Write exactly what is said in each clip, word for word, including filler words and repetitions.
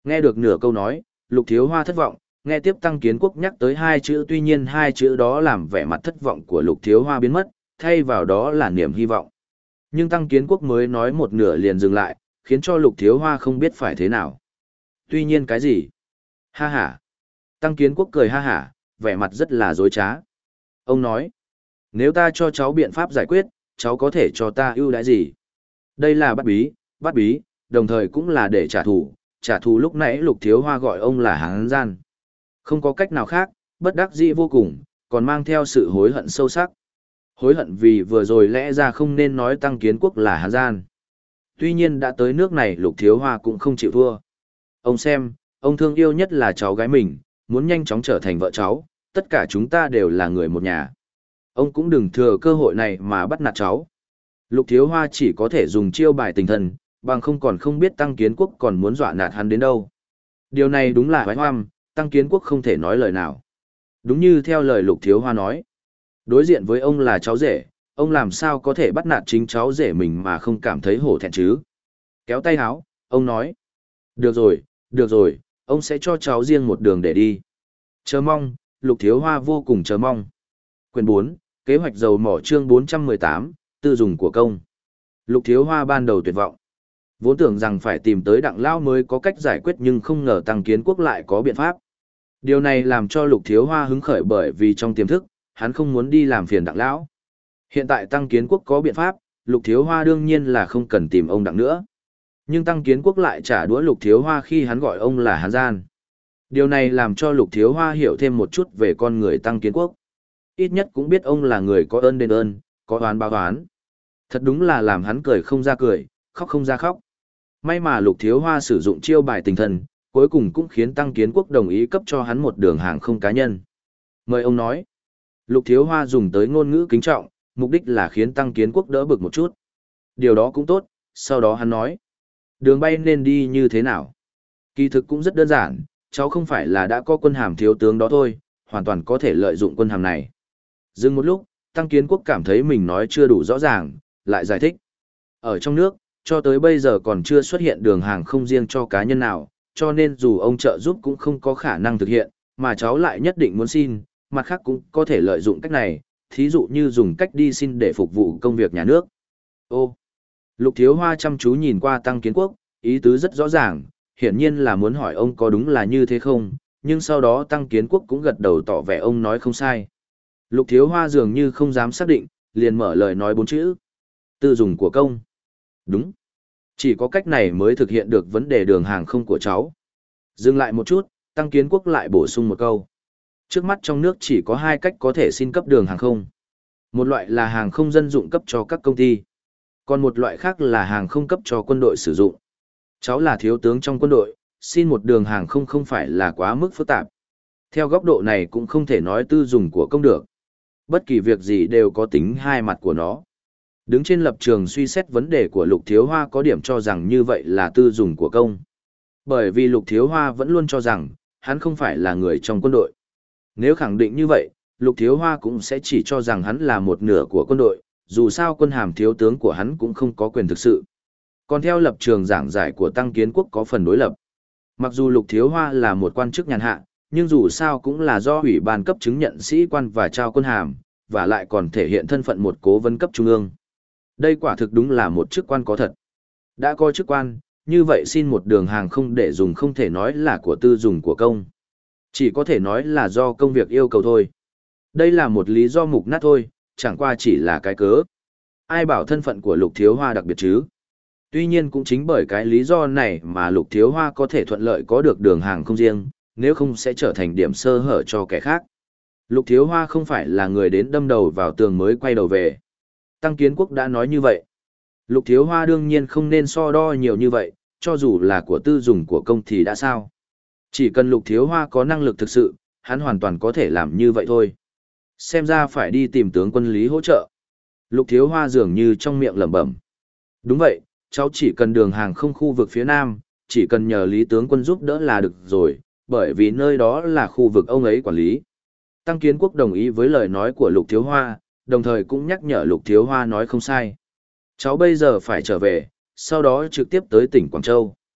Nghe được nửa câu nói, Lục Thiếu Hoa thất vọng, nghe tiếp Tăng Kiến Quốc nhắc tới hai chữ, tuy nhiên hai chữ đó làm vẻ mặt thất vọng của Lục Thiếu Hoa biến mất, thay vào đó là niềm hy vọng. Nhưng Tăng Kiến Quốc mới nói một nửa liền dừng lại, khiến cho Lục Thiếu Hoa không biết phải thế nào. Tuy nhiên cái gì? Ha ha. Tăng Kiến Quốc cười ha hả, vẻ mặt rất là dối trá. Ông nói, nếu ta cho cháu biện pháp giải quyết, cháu có thể cho ta ưu đãi gì? Đây là bắt bí, bắt bí, đồng thời cũng là để trả thù, trả thù lúc nãy Lục Thiếu Hoa gọi ông là hán gian. Không có cách nào khác, bất đắc dĩ vô cùng, còn mang theo sự hối hận sâu sắc. Hối hận vì vừa rồi lẽ ra không nên nói Tăng Kiến Quốc là hán gian. Tuy nhiên đã tới nước này Lục Thiếu Hoa cũng không chịu thua. Ông xem, ông thương yêu nhất là cháu gái mình, muốn nhanh chóng trở thành vợ cháu, tất cả chúng ta đều là người một nhà. Ông cũng đừng thừa cơ hội này mà bắt nạt cháu. Lục Thiếu Hoa chỉ có thể dùng chiêu bài tình thần, bằng không còn không biết Tăng Kiến Quốc còn muốn dọa nạt hắn đến đâu. Điều này đúng là oái oăm, Tăng Kiến Quốc không thể nói lời nào. Đúng như theo lời Lục Thiếu Hoa nói. Đối diện với ông là cháu rể, ông làm sao có thể bắt nạt chính cháu rể mình mà không cảm thấy hổ thẹn chứ? Kéo tay áo, ông nói. Được rồi, được rồi, ông sẽ cho cháu riêng một đường để đi. Chờ mong, Lục Thiếu Hoa vô cùng chờ mong. Quyển bốn, kế hoạch dầu mỏ chương bốn trăm mười tám, tư dùng của công. Lục Thiếu Hoa ban đầu tuyệt vọng. Vốn tưởng rằng phải tìm tới Đặng Lão mới có cách giải quyết nhưng không ngờ Tăng Kiến Quốc lại có biện pháp. Điều này làm cho Lục Thiếu Hoa hứng khởi bởi vì trong tiềm thức, hắn không muốn đi làm phiền Đặng Lão. Hiện tại Tăng Kiến Quốc có biện pháp, Lục Thiếu Hoa đương nhiên là không cần tìm ông Đặng nữa. Nhưng Tăng Kiến Quốc lại trả đũa Lục Thiếu Hoa khi hắn gọi ông là hán gian. Điều này làm cho Lục Thiếu Hoa hiểu thêm một chút về con người Tăng Kiến Quốc. Ít nhất cũng biết ông là người có ơn đền ơn, có oán báo oán. Thật đúng là làm hắn cười không ra cười, khóc không ra khóc. May mà Lục Thiếu Hoa sử dụng chiêu bài tình thần, cuối cùng cũng khiến Tăng Kiến Quốc đồng ý cấp cho hắn một đường hàng không cá nhân. Mời ông nói. Lục Thiếu Hoa dùng tới ngôn ngữ kính trọng, mục đích là khiến Tăng Kiến Quốc đỡ bực một chút. Điều đó cũng tốt, sau đó hắn nói. Đường bay nên đi như thế nào? Kỳ thực cũng rất đơn giản, cháu không phải là đã có quân hàm thiếu tướng đó thôi, hoàn toàn có thể lợi dụng quân hàm này. Dừng một lúc, Tăng Kiến Quốc cảm thấy mình nói chưa đủ rõ ràng, lại giải thích. Ở trong nước, cho tới bây giờ còn chưa xuất hiện đường hàng không riêng cho cá nhân nào, cho nên dù ông trợ giúp cũng không có khả năng thực hiện, mà cháu lại nhất định muốn xin, mặt khác cũng có thể lợi dụng cách này, thí dụ như dùng cách đi xin để phục vụ công việc nhà nước. Ô, Lục Thiếu Hoa chăm chú nhìn qua Tăng Kiến Quốc, ý tứ rất rõ ràng, hiển nhiên là muốn hỏi ông có đúng là như thế không, nhưng sau đó Tăng Kiến Quốc cũng gật đầu tỏ vẻ ông nói không sai. Lục Thiếu Hoa dường như không dám xác định, liền mở lời nói bốn chữ. Tư dùng của công. Đúng. Chỉ có cách này mới thực hiện được vấn đề đường hàng không của cháu. Dừng lại một chút, Tăng Kiến Quốc lại bổ sung một câu. Trước mắt trong nước chỉ có hai cách có thể xin cấp đường hàng không. Một loại là hàng không dân dụng cấp cho các công ty. Còn một loại khác là hàng không cấp cho quân đội sử dụng. Cháu là thiếu tướng trong quân đội, xin một đường hàng không không phải là quá mức phức tạp. Theo góc độ này cũng không thể nói tư dùng của công được. Bất kỳ việc gì đều có tính hai mặt của nó. Đứng trên lập trường suy xét vấn đề của Lục Thiếu Hoa có điểm cho rằng như vậy là tư dùng của công. Bởi vì Lục Thiếu Hoa vẫn luôn cho rằng, hắn không phải là người trong quân đội. Nếu khẳng định như vậy, Lục Thiếu Hoa cũng sẽ chỉ cho rằng hắn là một nửa của quân đội, dù sao quân hàm thiếu tướng của hắn cũng không có quyền thực sự. Còn theo lập trường giảng giải của Tăng Kiến Quốc có phần đối lập. Mặc dù Lục Thiếu Hoa là một quan chức nhàn hạ, nhưng dù sao cũng là do ủy ban cấp chứng nhận sĩ quan và trao quân hàm, và lại còn thể hiện thân phận một cố vấn cấp trung ương. Đây quả thực đúng là một chức quan có thật. Đã có chức quan, như vậy xin một đường hàng không để dùng không thể nói là của tư dùng của công. Chỉ có thể nói là do công việc yêu cầu thôi. Đây là một lý do mục nát thôi, chẳng qua chỉ là cái cớ. Ai bảo thân phận của Lục Thiếu Hoa đặc biệt chứ? Tuy nhiên cũng chính bởi cái lý do này mà Lục Thiếu Hoa có thể thuận lợi có được đường hàng không riêng, nếu không sẽ trở thành điểm sơ hở cho kẻ khác. Lục Thiếu Hoa không phải là người đến đâm đầu vào tường mới quay đầu về. Tăng Kiến Quốc đã nói như vậy. Lục Thiếu Hoa đương nhiên không nên so đo nhiều như vậy, cho dù là của tư dùng của công thì đã sao. Chỉ cần Lục Thiếu Hoa có năng lực thực sự, hắn hoàn toàn có thể làm như vậy thôi. Xem ra phải đi tìm tướng quân Lý hỗ trợ. Lục Thiếu Hoa dường như trong miệng lẩm bẩm. Đúng vậy, cháu chỉ cần đường hàng không khu vực phía Nam, chỉ cần nhờ Lý tướng quân giúp đỡ là được rồi, bởi vì nơi đó là khu vực ông ấy quản lý. Tăng Kiến Quốc đồng ý với lời nói của Lục Thiếu Hoa, đồng thời cũng nhắc nhở Lục Thiếu Hoa nói không sai. Cháu bây giờ phải trở về, sau đó trực tiếp tới tỉnh Quảng Châu.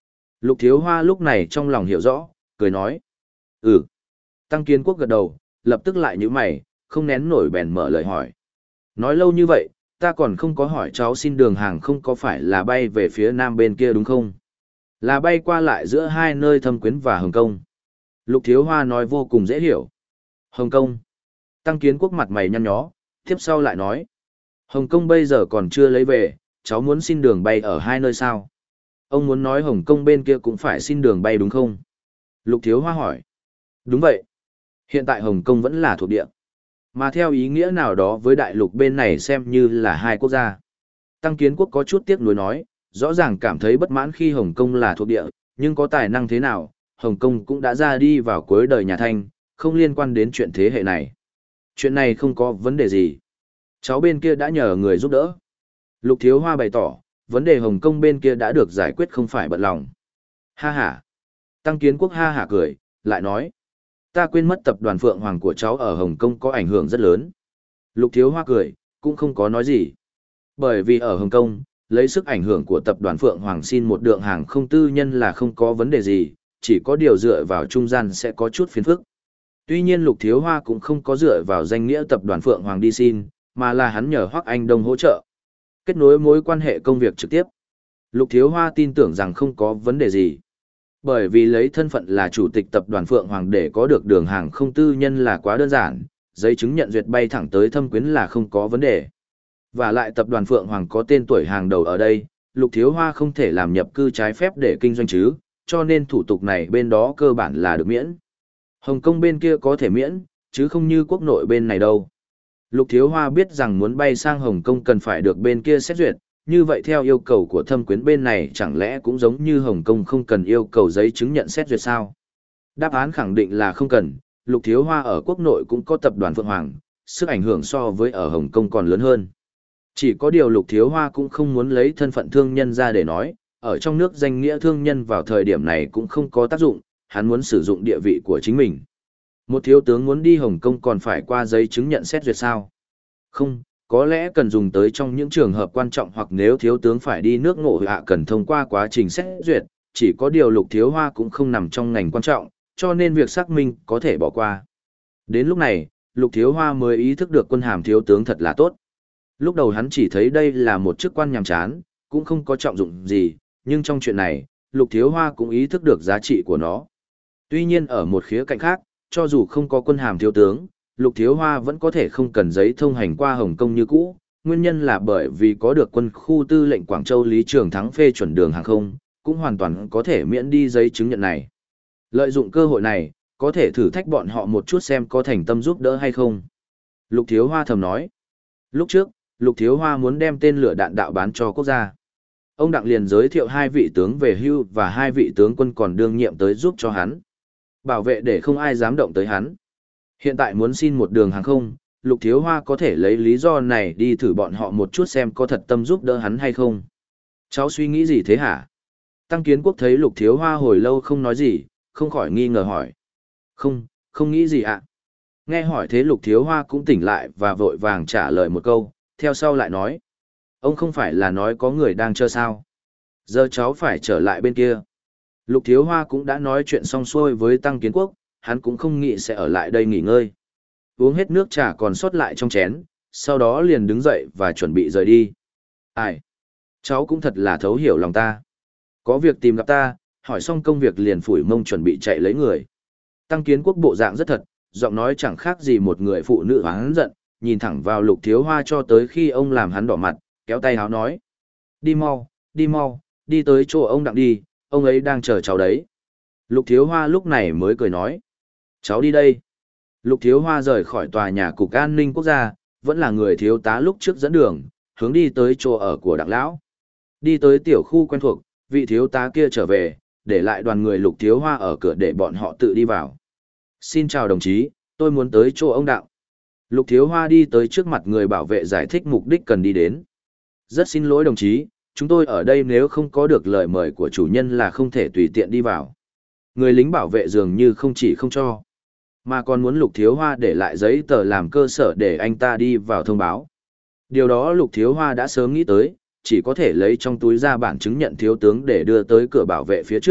Lục Thiếu Hoa lúc này trong lòng hiểu rõ, cười nói. Ừ. Tăng Kiến Quốc gật đầu, lập tức lại nhíu mày, không nén nổi bèn mở lời hỏi. Nói lâu như vậy, ta còn không có hỏi cháu xin đường hàng không có phải là bay về phía nam bên kia đúng không? Là bay qua lại giữa hai nơi Thâm Quyến và Hồng Kông. Lục Thiếu Hoa nói vô cùng dễ hiểu. Hồng Kông. Tăng Kiến Quốc mặt mày nhăn nhó, tiếp sau lại nói. Hồng Kông bây giờ còn chưa lấy về, cháu muốn xin đường bay ở hai nơi sao? Ông muốn nói Hồng Kông bên kia cũng phải xin đường bay đúng không? Lục Thiếu Hoa hỏi. Đúng vậy. Hiện tại Hồng Kông vẫn là thuộc địa. Mà theo ý nghĩa nào đó với đại lục bên này xem như là hai quốc gia. Tăng Kiến Quốc có chút tiếc nuối nói, rõ ràng cảm thấy bất mãn khi Hồng Kông là thuộc địa, nhưng có tài năng thế nào, Hồng Kông cũng đã ra đi vào cuối đời nhà Thanh, không liên quan đến chuyện thế hệ này. Chuyện này không có vấn đề gì. Cháu bên kia đã nhờ người giúp đỡ. Lục Thiếu Hoa bày tỏ, vấn đề Hồng Kông bên kia đã được giải quyết không phải bận lòng. Ha ha. Tăng Kiến Quốc ha hả cười, lại nói. Ta quên mất tập đoàn Phượng Hoàng của cháu ở Hồng Kông có ảnh hưởng rất lớn. Lục Thiếu Hoa cười, cũng không có nói gì. Bởi vì ở Hồng Kông, lấy sức ảnh hưởng của tập đoàn Phượng Hoàng xin một đường hàng không tư nhân là không có vấn đề gì, chỉ có điều dựa vào trung gian sẽ có chút phiền phức. Tuy nhiên Lục Thiếu Hoa cũng không có dựa vào danh nghĩa tập đoàn Phượng Hoàng đi xin, mà là hắn nhờ Hoắc Anh Đông hỗ trợ. Kết nối mối quan hệ công việc trực tiếp. Lục Thiếu Hoa tin tưởng rằng không có vấn đề gì. Bởi vì lấy thân phận là chủ tịch tập đoàn Phượng Hoàng để có được đường hàng không tư nhân là quá đơn giản, giấy chứng nhận duyệt bay thẳng tới Thâm Quyến là không có vấn đề. Và lại tập đoàn Phượng Hoàng có tên tuổi hàng đầu ở đây, Lục Thiếu Hoa không thể làm nhập cư trái phép để kinh doanh chứ, cho nên thủ tục này bên đó cơ bản là được miễn. Hồng Kông bên kia có thể miễn, chứ không như quốc nội bên này đâu. Lục Thiếu Hoa biết rằng muốn bay sang Hồng Kông cần phải được bên kia xét duyệt, như vậy theo yêu cầu của Thâm Quyến bên này chẳng lẽ cũng giống như Hồng Kông không cần yêu cầu giấy chứng nhận xét duyệt sao? Đáp án khẳng định là không cần, Lục Thiếu Hoa ở quốc nội cũng có tập đoàn Phượng Hoàng, sức ảnh hưởng so với ở Hồng Kông còn lớn hơn. Chỉ có điều Lục Thiếu Hoa cũng không muốn lấy thân phận thương nhân ra để nói, ở trong nước danh nghĩa thương nhân vào thời điểm này cũng không có tác dụng, hắn muốn sử dụng địa vị của chính mình. Một thiếu tướng muốn đi Hồng Kông còn phải qua giấy chứng nhận xét duyệt sao? Không, có lẽ cần dùng tới trong những trường hợp quan trọng hoặc nếu thiếu tướng phải đi nước ngộ hạ cần thông qua quá trình xét duyệt, chỉ có điều Lục Thiếu Hoa cũng không nằm trong ngành quan trọng, cho nên việc xác minh có thể bỏ qua. Đến lúc này, Lục Thiếu Hoa mới ý thức được quân hàm thiếu tướng thật là tốt. Lúc đầu hắn chỉ thấy đây là một chức quan nhàm chán, cũng không có trọng dụng gì, nhưng trong chuyện này, Lục Thiếu Hoa cũng ý thức được giá trị của nó. Tuy nhiên ở một khía cạnh khác, cho dù không có quân hàm thiếu tướng, Lục Thiếu Hoa vẫn có thể không cần giấy thông hành qua Hồng Kông như cũ, nguyên nhân là bởi vì có được quân khu tư lệnh Quảng Châu Lý Trường Thắng phê chuẩn đường hàng không, cũng hoàn toàn có thể miễn đi giấy chứng nhận này. Lợi dụng cơ hội này, có thể thử thách bọn họ một chút xem có thành tâm giúp đỡ hay không. Lục Thiếu Hoa thầm nói. Lúc trước, Lục Thiếu Hoa muốn đem tên lửa đạn đạo bán cho quốc gia. Ông Đặng liền giới thiệu hai vị tướng về hưu và hai vị tướng quân còn đương nhiệm tới giúp cho hắn. Bảo vệ để không ai dám động tới hắn. Hiện tại muốn xin một đường hàng không, Lục Thiếu Hoa có thể lấy lý do này đi thử bọn họ một chút xem có thật tâm giúp đỡ hắn hay không. Cháu suy nghĩ gì thế hả? Tăng Kiến Quốc thấy Lục Thiếu Hoa hồi lâu không nói gì, không khỏi nghi ngờ hỏi. Không, không nghĩ gì ạ. Nghe hỏi thế Lục Thiếu Hoa cũng tỉnh lại và vội vàng trả lời một câu, theo sau lại nói. Ông không phải là nói có người đang chờ sao? Giờ cháu phải trở lại bên kia. Lục Thiếu Hoa cũng đã nói chuyện xong xuôi với Tăng Kiến Quốc, hắn cũng không nghĩ sẽ ở lại đây nghỉ ngơi. Uống hết nước trà còn sót lại trong chén, sau đó liền đứng dậy và chuẩn bị rời đi. Ai? Cháu cũng thật là thấu hiểu lòng ta. Có việc tìm gặp ta, hỏi xong công việc liền phủi mông chuẩn bị chạy lấy người. Tăng Kiến Quốc bộ dạng rất thật, giọng nói chẳng khác gì một người phụ nữ hắn giận, nhìn thẳng vào Lục Thiếu Hoa cho tới khi ông làm hắn đỏ mặt, kéo tay háo nói. Đi mau, đi mau, đi tới chỗ ông Đặng đi, ông ấy đang chờ cháu đấy. Lục Thiếu Hoa lúc này mới cười nói. Cháu đi đây. Lục Thiếu Hoa rời khỏi tòa nhà cục an ninh quốc gia, vẫn là người thiếu tá lúc trước dẫn đường, hướng đi tới chỗ ở của Đặng Lão. Đi tới tiểu khu quen thuộc, vị thiếu tá kia trở về, để lại đoàn người Lục Thiếu Hoa ở cửa để bọn họ tự đi vào. Xin chào đồng chí, tôi muốn tới chỗ ông Đặng. Lục Thiếu Hoa đi tới trước mặt người bảo vệ giải thích mục đích cần đi đến. Rất xin lỗi đồng chí, chúng tôi ở đây nếu không có được lời mời của chủ nhân là không thể tùy tiện đi vào. Người lính bảo vệ dường như không chỉ không cho, mà còn muốn Lục Thiếu Hoa để lại giấy tờ làm cơ sở để anh ta đi vào thông báo. Điều đó Lục Thiếu Hoa đã sớm nghĩ tới, chỉ có thể lấy trong túi ra bản chứng nhận thiếu tướng để đưa tới cửa bảo vệ phía trước,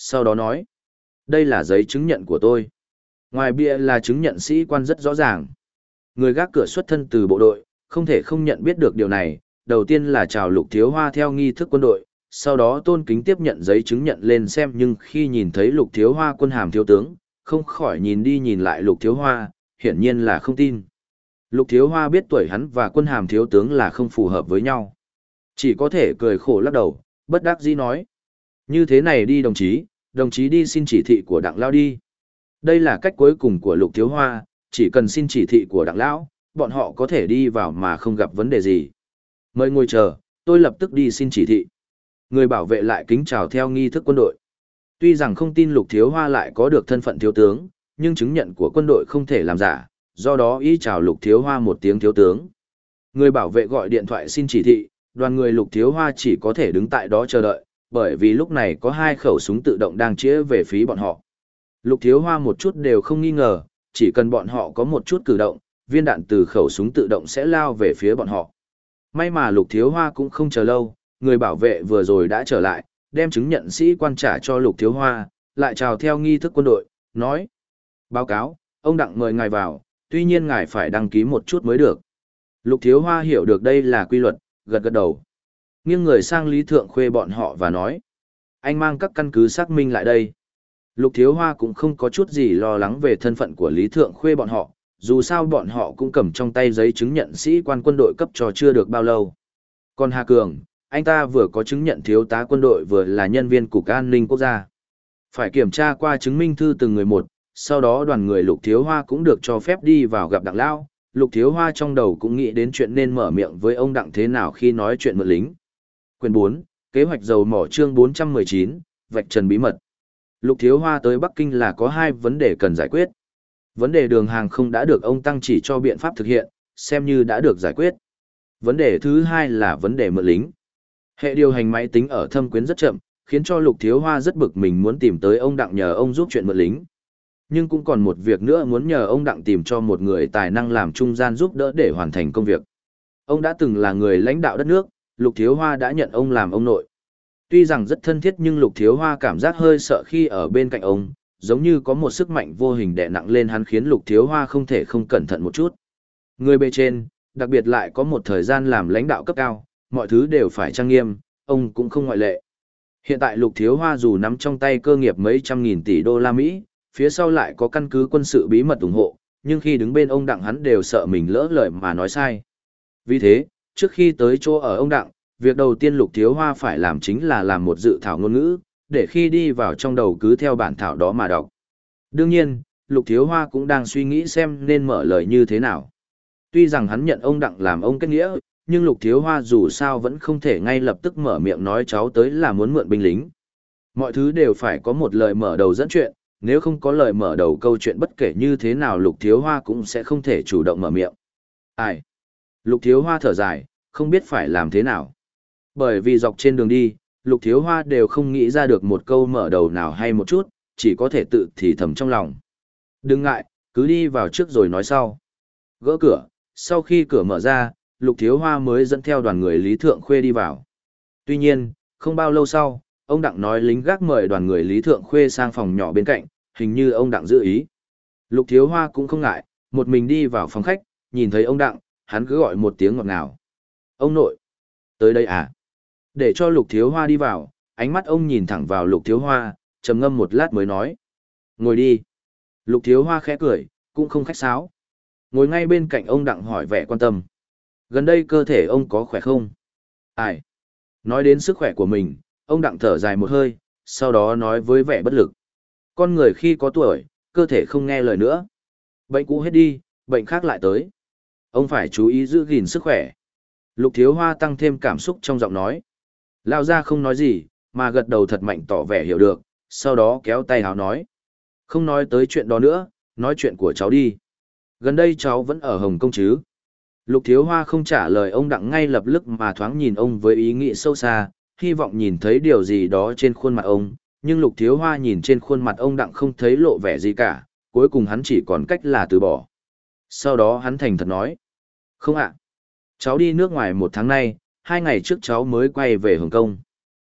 sau đó nói. Đây là giấy chứng nhận của tôi. Ngoài bìa là chứng nhận sĩ quan rất rõ ràng. Người gác cửa xuất thân từ bộ đội, không thể không nhận biết được điều này. Đầu tiên là chào Lục Thiếu Hoa theo nghi thức quân đội, sau đó tôn kính tiếp nhận giấy chứng nhận lên xem, nhưng khi nhìn thấy Lục Thiếu Hoa quân hàm thiếu tướng, không khỏi nhìn đi nhìn lại Lục Thiếu Hoa, hiển nhiên là không tin. Lục Thiếu Hoa biết tuổi hắn và quân hàm thiếu tướng là không phù hợp với nhau. Chỉ có thể cười khổ lắc đầu, bất đắc dĩ nói. Như thế này đi đồng chí, đồng chí đi xin chỉ thị của Đặng Lao đi. Đây là cách cuối cùng của Lục Thiếu Hoa, chỉ cần xin chỉ thị của Đặng Lão, bọn họ có thể đi vào mà không gặp vấn đề gì. Mời ngồi chờ, tôi lập tức đi xin chỉ thị. Người bảo vệ lại kính chào theo nghi thức quân đội. Tuy rằng không tin Lục Thiếu Hoa lại có được thân phận thiếu tướng, nhưng chứng nhận của quân đội không thể làm giả, do đó ý chào Lục Thiếu Hoa một tiếng thiếu tướng. Người bảo vệ gọi điện thoại xin chỉ thị, đoàn người Lục Thiếu Hoa chỉ có thể đứng tại đó chờ đợi, bởi vì lúc này có hai khẩu súng tự động đang chĩa về phía bọn họ. Lục Thiếu Hoa một chút đều không nghi ngờ, chỉ cần bọn họ có một chút cử động, viên đạn từ khẩu súng tự động sẽ lao về phía bọn họ. May mà Lục Thiếu Hoa cũng không chờ lâu, người bảo vệ vừa rồi đã trở lại, đem chứng nhận sĩ quan trả cho Lục Thiếu Hoa, lại chào theo nghi thức quân đội, nói. Báo cáo, ông Đặng mời ngài vào, tuy nhiên ngài phải đăng ký một chút mới được. Lục Thiếu Hoa hiểu được đây là quy luật, gật gật đầu. Nghiêng người sang Lý Thượng Khuê bọn họ và nói. Anh mang các căn cứ xác minh lại đây. Lục Thiếu Hoa cũng không có chút gì lo lắng về thân phận của Lý Thượng Khuê bọn họ, dù sao bọn họ cũng cầm trong tay giấy chứng nhận sĩ quan quân đội cấp cho chưa được bao lâu. Còn Hà Cường, anh ta vừa có chứng nhận thiếu tá quân đội vừa là nhân viên Cục An ninh Quốc gia. Phải kiểm tra qua chứng minh thư từng người một, sau đó đoàn người Lục Thiếu Hoa cũng được cho phép đi vào gặp Đặng Lão. Lục Thiếu Hoa trong đầu cũng nghĩ đến chuyện nên mở miệng với ông Đặng thế nào khi nói chuyện mượn lính. Quyền bốn, kế hoạch dầu mỏ chương bốn trăm mười chín, vạch trần bí mật. Lục Thiếu Hoa tới Bắc Kinh là có hai vấn đề cần giải quyết. Vấn đề đường hàng không đã được ông Tăng chỉ cho biện pháp thực hiện, xem như đã được giải quyết. Vấn đề thứ hai là vấn đề mượn lính. Hệ điều hành máy tính ở Thâm Quyến rất chậm, khiến cho Lục Thiếu Hoa rất bực mình muốn tìm tới ông Đặng nhờ ông giúp chuyện mượn lính. Nhưng cũng còn một việc nữa muốn nhờ ông Đặng tìm cho một người tài năng làm trung gian giúp đỡ để hoàn thành công việc. Ông đã từng là người lãnh đạo đất nước, Lục Thiếu Hoa đã nhận ông làm ông nội. Tuy rằng rất thân thiết nhưng Lục Thiếu Hoa cảm giác hơi sợ khi ở bên cạnh ông, giống như có một sức mạnh vô hình đè nặng lên hắn khiến Lục Thiếu Hoa không thể không cẩn thận một chút. Người bề trên, đặc biệt lại có một thời gian làm lãnh đạo cấp cao, mọi thứ đều phải trang nghiêm, ông cũng không ngoại lệ. Hiện tại Lục Thiếu Hoa dù nắm trong tay cơ nghiệp mấy trăm nghìn tỷ đô la Mỹ, phía sau lại có căn cứ quân sự bí mật ủng hộ, nhưng khi đứng bên ông Đặng hắn đều sợ mình lỡ lời mà nói sai. Vì thế, trước khi tới chỗ ở ông Đặng, việc đầu tiên Lục Thiếu Hoa phải làm chính là làm một dự thảo ngôn ngữ, để khi đi vào trong đầu cứ theo bản thảo đó mà đọc. Đương nhiên, Lục Thiếu Hoa cũng đang suy nghĩ xem nên mở lời như thế nào. Tuy rằng hắn nhận ông Đặng làm ông kết nghĩa, nhưng Lục Thiếu Hoa dù sao vẫn không thể ngay lập tức mở miệng nói cháu tới là muốn mượn binh lính. Mọi thứ đều phải có một lời mở đầu dẫn chuyện, nếu không có lời mở đầu câu chuyện bất kể như thế nào Lục Thiếu Hoa cũng sẽ không thể chủ động mở miệng. Ai? Lục Thiếu Hoa thở dài, không biết phải làm thế nào. Bởi vì dọc trên đường đi, Lục Thiếu Hoa đều không nghĩ ra được một câu mở đầu nào hay một chút, chỉ có thể tự thì thầm trong lòng. Đừng ngại, cứ đi vào trước rồi nói sau. Gỡ cửa, sau khi cửa mở ra, Lục Thiếu Hoa mới dẫn theo đoàn người Lý Thượng Khuê đi vào. Tuy nhiên, không bao lâu sau, ông Đặng nói lính gác mời đoàn người Lý Thượng Khuê sang phòng nhỏ bên cạnh, hình như ông Đặng giữ ý. Lục Thiếu Hoa cũng không ngại, một mình đi vào phòng khách, nhìn thấy ông Đặng, hắn cứ gọi một tiếng ngọt ngào. Ông nội, tới đây à? Để cho Lục Thiếu Hoa đi vào, ánh mắt ông nhìn thẳng vào Lục Thiếu Hoa, trầm ngâm một lát mới nói. Ngồi đi. Lục Thiếu Hoa khẽ cười, cũng không khách sáo. Ngồi ngay bên cạnh ông Đặng hỏi vẻ quan tâm. Gần đây cơ thể ông có khỏe không? Ai? Nói đến sức khỏe của mình, ông Đặng thở dài một hơi, sau đó nói với vẻ bất lực. Con người khi có tuổi, cơ thể không nghe lời nữa. Bệnh cũ hết đi, bệnh khác lại tới. Ông phải chú ý giữ gìn sức khỏe. Lục Thiếu Hoa tăng thêm cảm xúc trong giọng nói. Lao ra không nói gì, mà gật đầu thật mạnh tỏ vẻ hiểu được, sau đó kéo tay háo nói. Không nói tới chuyện đó nữa, nói chuyện của cháu đi. Gần đây cháu vẫn ở Hồng Kông chứ? Lục Thiếu Hoa không trả lời ông Đặng ngay lập tức mà thoáng nhìn ông với ý nghĩ sâu xa, hy vọng nhìn thấy điều gì đó trên khuôn mặt ông, nhưng Lục Thiếu Hoa nhìn trên khuôn mặt ông Đặng không thấy lộ vẻ gì cả, cuối cùng hắn chỉ còn cách là từ bỏ. Sau đó hắn thành thật nói. Không ạ. Cháu đi nước ngoài một tháng nay, hai ngày trước cháu mới quay về Hồng Kông.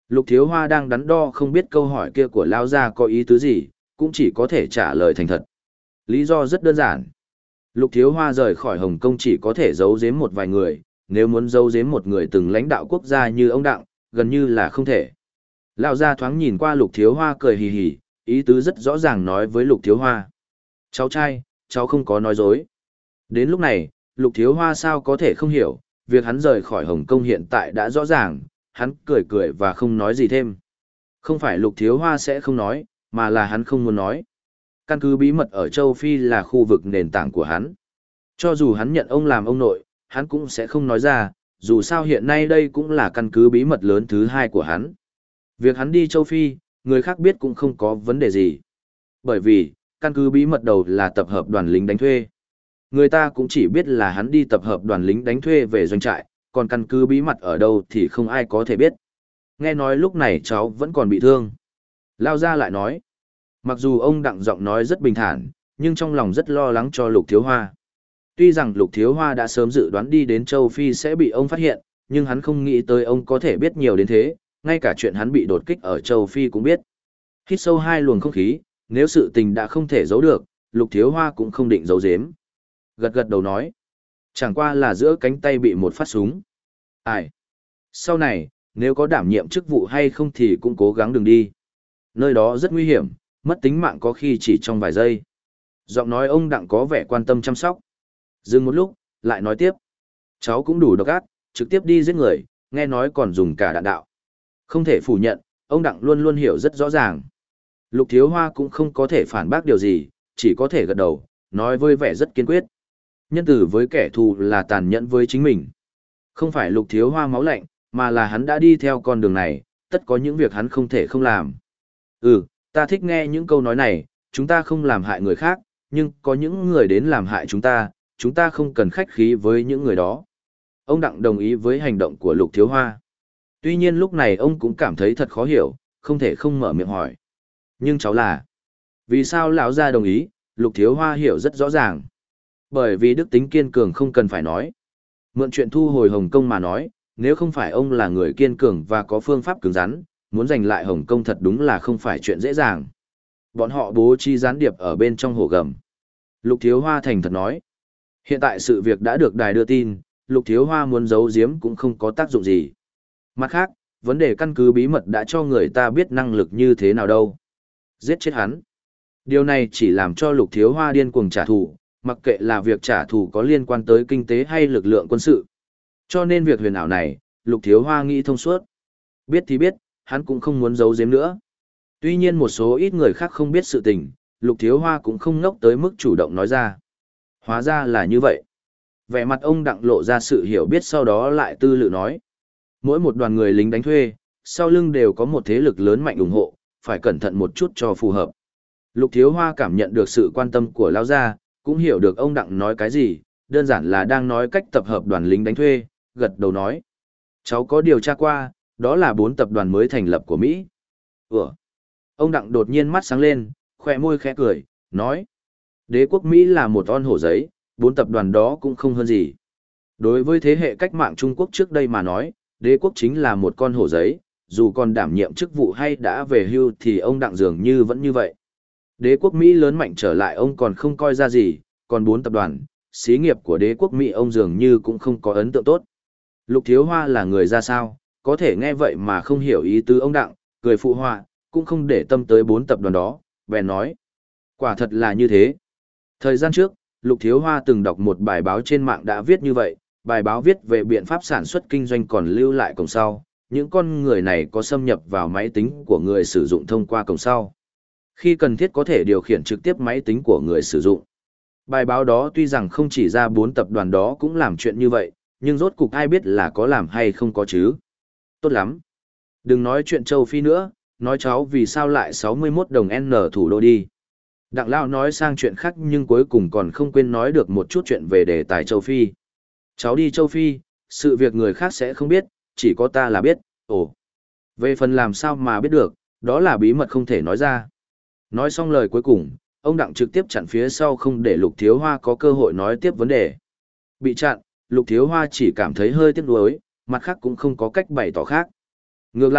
Lục Thiếu Hoa đang đắn đo không biết câu hỏi kia của Lao Gia có ý tứ gì, cũng chỉ có thể trả lời thành thật. Lý do rất đơn giản. Lục Thiếu Hoa rời khỏi Hồng Kông chỉ có thể giấu giếm một vài người, nếu muốn giấu giếm một người từng lãnh đạo quốc gia như ông Đặng, gần như là không thể. Lão gia thoáng nhìn qua Lục Thiếu Hoa cười hì hì, ý tứ rất rõ ràng nói với Lục Thiếu Hoa. Cháu trai, cháu không có nói dối. Đến lúc này, Lục Thiếu Hoa sao có thể không hiểu, việc hắn rời khỏi Hồng Kông hiện tại đã rõ ràng, hắn cười cười và không nói gì thêm. Không phải Lục Thiếu Hoa sẽ không nói, mà là hắn không muốn nói. Căn cứ bí mật ở châu Phi là khu vực nền tảng của hắn. Cho dù hắn nhận ông làm ông nội, hắn cũng sẽ không nói ra, dù sao hiện nay đây cũng là căn cứ bí mật lớn thứ hai của hắn. Việc hắn đi châu Phi, người khác biết cũng không có vấn đề gì. Bởi vì, căn cứ bí mật đầu là tập hợp đoàn lính đánh thuê. Người ta cũng chỉ biết là hắn đi tập hợp đoàn lính đánh thuê về doanh trại, còn căn cứ bí mật ở đâu thì không ai có thể biết. Nghe nói lúc này cháu vẫn còn bị thương. Lao ra lại nói. Mặc dù ông Đặng giọng nói rất bình thản, nhưng trong lòng rất lo lắng cho Lục Thiếu Hoa. Tuy rằng Lục Thiếu Hoa đã sớm dự đoán đi đến châu Phi sẽ bị ông phát hiện, nhưng hắn không nghĩ tới ông có thể biết nhiều đến thế, ngay cả chuyện hắn bị đột kích ở châu Phi cũng biết. Hít sâu hai luồng không khí, nếu sự tình đã không thể giấu được, Lục Thiếu Hoa cũng không định giấu giếm. Gật gật đầu nói. Chẳng qua là giữa cánh tay bị một phát súng. Ai? Sau này, nếu có đảm nhiệm chức vụ hay không thì cũng cố gắng đừng đi. Nơi đó rất nguy hiểm, mất tính mạng có khi chỉ trong vài giây. Giọng nói ông Đặng có vẻ quan tâm chăm sóc. Dừng một lúc, lại nói tiếp. Cháu cũng đủ độc ác, trực tiếp đi giết người, nghe nói còn dùng cả đạn đạo. Không thể phủ nhận, ông Đặng luôn luôn hiểu rất rõ ràng. Lục Thiếu Hoa cũng không có thể phản bác điều gì, chỉ có thể gật đầu, nói với vẻ rất kiên quyết. Nhân tử với kẻ thù là tàn nhẫn với chính mình. Không phải Lục Thiếu Hoa máu lạnh, mà là hắn đã đi theo con đường này, tất có những việc hắn không thể không làm. Ừ, ta thích nghe những câu nói này, chúng ta không làm hại người khác, nhưng có những người đến làm hại chúng ta, chúng ta không cần khách khí với những người đó. Ông Đặng đồng ý với hành động của Lục Thiếu Hoa. Tuy nhiên lúc này ông cũng cảm thấy thật khó hiểu, không thể không mở miệng hỏi. Nhưng cháu là... Vì sao lão gia đồng ý, Lục Thiếu Hoa hiểu rất rõ ràng. Bởi vì đức tính kiên cường không cần phải nói. Mượn chuyện thu hồi Hồng Kông mà nói, nếu không phải ông là người kiên cường và có phương pháp cứng rắn, muốn giành lại Hồng Kông thật đúng là không phải chuyện dễ dàng. Bọn họ bố trí gián điệp ở bên trong hồ gầm. Lục Thiếu Hoa thành thật nói. Hiện tại sự việc đã được đài đưa tin, Lục Thiếu Hoa muốn giấu giếm cũng không có tác dụng gì. Mặt khác, vấn đề căn cứ bí mật đã cho người ta biết năng lực như thế nào đâu. Giết chết hắn. Điều này chỉ làm cho Lục Thiếu Hoa điên cuồng trả thù, mặc kệ là việc trả thù có liên quan tới kinh tế hay lực lượng quân sự. Cho nên việc huyền ảo này, Lục Thiếu Hoa nghĩ thông suốt. Biết thì biết, hắn cũng không muốn giấu giếm nữa. Tuy nhiên một số ít người khác không biết sự tình, Lục Thiếu Hoa cũng không ngốc tới mức chủ động nói ra. Hóa ra là như vậy. Vẻ mặt ông Đặng lộ ra sự hiểu biết, sau đó lại tư lự nói. Mỗi một đoàn người lính đánh thuê, sau lưng đều có một thế lực lớn mạnh ủng hộ, phải cẩn thận một chút cho phù hợp. Lục Thiếu Hoa cảm nhận được sự quan tâm của Lao Gia, cũng hiểu được ông Đặng nói cái gì, đơn giản là đang nói cách tập hợp đoàn lính đánh thuê, gật đầu nói. Cháu có điều tra qua, đó là bốn tập đoàn mới thành lập của Mỹ. Ủa? Ông Đặng đột nhiên mắt sáng lên, khoe môi khẽ cười, nói. Đế quốc Mỹ là một on hổ giấy, bốn tập đoàn đó cũng không hơn gì. Đối với thế hệ cách mạng Trung Quốc trước đây mà nói, đế quốc chính là một con hổ giấy, dù còn đảm nhiệm chức vụ hay đã về hưu thì ông Đặng dường như vẫn như vậy. Đế quốc Mỹ lớn mạnh trở lại ông còn không coi ra gì, còn bốn tập đoàn, xí nghiệp của đế quốc Mỹ ông dường như cũng không có ấn tượng tốt. Lục Thiếu Hoa là người ra sao, có thể nghe vậy mà không hiểu ý tứ ông Đặng, cười phụ họa, cũng không để tâm tới bốn tập đoàn đó, bèn nói. Quả thật là như thế. Thời gian trước, Lục Thiếu Hoa từng đọc một bài báo trên mạng đã viết như vậy, bài báo viết về biện pháp sản xuất kinh doanh còn lưu lại cổng sau, những con người này có xâm nhập vào máy tính của người sử dụng thông qua cổng sau. Khi cần thiết có thể điều khiển trực tiếp máy tính của người sử dụng. Bài báo đó tuy rằng không chỉ ra bốn tập đoàn đó cũng làm chuyện như vậy, nhưng rốt cục ai biết là có làm hay không có chứ. Tốt lắm. Đừng nói chuyện châu Phi nữa, nói cháu vì sao lại sáu mươi mốt đồng N thủ đô đi. Đặng Lao nói sang chuyện khác nhưng cuối cùng còn không quên nói được một chút chuyện về đề tài châu Phi. Cháu đi châu Phi, sự việc người khác sẽ không biết, chỉ có ta là biết, ồ. Về phần làm sao mà biết được, đó là bí mật không thể nói ra. Nói xong lời cuối cùng, ông Đặng trực tiếp chặn phía sau không để Lục Thiếu Hoa có cơ hội nói tiếp vấn đề. Bị chặn, Lục Thiếu Hoa chỉ cảm thấy hơi tiếc nuối, mặt khác cũng không có cách bày tỏ khác. Ngược lại,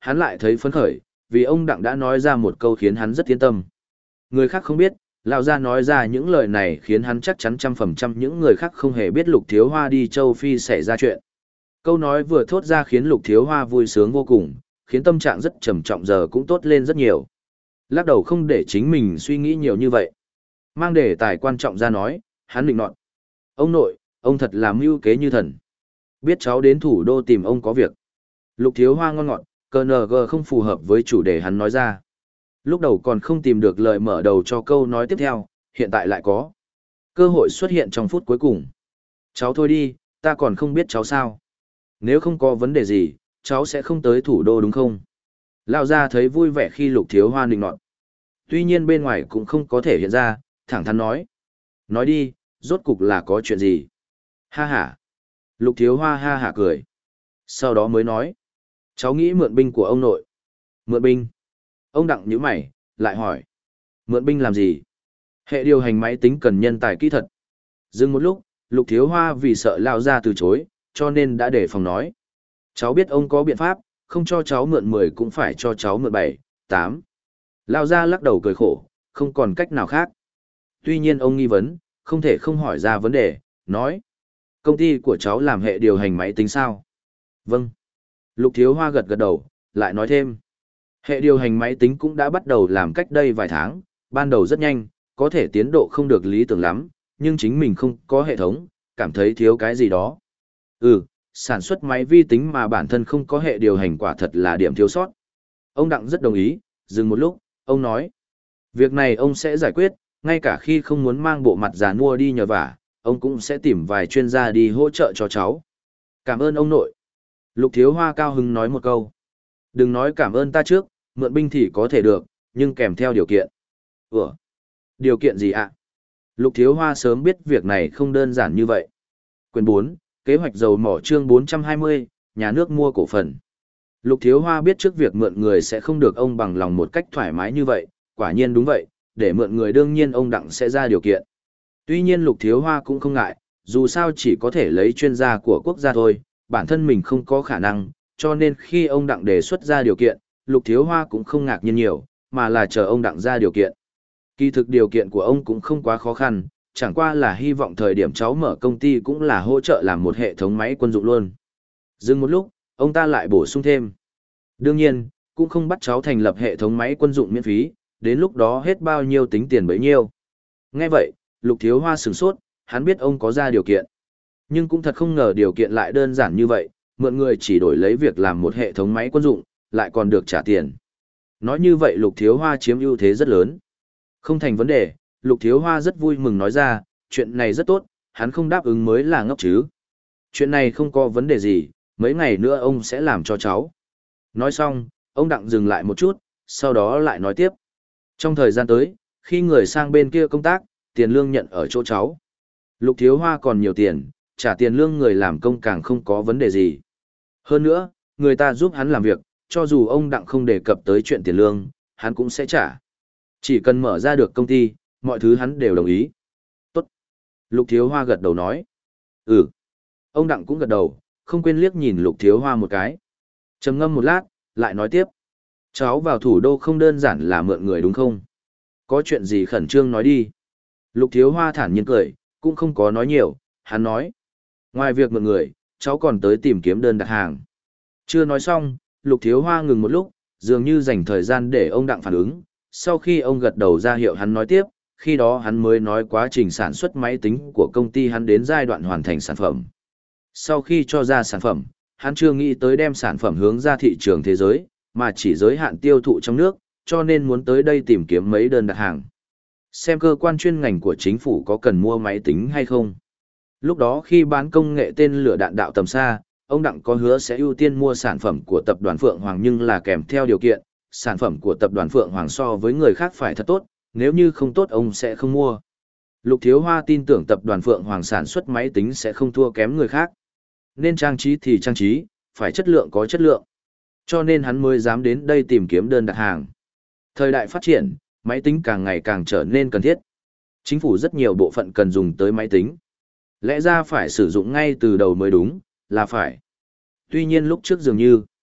hắn lại thấy phấn khởi, vì ông Đặng đã nói ra một câu khiến hắn rất yên tâm. Người khác không biết, lão gia nói ra những lời này khiến hắn chắc chắn trăm phần trăm những người khác không hề biết Lục Thiếu Hoa đi châu Phi xảy ra chuyện. Câu nói vừa thốt ra khiến Lục Thiếu Hoa vui sướng vô cùng, khiến tâm trạng rất trầm trọng giờ cũng tốt lên rất nhiều. Lắc đầu không để chính mình suy nghĩ nhiều như vậy. Mang đề tài quan trọng ra nói, hắn định nọt. Ông nội, ông thật là mưu kế như thần. Biết cháu đến thủ đô tìm ông có việc. Lục Thiếu Hoa ngon ngọt, cờ nờ gờ không phù hợp với chủ đề hắn nói ra. Lúc đầu còn không tìm được lời mở đầu cho câu nói tiếp theo, hiện tại lại có. Cơ hội xuất hiện trong phút cuối cùng. Cháu thôi đi, ta còn không biết cháu sao. Nếu không có vấn đề gì, cháu sẽ không tới thủ đô đúng không? Lão gia thấy vui vẻ khi Lục Thiếu Hoa nịnh nọt. Tuy nhiên bên ngoài cũng không có thể hiện ra, thẳng thắn nói. Nói đi, rốt cục là có chuyện gì? Ha ha. Lục Thiếu Hoa ha ha cười. Sau đó mới nói. Cháu nghĩ mượn binh của ông nội. Mượn binh? Ông Đặng nhíu mày, lại hỏi. Mượn binh làm gì? Hệ điều hành máy tính cần nhân tài kỹ thuật. Dừng một lúc, Lục Thiếu Hoa vì sợ Lão gia từ chối, cho nên đã để phòng nói. Cháu biết ông có biện pháp, không cho cháu mượn mười cũng phải cho cháu mượn bảy, tám. Lão gia lắc đầu cười khổ, không còn cách nào khác. Tuy nhiên ông nghi vấn, không thể không hỏi ra vấn đề, nói. Công ty của cháu làm hệ điều hành máy tính sao? Vâng. Lục Thiếu Hoa gật gật đầu, lại nói thêm. Hệ điều hành máy tính cũng đã bắt đầu làm cách đây vài tháng, ban đầu rất nhanh, có thể tiến độ không được lý tưởng lắm, nhưng chính mình không có hệ thống, cảm thấy thiếu cái gì đó. Ừ, sản xuất máy vi tính mà bản thân không có hệ điều hành quả thật là điểm thiếu sót. Ông Đặng rất đồng ý, dừng một lúc, ông nói. Việc này ông sẽ giải quyết, ngay cả khi không muốn mang bộ mặt già nua đi nhờ vả, ông cũng sẽ tìm vài chuyên gia đi hỗ trợ cho cháu. Cảm ơn ông nội. Lục Thiếu Hoa cao hứng nói một câu. Đừng nói cảm ơn ta trước, mượn binh thì có thể được, nhưng kèm theo điều kiện. Ủa? Điều kiện gì ạ? Lục Thiếu Hoa sớm biết việc này không đơn giản như vậy. Quyền bốn, kế hoạch dầu mỏ chương bốn trăm hai mươi, nhà nước mua cổ phần. Lục Thiếu Hoa biết trước việc mượn người sẽ không được ông bằng lòng một cách thoải mái như vậy, quả nhiên đúng vậy, để mượn người đương nhiên ông Đặng sẽ ra điều kiện. Tuy nhiên Lục Thiếu Hoa cũng không ngại, dù sao chỉ có thể lấy chuyên gia của quốc gia thôi, bản thân mình không có khả năng, cho nên khi ông Đặng đề xuất ra điều kiện, Lục Thiếu Hoa cũng không ngạc nhiên nhiều, mà là chờ ông Đặng ra điều kiện. Kỳ thực điều kiện của ông cũng không quá khó khăn, chẳng qua là hy vọng thời điểm cháu mở công ty cũng là hỗ trợ làm một hệ thống máy quân dụng luôn. Dừng một lúc, ông ta lại bổ sung thêm. Đương nhiên, cũng không bắt cháu thành lập hệ thống máy quân dụng miễn phí, đến lúc đó hết bao nhiêu tính tiền bấy nhiêu. Nghe vậy, Lục Thiếu Hoa sửng sốt, hắn biết ông có ra điều kiện. Nhưng cũng thật không ngờ điều kiện lại đơn giản như vậy, mượn người chỉ đổi lấy việc làm một hệ thống máy quân dụng, lại còn được trả tiền. Nói như vậy Lục Thiếu Hoa chiếm ưu thế rất lớn. Không thành vấn đề, Lục Thiếu Hoa rất vui mừng nói ra, chuyện này rất tốt, hắn không đáp ứng mới là ngốc chứ. Chuyện này không có vấn đề gì, mấy ngày nữa ông sẽ làm cho cháu. Nói xong, ông Đặng dừng lại một chút, sau đó lại nói tiếp. Trong thời gian tới, khi người sang bên kia công tác, tiền lương nhận ở chỗ cháu. Lục Thiếu Hoa còn nhiều tiền, trả tiền lương người làm công càng không có vấn đề gì. Hơn nữa, người ta giúp hắn làm việc, cho dù ông Đặng không đề cập tới chuyện tiền lương, hắn cũng sẽ trả. Chỉ cần mở ra được công ty, mọi thứ hắn đều đồng ý. Tốt. Lục Thiếu Hoa gật đầu nói. Ừ. Ông Đặng cũng gật đầu, không quên liếc nhìn Lục Thiếu Hoa một cái. Trầm ngâm một lát, lại nói tiếp. Cháu vào thủ đô không đơn giản là mượn người đúng không? Có chuyện gì khẩn trương nói đi. Lục Thiếu Hoa thản nhiên cười, cũng không có nói nhiều, hắn nói. Ngoài việc mượn người, cháu còn tới tìm kiếm đơn đặt hàng. Chưa nói xong, Lục Thiếu Hoa ngừng một lúc, dường như dành thời gian để ông Đặng phản ứng. Sau khi ông gật đầu ra hiệu hắn nói tiếp, khi đó hắn mới nói quá trình sản xuất máy tính của công ty hắn đến giai đoạn hoàn thành sản phẩm. Sau khi cho ra sản phẩm, hắn chưa nghĩ tới đem sản phẩm hướng ra thị trường thế giới, mà chỉ giới hạn tiêu thụ trong nước, cho nên muốn tới đây tìm kiếm mấy đơn đặt hàng. Xem cơ quan chuyên ngành của chính phủ có cần mua máy tính hay không. Lúc đó khi bán công nghệ tên lửa đạn đạo tầm xa, ông Đặng có hứa sẽ ưu tiên mua sản phẩm của tập đoàn Phượng Hoàng nhưng là kèm theo điều kiện, sản phẩm của tập đoàn Phượng Hoàng so với người khác phải thật tốt, nếu như không tốt ông sẽ không mua. Lục Thiếu Hoa tin tưởng tập đoàn Phượng Hoàng sản xuất máy tính sẽ không thua kém người khác. Nên trang trí thì trang trí, phải chất lượng có chất lượng. Cho nên hắn mới dám đến đây tìm kiếm đơn đặt hàng. Thời đại phát triển, máy tính càng ngày càng trở nên cần thiết. Chính phủ rất nhiều bộ phận cần dùng tới máy tính. Lẽ ra phải sử dụng ngay từ đầu mới đúng, là phải. Tuy nhiên lúc trước dường như,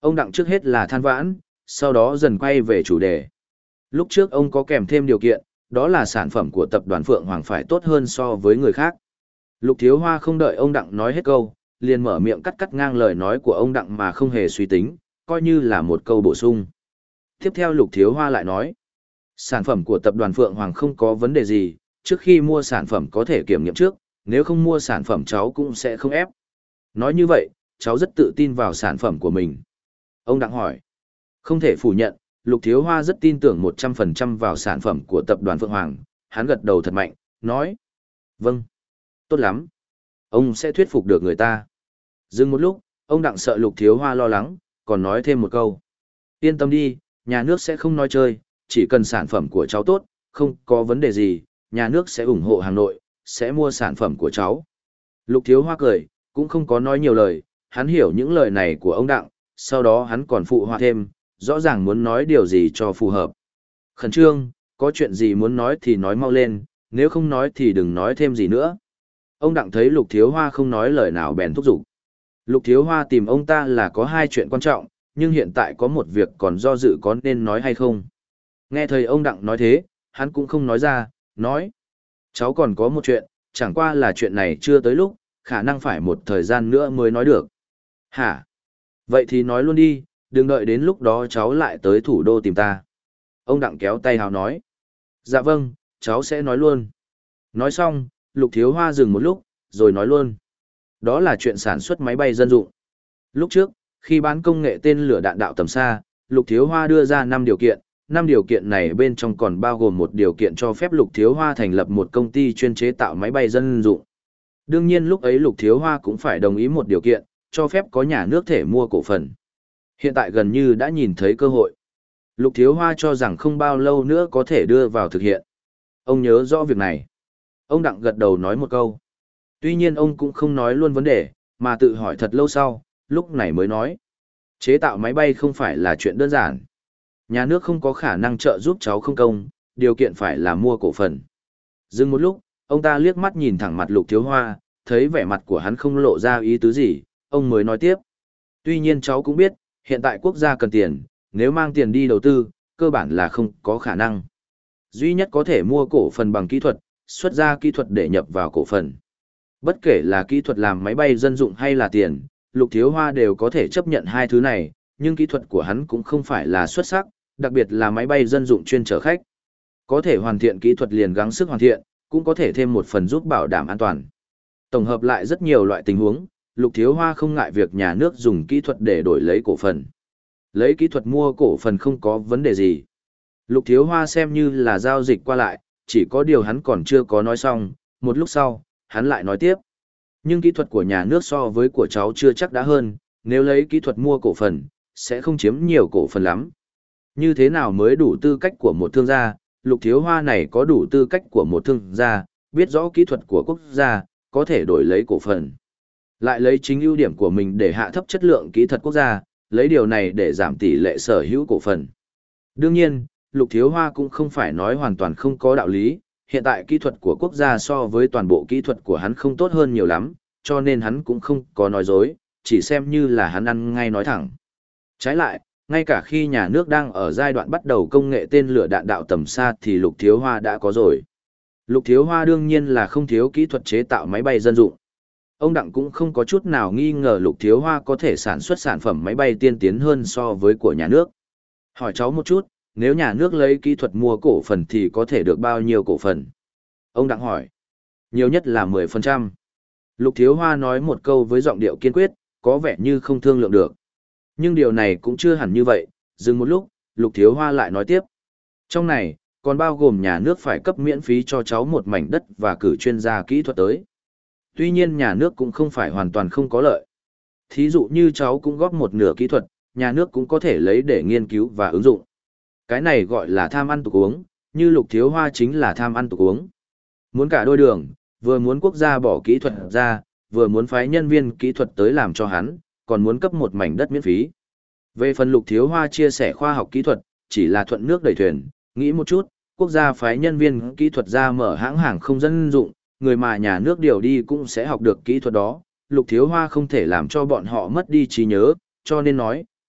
Ông Đặng trước hết là than vãn, sau đó dần quay về chủ đề. Lúc trước ông có kèm thêm điều kiện, đó là sản phẩm của tập đoàn Phượng Hoàng phải tốt hơn so với người khác. Lục Thiếu Hoa không đợi ông Đặng nói hết câu, liền mở miệng cắt cắt ngang lời nói của ông Đặng mà không hề suy tính, coi như là một câu bổ sung. Tiếp theo Lục Thiếu Hoa lại nói, sản phẩm của tập đoàn Phượng Hoàng không có vấn đề gì, trước khi mua sản phẩm có thể kiểm nghiệm trước, nếu không mua sản phẩm cháu cũng sẽ không ép. Nói như vậy, cháu rất tự tin vào sản phẩm của mình. Ông Đặng hỏi, không thể phủ nhận, Lục Thiếu Hoa rất tin tưởng một trăm phần trăm vào sản phẩm của tập đoàn Phượng Hoàng, hắn gật đầu thật mạnh, nói, vâng, tốt lắm, ông sẽ thuyết phục được người ta. Dừng một lúc, ông Đặng sợ Lục Thiếu Hoa lo lắng, còn nói thêm một câu, yên tâm đi, nhà nước sẽ không nói chơi, chỉ cần sản phẩm của cháu tốt, không có vấn đề gì, nhà nước sẽ ủng hộ Hà Nội, sẽ mua sản phẩm của cháu. Lục Thiếu Hoa cười, cũng không có nói nhiều lời, hắn hiểu những lời này của ông Đặng, sau đó hắn còn phụ họa thêm, rõ ràng muốn nói điều gì cho phù hợp. Khẩn trương, có chuyện gì muốn nói thì nói mau lên, nếu không nói thì đừng nói thêm gì nữa. Ông Đặng thấy Lục Thiếu Hoa không nói lời nào bèn thúc giục. Lục Thiếu Hoa tìm ông ta là có hai chuyện quan trọng, nhưng hiện tại có một việc còn do dự có nên nói hay không. Nghe thấy ông Đặng nói thế, hắn cũng không nói ra, nói. Cháu còn có một chuyện, chẳng qua là chuyện này chưa tới lúc, khả năng phải một thời gian nữa mới nói được. Hả? Vậy thì nói luôn đi, đừng đợi đến lúc đó cháu lại tới thủ đô tìm ta. Ông Đặng kéo tay hào nói. Dạ vâng, cháu sẽ nói luôn. Nói xong, Lục Thiếu Hoa dừng một lúc, rồi nói luôn. Đó là chuyện sản xuất máy bay dân dụng. Lúc trước, khi bán công nghệ tên lửa đạn đạo tầm xa, Lục Thiếu Hoa đưa ra năm điều kiện. Năm điều kiện này bên trong còn bao gồm một điều kiện cho phép Lục Thiếu Hoa thành lập một công ty chuyên chế tạo máy bay dân dụng. Đương nhiên lúc ấy Lục Thiếu Hoa cũng phải đồng ý một điều kiện, cho phép có nhà nước thể mua cổ phần. Hiện tại gần như đã nhìn thấy cơ hội. Lục Thiếu Hoa cho rằng không bao lâu nữa có thể đưa vào thực hiện. Ông nhớ rõ việc này. Ông Đặng gật đầu nói một câu. Tuy nhiên ông cũng không nói luôn vấn đề, mà tự hỏi thật lâu sau, lúc này mới nói. Chế tạo máy bay không phải là chuyện đơn giản. Nhà nước không có khả năng trợ giúp cháu không công, điều kiện phải là mua cổ phần. Dừng một lúc, ông ta liếc mắt nhìn thẳng mặt Lục Thiếu Hoa, thấy vẻ mặt của hắn không lộ ra ý tứ gì, ông mới nói tiếp. Tuy nhiên cháu cũng biết, hiện tại quốc gia cần tiền, nếu mang tiền đi đầu tư, cơ bản là không có khả năng. Duy nhất có thể mua cổ phần bằng kỹ thuật, xuất ra kỹ thuật để nhập vào cổ phần. Bất kể là kỹ thuật làm máy bay dân dụng hay là tiền, Lục Thiếu Hoa đều có thể chấp nhận hai thứ này, nhưng kỹ thuật của hắn cũng không phải là xuất sắc, đặc biệt là máy bay dân dụng chuyên chở khách. Có thể hoàn thiện kỹ thuật liền gắng sức hoàn thiện, cũng có thể thêm một phần giúp bảo đảm an toàn. Tổng hợp lại rất nhiều loại tình huống, Lục Thiếu Hoa không ngại việc nhà nước dùng kỹ thuật để đổi lấy cổ phần. Lấy kỹ thuật mua cổ phần không có vấn đề gì. Lục Thiếu Hoa xem như là giao dịch qua lại, chỉ có điều hắn còn chưa có nói xong, một lúc sau, hắn lại nói tiếp. Nhưng kỹ thuật của nhà nước so với của cháu chưa chắc đã hơn, nếu lấy kỹ thuật mua cổ phần, sẽ không chiếm nhiều cổ phần lắm. Như thế nào mới đủ tư cách của một thương gia, Lục Thiếu Hoa này có đủ tư cách của một thương gia, biết rõ kỹ thuật của quốc gia, có thể đổi lấy cổ phần. Lại lấy chính ưu điểm của mình để hạ thấp chất lượng kỹ thuật quốc gia, lấy điều này để giảm tỷ lệ sở hữu cổ phần. Đương nhiên, Lục Thiếu Hoa cũng không phải nói hoàn toàn không có đạo lý, hiện tại kỹ thuật của quốc gia so với toàn bộ kỹ thuật của hắn không tốt hơn nhiều lắm, cho nên hắn cũng không có nói dối, chỉ xem như là hắn ăn ngay nói thẳng. Trái lại, ngay cả khi nhà nước đang ở giai đoạn bắt đầu công nghệ tên lửa đạn đạo tầm xa thì Lục Thiếu Hoa đã có rồi. Lục Thiếu Hoa đương nhiên là không thiếu kỹ thuật chế tạo máy bay dân dụng. Ông Đặng cũng không có chút nào nghi ngờ Lục Thiếu Hoa có thể sản xuất sản phẩm máy bay tiên tiến hơn so với của nhà nước. Hỏi cháu một chút, nếu nhà nước lấy kỹ thuật mua cổ phần thì có thể được bao nhiêu cổ phần? Ông Đặng hỏi. Nhiều nhất là mười phần trăm. Lục Thiếu Hoa nói một câu với giọng điệu kiên quyết, có vẻ như không thương lượng được. Nhưng điều này cũng chưa hẳn như vậy, dừng một lúc, Lục Thiếu Hoa lại nói tiếp. Trong này, còn bao gồm nhà nước phải cấp miễn phí cho cháu một mảnh đất và cử chuyên gia kỹ thuật tới. Tuy nhiên nhà nước cũng không phải hoàn toàn không có lợi. Thí dụ như cháu cũng góp một nửa kỹ thuật, nhà nước cũng có thể lấy để nghiên cứu và ứng dụng. Cái này gọi là tham ăn tục uống, như Lục Thiếu Hoa chính là tham ăn tục uống. Muốn cả đôi đường, vừa muốn quốc gia bỏ kỹ thuật ra, vừa muốn phái nhân viên kỹ thuật tới làm cho hắn, còn muốn cấp một mảnh đất miễn phí. Về phần Lục Thiếu Hoa chia sẻ khoa học kỹ thuật, chỉ là thuận nước đẩy thuyền, nghĩ một chút, quốc gia phái nhân viên kỹ thuật ra mở hãng hàng không dân dụng, người mà nhà nước điều đi cũng sẽ học được kỹ thuật đó, Lục Thiếu Hoa không thể làm cho bọn họ mất đi trí nhớ, cho nên nói,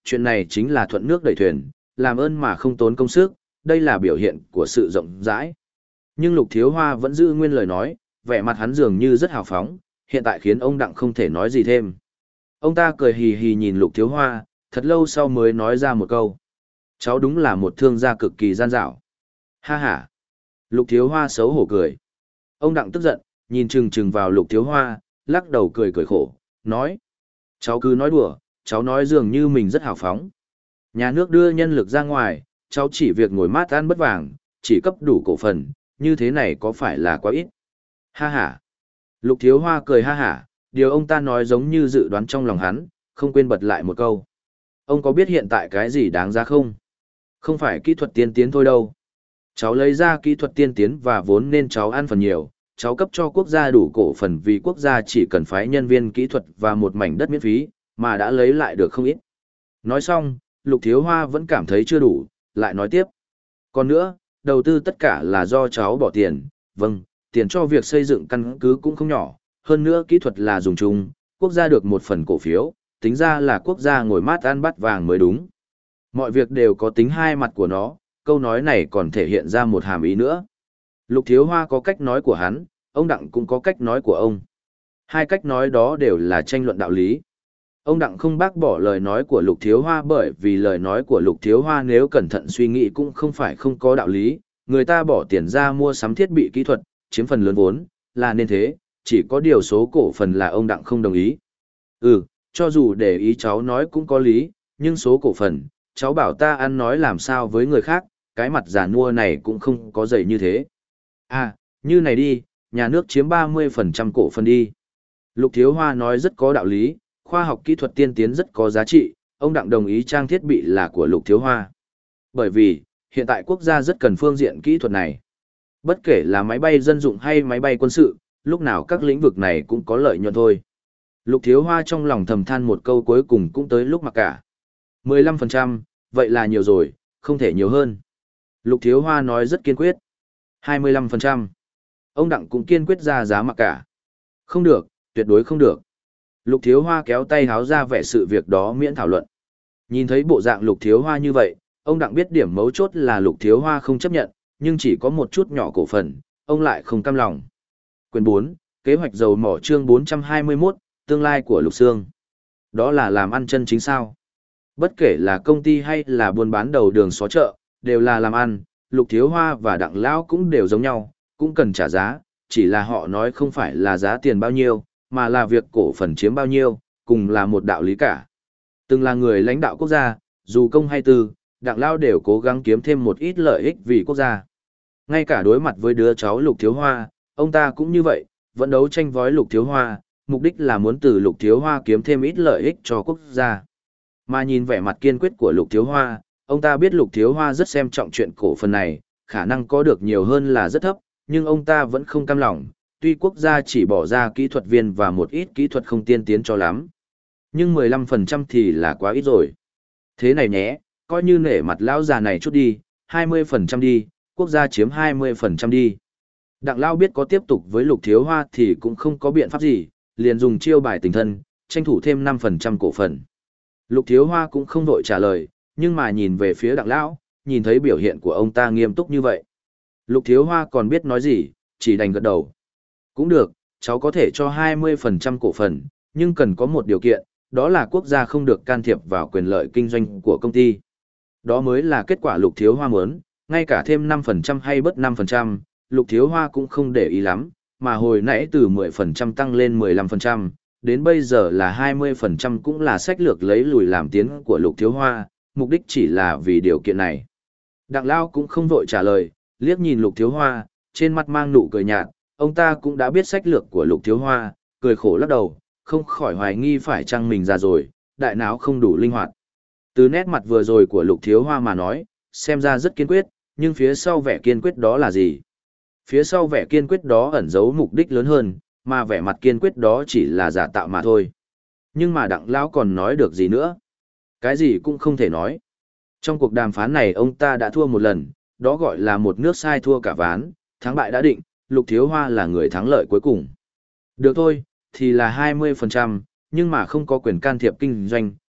chuyện này chính là thuận nước đẩy thuyền, làm ơn mà không tốn công sức, đây là biểu hiện của sự rộng rãi. Nhưng Lục Thiếu Hoa vẫn giữ nguyên lời nói, vẻ mặt hắn dường như rất hào phóng, hiện tại khiến ông Đặng không thể nói gì thêm. Ông ta cười hì hì nhìn Lục Thiếu Hoa, thật lâu sau mới nói ra một câu. Cháu đúng là một thương gia cực kỳ gian dảo. Ha ha. Lục Thiếu Hoa xấu hổ cười. Ông Đặng tức giận, nhìn chừng chừng vào Lục Thiếu Hoa, lắc đầu cười cười khổ, nói. Cháu cứ nói đùa, cháu nói dường như mình rất hào phóng. Nhà nước đưa nhân lực ra ngoài, cháu chỉ việc ngồi mát ăn bất vàng, chỉ cấp đủ cổ phần, như thế này có phải là quá ít? Ha ha. Lục Thiếu Hoa cười ha ha, điều ông ta nói giống như dự đoán trong lòng hắn, không quên bật lại một câu. Ông có biết hiện tại cái gì đáng giá không? Không phải kỹ thuật tiên tiến thôi đâu. Cháu lấy ra kỹ thuật tiên tiến và vốn nên cháu ăn phần nhiều, cháu cấp cho quốc gia đủ cổ phần vì quốc gia chỉ cần phái nhân viên kỹ thuật và một mảnh đất miễn phí, mà đã lấy lại được không ít. Nói xong, Lục Thiếu Hoa vẫn cảm thấy chưa đủ, lại nói tiếp. Còn nữa, đầu tư tất cả là do cháu bỏ tiền, vâng, tiền cho việc xây dựng căn cứ cũng không nhỏ, hơn nữa kỹ thuật là dùng chung, quốc gia được một phần cổ phiếu, tính ra là quốc gia ngồi mát ăn bát vàng mới đúng. Mọi việc đều có tính hai mặt của nó, câu nói này còn thể hiện ra một hàm ý nữa. Lục Thiếu Hoa có cách nói của hắn, ông Đặng cũng có cách nói của ông. Hai cách nói đó đều là tranh luận đạo lý. Ông Đặng không bác bỏ lời nói của Lục Thiếu Hoa bởi vì lời nói của Lục Thiếu Hoa nếu cẩn thận suy nghĩ cũng không phải không có đạo lý, người ta bỏ tiền ra mua sắm thiết bị kỹ thuật, chiếm phần lớn vốn, là nên thế, chỉ có điều số cổ phần là ông Đặng không đồng ý. Ừ, cho dù để ý cháu nói cũng có lý, nhưng số cổ phần, cháu bảo ta ăn nói làm sao với người khác, cái mặt giả nua này cũng không có dày như thế. À, như này đi, nhà nước chiếm ba mươi phần trăm cổ phần đi. Lục Thiếu Hoa nói rất có đạo lý, khoa học kỹ thuật tiên tiến rất có giá trị, ông Đặng đồng ý trang thiết bị là của Lục Thiếu Hoa. Bởi vì, hiện tại quốc gia rất cần phương diện kỹ thuật này. Bất kể là máy bay dân dụng hay máy bay quân sự, lúc nào các lĩnh vực này cũng có lợi nhuận thôi. Lục Thiếu Hoa trong lòng thầm than một câu cuối cùng cũng tới lúc mặc cả. mười lăm phần trăm, vậy là nhiều rồi, không thể nhiều hơn. Lục Thiếu Hoa nói rất kiên quyết. hai mươi lăm phần trăm. Ông Đặng cũng kiên quyết ra giá mặc cả. Không được, tuyệt đối không được. Lục Thiếu Hoa kéo tay háo ra vẻ sự việc đó miễn thảo luận. Nhìn thấy bộ dạng Lục Thiếu Hoa như vậy, ông Đặng biết điểm mấu chốt là Lục Thiếu Hoa không chấp nhận, nhưng chỉ có một chút nhỏ cổ phần, ông lại không cam lòng. Quyển bốn, kế hoạch dầu mỏ chương bốn trăm hai mươi mốt, tương lai của Lục Xương. Đó là làm ăn chân chính sao? Bất kể là công ty hay là buôn bán đầu đường xó chợ, đều là làm ăn, Lục Thiếu Hoa và Đặng Lão cũng đều giống nhau, cũng cần trả giá, chỉ là họ nói không phải là giá tiền bao nhiêu, mà là việc cổ phần chiếm bao nhiêu, cùng là một đạo lý cả. Từng là người lãnh đạo quốc gia, dù công hay tư, Đặng Lão đều cố gắng kiếm thêm một ít lợi ích vì quốc gia. Ngay cả đối mặt với đứa cháu Lục Thiếu Hoa, ông ta cũng như vậy, vẫn đấu tranh với Lục Thiếu Hoa, mục đích là muốn từ Lục Thiếu Hoa kiếm thêm ít lợi ích cho quốc gia. Mà nhìn vẻ mặt kiên quyết của Lục Thiếu Hoa, ông ta biết Lục Thiếu Hoa rất xem trọng chuyện cổ phần này, khả năng có được nhiều hơn là rất thấp, nhưng ông ta vẫn không cam lòng, tuy quốc gia chỉ bỏ ra kỹ thuật viên và một ít kỹ thuật không tiên tiến cho lắm. Nhưng mười lăm phần trăm thì là quá ít rồi. Thế này nhé, coi như nể mặt lão già này chút đi, hai mươi phần trăm đi, quốc gia chiếm hai mươi phần trăm đi. Đặng Lão biết có tiếp tục với Lục Thiếu Hoa thì cũng không có biện pháp gì, liền dùng chiêu bài tình thân, tranh thủ thêm năm phần trăm cổ phần. Lục Thiếu Hoa cũng không vội trả lời, nhưng mà nhìn về phía Đặng Lão, nhìn thấy biểu hiện của ông ta nghiêm túc như vậy. Lục Thiếu Hoa còn biết nói gì, chỉ đành gật đầu. Cũng được, cháu có thể cho hai mươi phần trăm cổ phần, nhưng cần có một điều kiện, đó là quốc gia không được can thiệp vào quyền lợi kinh doanh của công ty. Đó mới là kết quả Lục Thiếu Hoa muốn, ngay cả thêm năm phần trăm hay bớt năm phần trăm, Lục Thiếu Hoa cũng không để ý lắm, mà hồi nãy từ mười phần trăm tăng lên mười lăm phần trăm, đến bây giờ là hai mươi phần trăm cũng là sách lược lấy lùi làm tiến của Lục Thiếu Hoa, mục đích chỉ là vì điều kiện này. Đặng Lao cũng không vội trả lời, liếc nhìn Lục Thiếu Hoa, trên mặt mang nụ cười nhạt, ông ta cũng đã biết sách lược của Lục Thiếu Hoa, cười khổ lắc đầu, không khỏi hoài nghi phải chăng mình già rồi, đại não không đủ linh hoạt. Từ nét mặt vừa rồi của Lục Thiếu Hoa mà nói, xem ra rất kiên quyết, nhưng phía sau vẻ kiên quyết đó là gì? Phía sau vẻ kiên quyết đó ẩn giấu mục đích lớn hơn, mà vẻ mặt kiên quyết đó chỉ là giả tạo mà thôi. Nhưng mà Đặng Lão còn nói được gì nữa? Cái gì cũng không thể nói. Trong cuộc đàm phán này ông ta đã thua một lần, đó gọi là một nước sai thua cả ván, thắng bại đã định, Lục Thiếu Hoa là người thắng lợi cuối cùng. Được thôi, thì là hai mươi phần trăm, nhưng mà không có quyền can thiệp kinh doanh,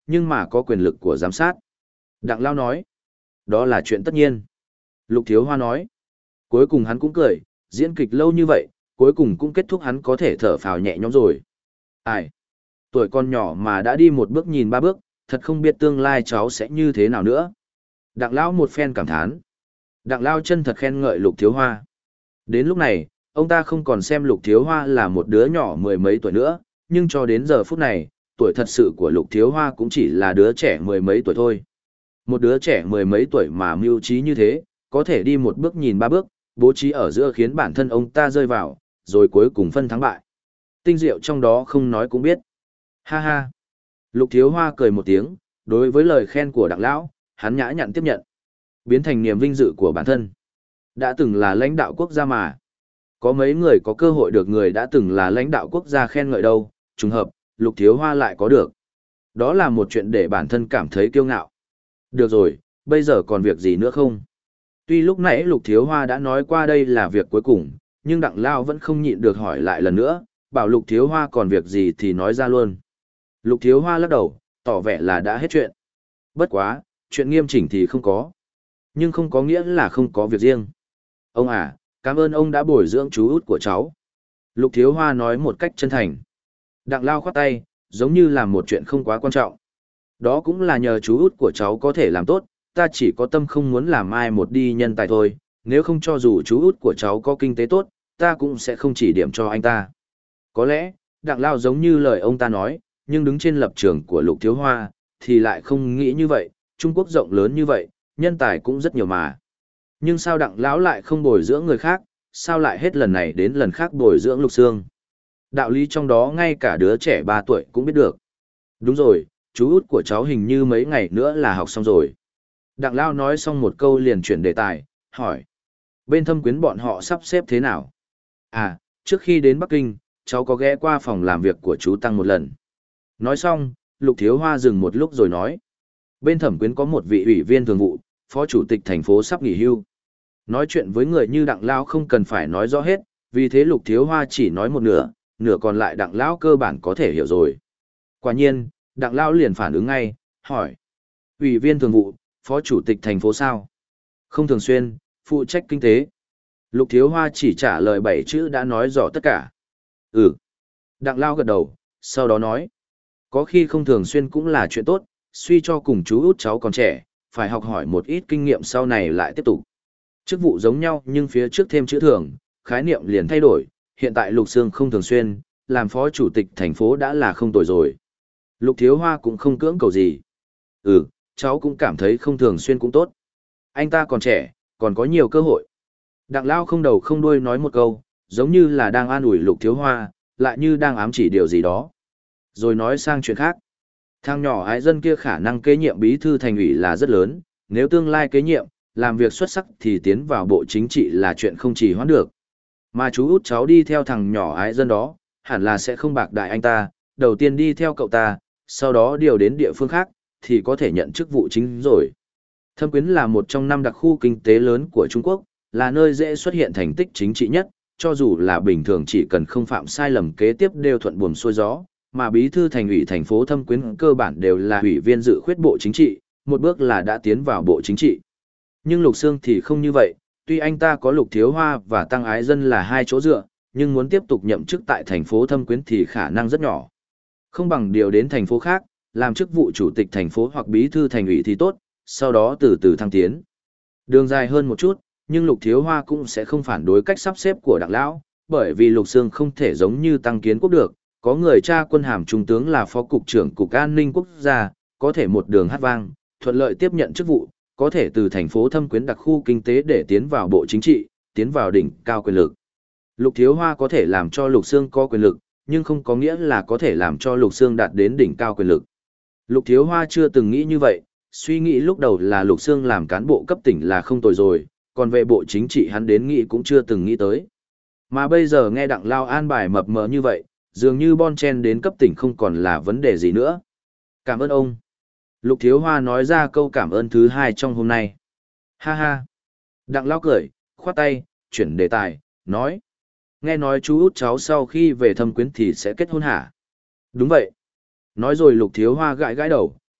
nhưng mà có quyền lực của giám sát. Đặng Lao nói, đó là chuyện tất nhiên. Lục Thiếu Hoa nói, cuối cùng hắn cũng cười, diễn kịch lâu như vậy, cuối cùng cũng kết thúc hắn có thể thở phào nhẹ nhõm rồi. Ai? Tuổi con nhỏ mà đã đi một bước nhìn ba bước, thật không biết tương lai cháu sẽ như thế nào nữa. Đặng Lão một phen cảm thán. Đặng Lao chân thật khen ngợi Lục Thiếu Hoa. Đến lúc này, ông ta không còn xem Lục Thiếu Hoa là một đứa nhỏ mười mấy tuổi nữa, nhưng cho đến giờ phút này, tuổi thật sự của Lục Thiếu Hoa cũng chỉ là đứa trẻ mười mấy tuổi thôi. Một đứa trẻ mười mấy tuổi mà mưu trí như thế, có thể đi một bước nhìn ba bước, bố trí ở giữa khiến bản thân ông ta rơi vào, rồi cuối cùng phân thắng bại. Tinh diệu trong đó không nói cũng biết. Ha ha. Lục Thiếu Hoa cười một tiếng, đối với lời khen của Đặng Lão, hắn nhã nhặn tiếp nhận. Biến thành niềm vinh dự của bản thân. Đã từng là lãnh đạo quốc gia mà. Có mấy người có cơ hội được người đã từng là lãnh đạo quốc gia khen ngợi đâu, trùng hợp, Lục Thiếu Hoa lại có được. Đó là một chuyện để bản thân cảm thấy kiêu ngạo. Được rồi, bây giờ còn việc gì nữa không? Tuy lúc nãy Lục Thiếu Hoa đã nói qua đây là việc cuối cùng, nhưng Đặng Lao vẫn không nhịn được hỏi lại lần nữa, bảo Lục Thiếu Hoa còn việc gì thì nói ra luôn. Lục Thiếu Hoa lắc đầu, tỏ vẻ là đã hết chuyện. Bất quá, chuyện nghiêm chỉnh thì không có. Nhưng không có nghĩa là không có việc riêng. Ông à, cảm ơn ông đã bồi dưỡng chú út của cháu. Lục Thiếu Hoa nói một cách chân thành. Đặng Lao khoát tay, giống như làm một chuyện không quá quan trọng. Đó cũng là nhờ chú út của cháu có thể làm tốt, ta chỉ có tâm không muốn làm ai một đi nhân tài thôi, nếu không cho dù chú út của cháu có kinh tế tốt, ta cũng sẽ không chỉ điểm cho anh ta. Có lẽ, Đặng Lao giống như lời ông ta nói, nhưng đứng trên lập trường của Lục Thiếu Hoa, thì lại không nghĩ như vậy, Trung Quốc rộng lớn như vậy, nhân tài cũng rất nhiều mà. Nhưng sao Đặng Lão lại không bồi dưỡng người khác, sao lại hết lần này đến lần khác bồi dưỡng Lục Sương? Đạo lý trong đó ngay cả đứa trẻ ba tuổi cũng biết được. Đúng rồi, chú út của cháu hình như mấy ngày nữa là học xong rồi. Đặng Lao nói xong một câu liền chuyển đề tài, hỏi. Bên Thâm Quyến bọn họ sắp xếp thế nào? À, trước khi đến Bắc Kinh, cháu có ghé qua phòng làm việc của chú Tăng một lần. Nói xong, Lục Thiếu Hoa dừng một lúc rồi nói. Bên Thẩm Quyến có một vị ủy viên thường vụ, phó chủ tịch thành phố sắp nghỉ hưu. Nói chuyện với người như Đặng Lao không cần phải nói rõ hết, vì thế Lục Thiếu Hoa chỉ nói một nửa, nửa còn lại Đặng Lao cơ bản có thể hiểu rồi. Quả nhiên, Đặng Lao liền phản ứng ngay, hỏi. Ủy viên thường vụ, phó chủ tịch thành phố sao? Không thường xuyên, phụ trách kinh tế. Lục Thiếu Hoa chỉ trả lời bảy chữ đã nói rõ tất cả. Ừ. Đặng Lao gật đầu, sau đó nói. Có khi không thường xuyên cũng là chuyện tốt, suy cho cùng chú út cháu còn trẻ, phải học hỏi một ít kinh nghiệm sau này lại tiếp tục. Chức vụ giống nhau nhưng phía trước thêm chữ thường, khái niệm liền thay đổi, hiện tại Lục Sương không thường xuyên, làm phó chủ tịch thành phố đã là không tồi rồi. Lục Thiếu Hoa cũng không cưỡng cầu gì. Ừ, cháu cũng cảm thấy không thường xuyên cũng tốt. Anh ta còn trẻ, còn có nhiều cơ hội. Đặng Lao không đầu không đuôi nói một câu, giống như là đang an ủi Lục Thiếu Hoa, lại như đang ám chỉ điều gì đó. Rồi nói sang chuyện khác. Thằng nhỏ ái dân kia khả năng kế nhiệm bí thư thành ủy là rất lớn, nếu tương lai kế nhiệm, làm việc xuất sắc thì tiến vào bộ chính trị là chuyện không chỉ hoãn được. Mà chú út cháu đi theo thằng nhỏ ái dân đó, hẳn là sẽ không bạc đại anh ta, đầu tiên đi theo cậu ta, sau đó điều đến địa phương khác, thì có thể nhận chức vụ chính rồi. Thâm Quyến là một trong năm đặc khu kinh tế lớn của Trung Quốc, là nơi dễ xuất hiện thành tích chính trị nhất, cho dù là bình thường chỉ cần không phạm sai lầm kế tiếp đều thuận buồm xuôi gió, mà bí thư thành ủy thành phố Thâm Quyến cơ bản đều là ủy viên dự khuyết bộ chính trị, một bước là đã tiến vào bộ chính trị. Nhưng Lục Sương thì không như vậy, tuy anh ta có Lục Thiếu Hoa và Tăng Ái Dân là hai chỗ dựa, nhưng muốn tiếp tục nhậm chức tại thành phố Thâm Quyến thì khả năng rất nhỏ. Không bằng điều đến thành phố khác, làm chức vụ chủ tịch thành phố hoặc bí thư thành ủy thì tốt, sau đó từ từ thăng tiến. Đường dài hơn một chút, nhưng Lục Thiếu Hoa cũng sẽ không phản đối cách sắp xếp của Đặng Lão, bởi vì Lục Sương không thể giống như Tăng Kiến Quốc được, có người cha quân hàm trung tướng là phó cục trưởng cục an ninh quốc gia, có thể một đường hát vang, thuận lợi tiếp nhận chức vụ, có thể từ thành phố Thâm Quyến đặc khu kinh tế để tiến vào bộ chính trị, tiến vào đỉnh cao quyền lực. Lục Thiếu Hoa có thể làm cho Lục Sương có quyền lực, nhưng không có nghĩa là có thể làm cho Lục Sương đạt đến đỉnh cao quyền lực. Lục Thiếu Hoa chưa từng nghĩ như vậy, suy nghĩ lúc đầu là Lục Sương làm cán bộ cấp tỉnh là không tồi rồi, còn về bộ chính trị hắn đến nghĩ cũng chưa từng nghĩ tới. Mà bây giờ nghe Đặng Lao an bài mập mờ như vậy, dường như bon chen đến cấp tỉnh không còn là vấn đề gì nữa. Cảm ơn ông. Lục Thiếu Hoa nói ra câu cảm ơn thứ hai trong hôm nay. Ha ha. Đặng Lao cười, khoát tay, chuyển đề tài, nói. Nghe nói chú út cháu sau khi về Thâm Quyến thì sẽ kết hôn hả? Đúng vậy. Nói rồi Lục Thiếu Hoa gãi gãi đầu,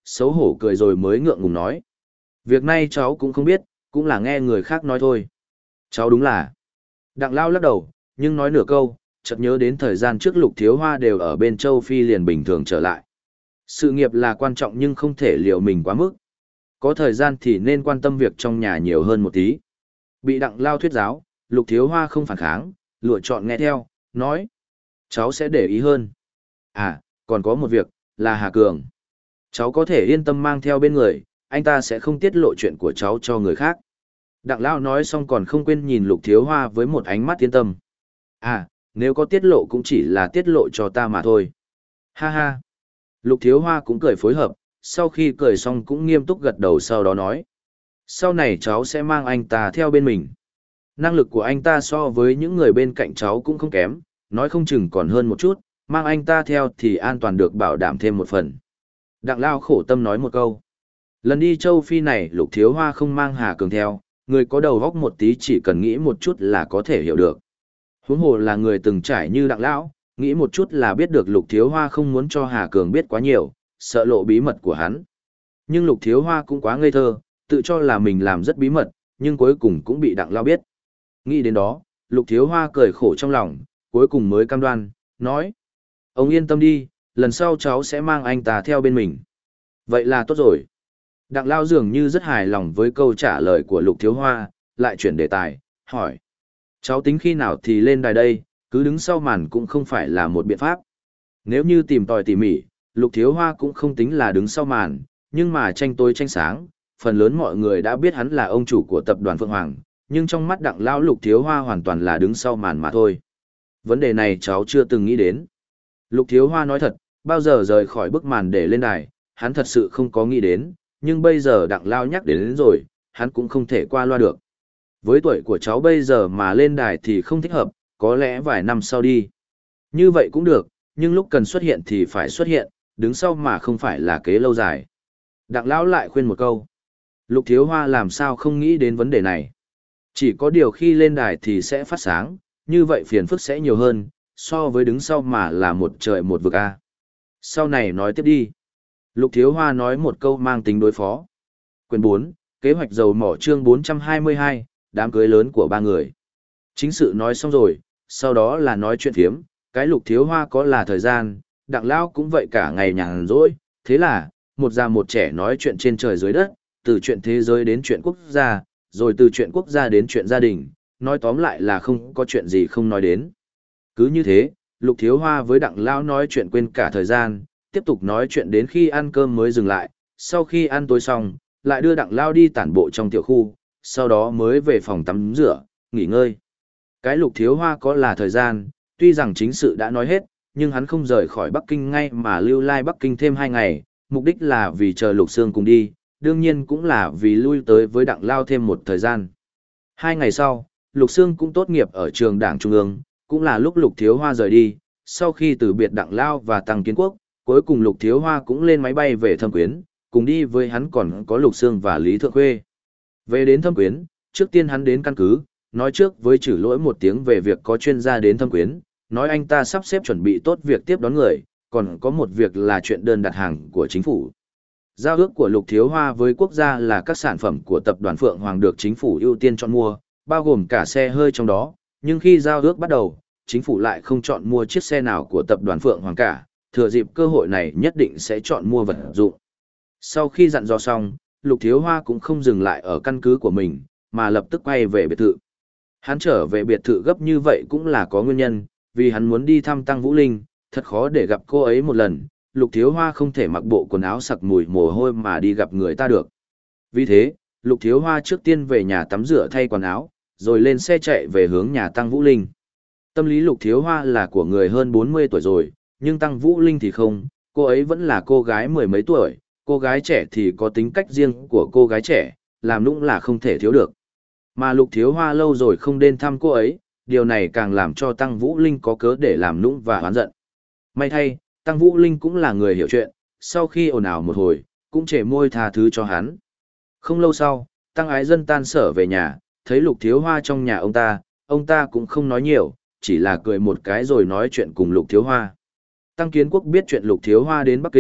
xấu hổ cười rồi mới ngượng ngùng nói. Việc này cháu cũng không biết, cũng là nghe người khác nói thôi. Cháu đúng là. Đặng Lao lắc đầu, nhưng nói nửa câu, chợt nhớ đến thời gian trước Lục Thiếu Hoa đều ở bên châu Phi liền bình thường trở lại. Sự nghiệp là quan trọng nhưng không thể liều mình quá mức. Có thời gian thì nên quan tâm việc trong nhà nhiều hơn một tí. Bị Đặng Lao thuyết giáo, Lục Thiếu Hoa không phản kháng, lựa chọn nghe theo, nói. Cháu sẽ để ý hơn. À, còn có một việc, là Hà Cường. Cháu có thể yên tâm mang theo bên người, anh ta sẽ không tiết lộ chuyện của cháu cho người khác. Đặng Lao nói xong còn không quên nhìn Lục Thiếu Hoa với một ánh mắt yên tâm. À, nếu có tiết lộ cũng chỉ là tiết lộ cho ta mà thôi. Ha ha. Lục Thiếu Hoa cũng cười phối hợp, sau khi cười xong cũng nghiêm túc gật đầu sau đó nói. Sau này cháu sẽ mang anh ta theo bên mình. Năng lực của anh ta so với những người bên cạnh cháu cũng không kém, nói không chừng còn hơn một chút, mang anh ta theo thì an toàn được bảo đảm thêm một phần. Đặng Lao khổ tâm nói một câu. Lần đi châu Phi này Lục Thiếu Hoa không mang Hà Cường theo, người có đầu góc một tí chỉ cần nghĩ một chút là có thể hiểu được. Huống hồ là người từng trải như Đặng Lão, nghĩ một chút là biết được Lục Thiếu Hoa không muốn cho Hà Cường biết quá nhiều, sợ lộ bí mật của hắn. Nhưng Lục Thiếu Hoa cũng quá ngây thơ, tự cho là mình làm rất bí mật, nhưng cuối cùng cũng bị Đặng Lao biết. Nghĩ đến đó, Lục Thiếu Hoa cười khổ trong lòng, cuối cùng mới cam đoan, nói. Ông yên tâm đi, lần sau cháu sẽ mang anh ta theo bên mình. Vậy là tốt rồi. Đặng Lao dường như rất hài lòng với câu trả lời của Lục Thiếu Hoa, lại chuyển đề tài, hỏi. Cháu tính khi nào thì lên đài đây, cứ đứng sau màn cũng không phải là một biện pháp. Nếu như tìm tòi tỉ mỉ, Lục Thiếu Hoa cũng không tính là đứng sau màn, nhưng mà tranh tối tranh sáng, phần lớn mọi người đã biết hắn là ông chủ của tập đoàn Phượng Hoàng, nhưng trong mắt Đặng Lao Lục Thiếu Hoa hoàn toàn là đứng sau màn mà thôi. Vấn đề này cháu chưa từng nghĩ đến. Lục Thiếu Hoa nói thật, bao giờ rời khỏi bức màn để lên đài, hắn thật sự không có nghĩ đến, nhưng bây giờ Đặng Lao nhắc đến, đến rồi, hắn cũng không thể qua loa được. Với tuổi của cháu bây giờ mà lên đài thì không thích hợp, có lẽ vài năm sau đi. Như vậy cũng được, nhưng lúc cần xuất hiện thì phải xuất hiện, đứng sau mà không phải là kế lâu dài. Đặng Lão lại khuyên một câu. Lục Thiếu Hoa làm sao không nghĩ đến vấn đề này. Chỉ có điều khi lên đài thì sẽ phát sáng, như vậy phiền phức sẽ nhiều hơn, so với đứng sau mà là một trời một vực a. Sau này nói tiếp đi. Lục Thiếu Hoa nói một câu mang tính đối phó. Quyền bốn, kế hoạch dầu mỏ chương bốn trăm hai mươi hai, đám cưới lớn của ba người. Chính sự nói xong rồi, sau đó là nói chuyện phiếm, cái Lục Thiếu Hoa có là thời gian, Đặng Lão cũng vậy cả ngày nhàn rỗi, thế là, một già một trẻ nói chuyện trên trời dưới đất, từ chuyện thế giới đến chuyện quốc gia, rồi từ chuyện quốc gia đến chuyện gia đình, nói tóm lại là không có chuyện gì không nói đến. Cứ như thế, Lục Thiếu Hoa với Đặng Lão nói chuyện quên cả thời gian, tiếp tục nói chuyện đến khi ăn cơm mới dừng lại, sau khi ăn tối xong, lại đưa Đặng Lão đi tản bộ trong tiểu khu, sau đó mới về phòng tắm rửa, nghỉ ngơi. Cái Lục Thiếu Hoa có là thời gian, tuy rằng chính sự đã nói hết, nhưng hắn không rời khỏi Bắc Kinh ngay mà lưu lai Bắc Kinh thêm hai ngày, mục đích là vì chờ Lục Sương cùng đi, đương nhiên cũng là vì lui tới với Đặng Lao thêm một thời gian. Hai ngày sau, Lục Sương cũng tốt nghiệp ở trường Đảng Trung ương, cũng là lúc Lục Thiếu Hoa rời đi, sau khi từ biệt Đặng Lao và Tăng Kiến Quốc, cuối cùng Lục Thiếu Hoa cũng lên máy bay về Thâm Quyến, cùng đi với hắn còn có Lục Sương và Lý Thượng Khuê. Về đến Thâm Quyến, trước tiên hắn đến căn cứ, nói trước với Trử Lỗi một tiếng về việc có chuyên gia đến Thâm Quyến, nói anh ta sắp xếp chuẩn bị tốt việc tiếp đón người, còn có một việc là chuyện đơn đặt hàng của chính phủ. Giao ước của Lục Thiếu Hoa với quốc gia là các sản phẩm của tập đoàn Phượng Hoàng được chính phủ ưu tiên chọn mua, bao gồm cả xe hơi trong đó, nhưng khi giao ước bắt đầu, chính phủ lại không chọn mua chiếc xe nào của tập đoàn Phượng Hoàng cả, thừa dịp cơ hội này nhất định sẽ chọn mua vật dụng. Sau khi dặn dò xong, Lục Thiếu Hoa cũng không dừng lại ở căn cứ của mình, mà lập tức quay về biệt thự. Hắn trở về biệt thự gấp như vậy cũng là có nguyên nhân, vì hắn muốn đi thăm Tăng Vũ Linh, thật khó để gặp cô ấy một lần, Lục Thiếu Hoa không thể mặc bộ quần áo sặc mùi mồ hôi mà đi gặp người ta được. Vì thế, Lục Thiếu Hoa trước tiên về nhà tắm rửa thay quần áo, rồi lên xe chạy về hướng nhà Tăng Vũ Linh. Tâm lý Lục Thiếu Hoa là của người hơn bốn mươi tuổi rồi, nhưng Tăng Vũ Linh thì không, cô ấy vẫn là cô gái mười mấy tuổi, cô gái trẻ thì có tính cách riêng của cô gái trẻ, làm nũng là không thể thiếu được. Mà Lục Thiếu Hoa lâu rồi không đến thăm cô ấy, điều này càng làm cho Tăng Vũ Linh có cớ để làm nũng và oán giận. May thay, Tăng Vũ Linh cũng là người hiểu chuyện, sau khi ồn ào một hồi, cũng trề môi tha thứ cho hắn. Không lâu sau, Tăng Ái Dân tan sở về nhà, thấy Lục Thiếu Hoa trong nhà ông ta, ông ta cũng không nói nhiều, chỉ là cười một cái rồi nói chuyện cùng Lục Thiếu Hoa. Tăng Kiến Quốc biết chuyện Lục Thiếu Hoa đến Bắc Kinh,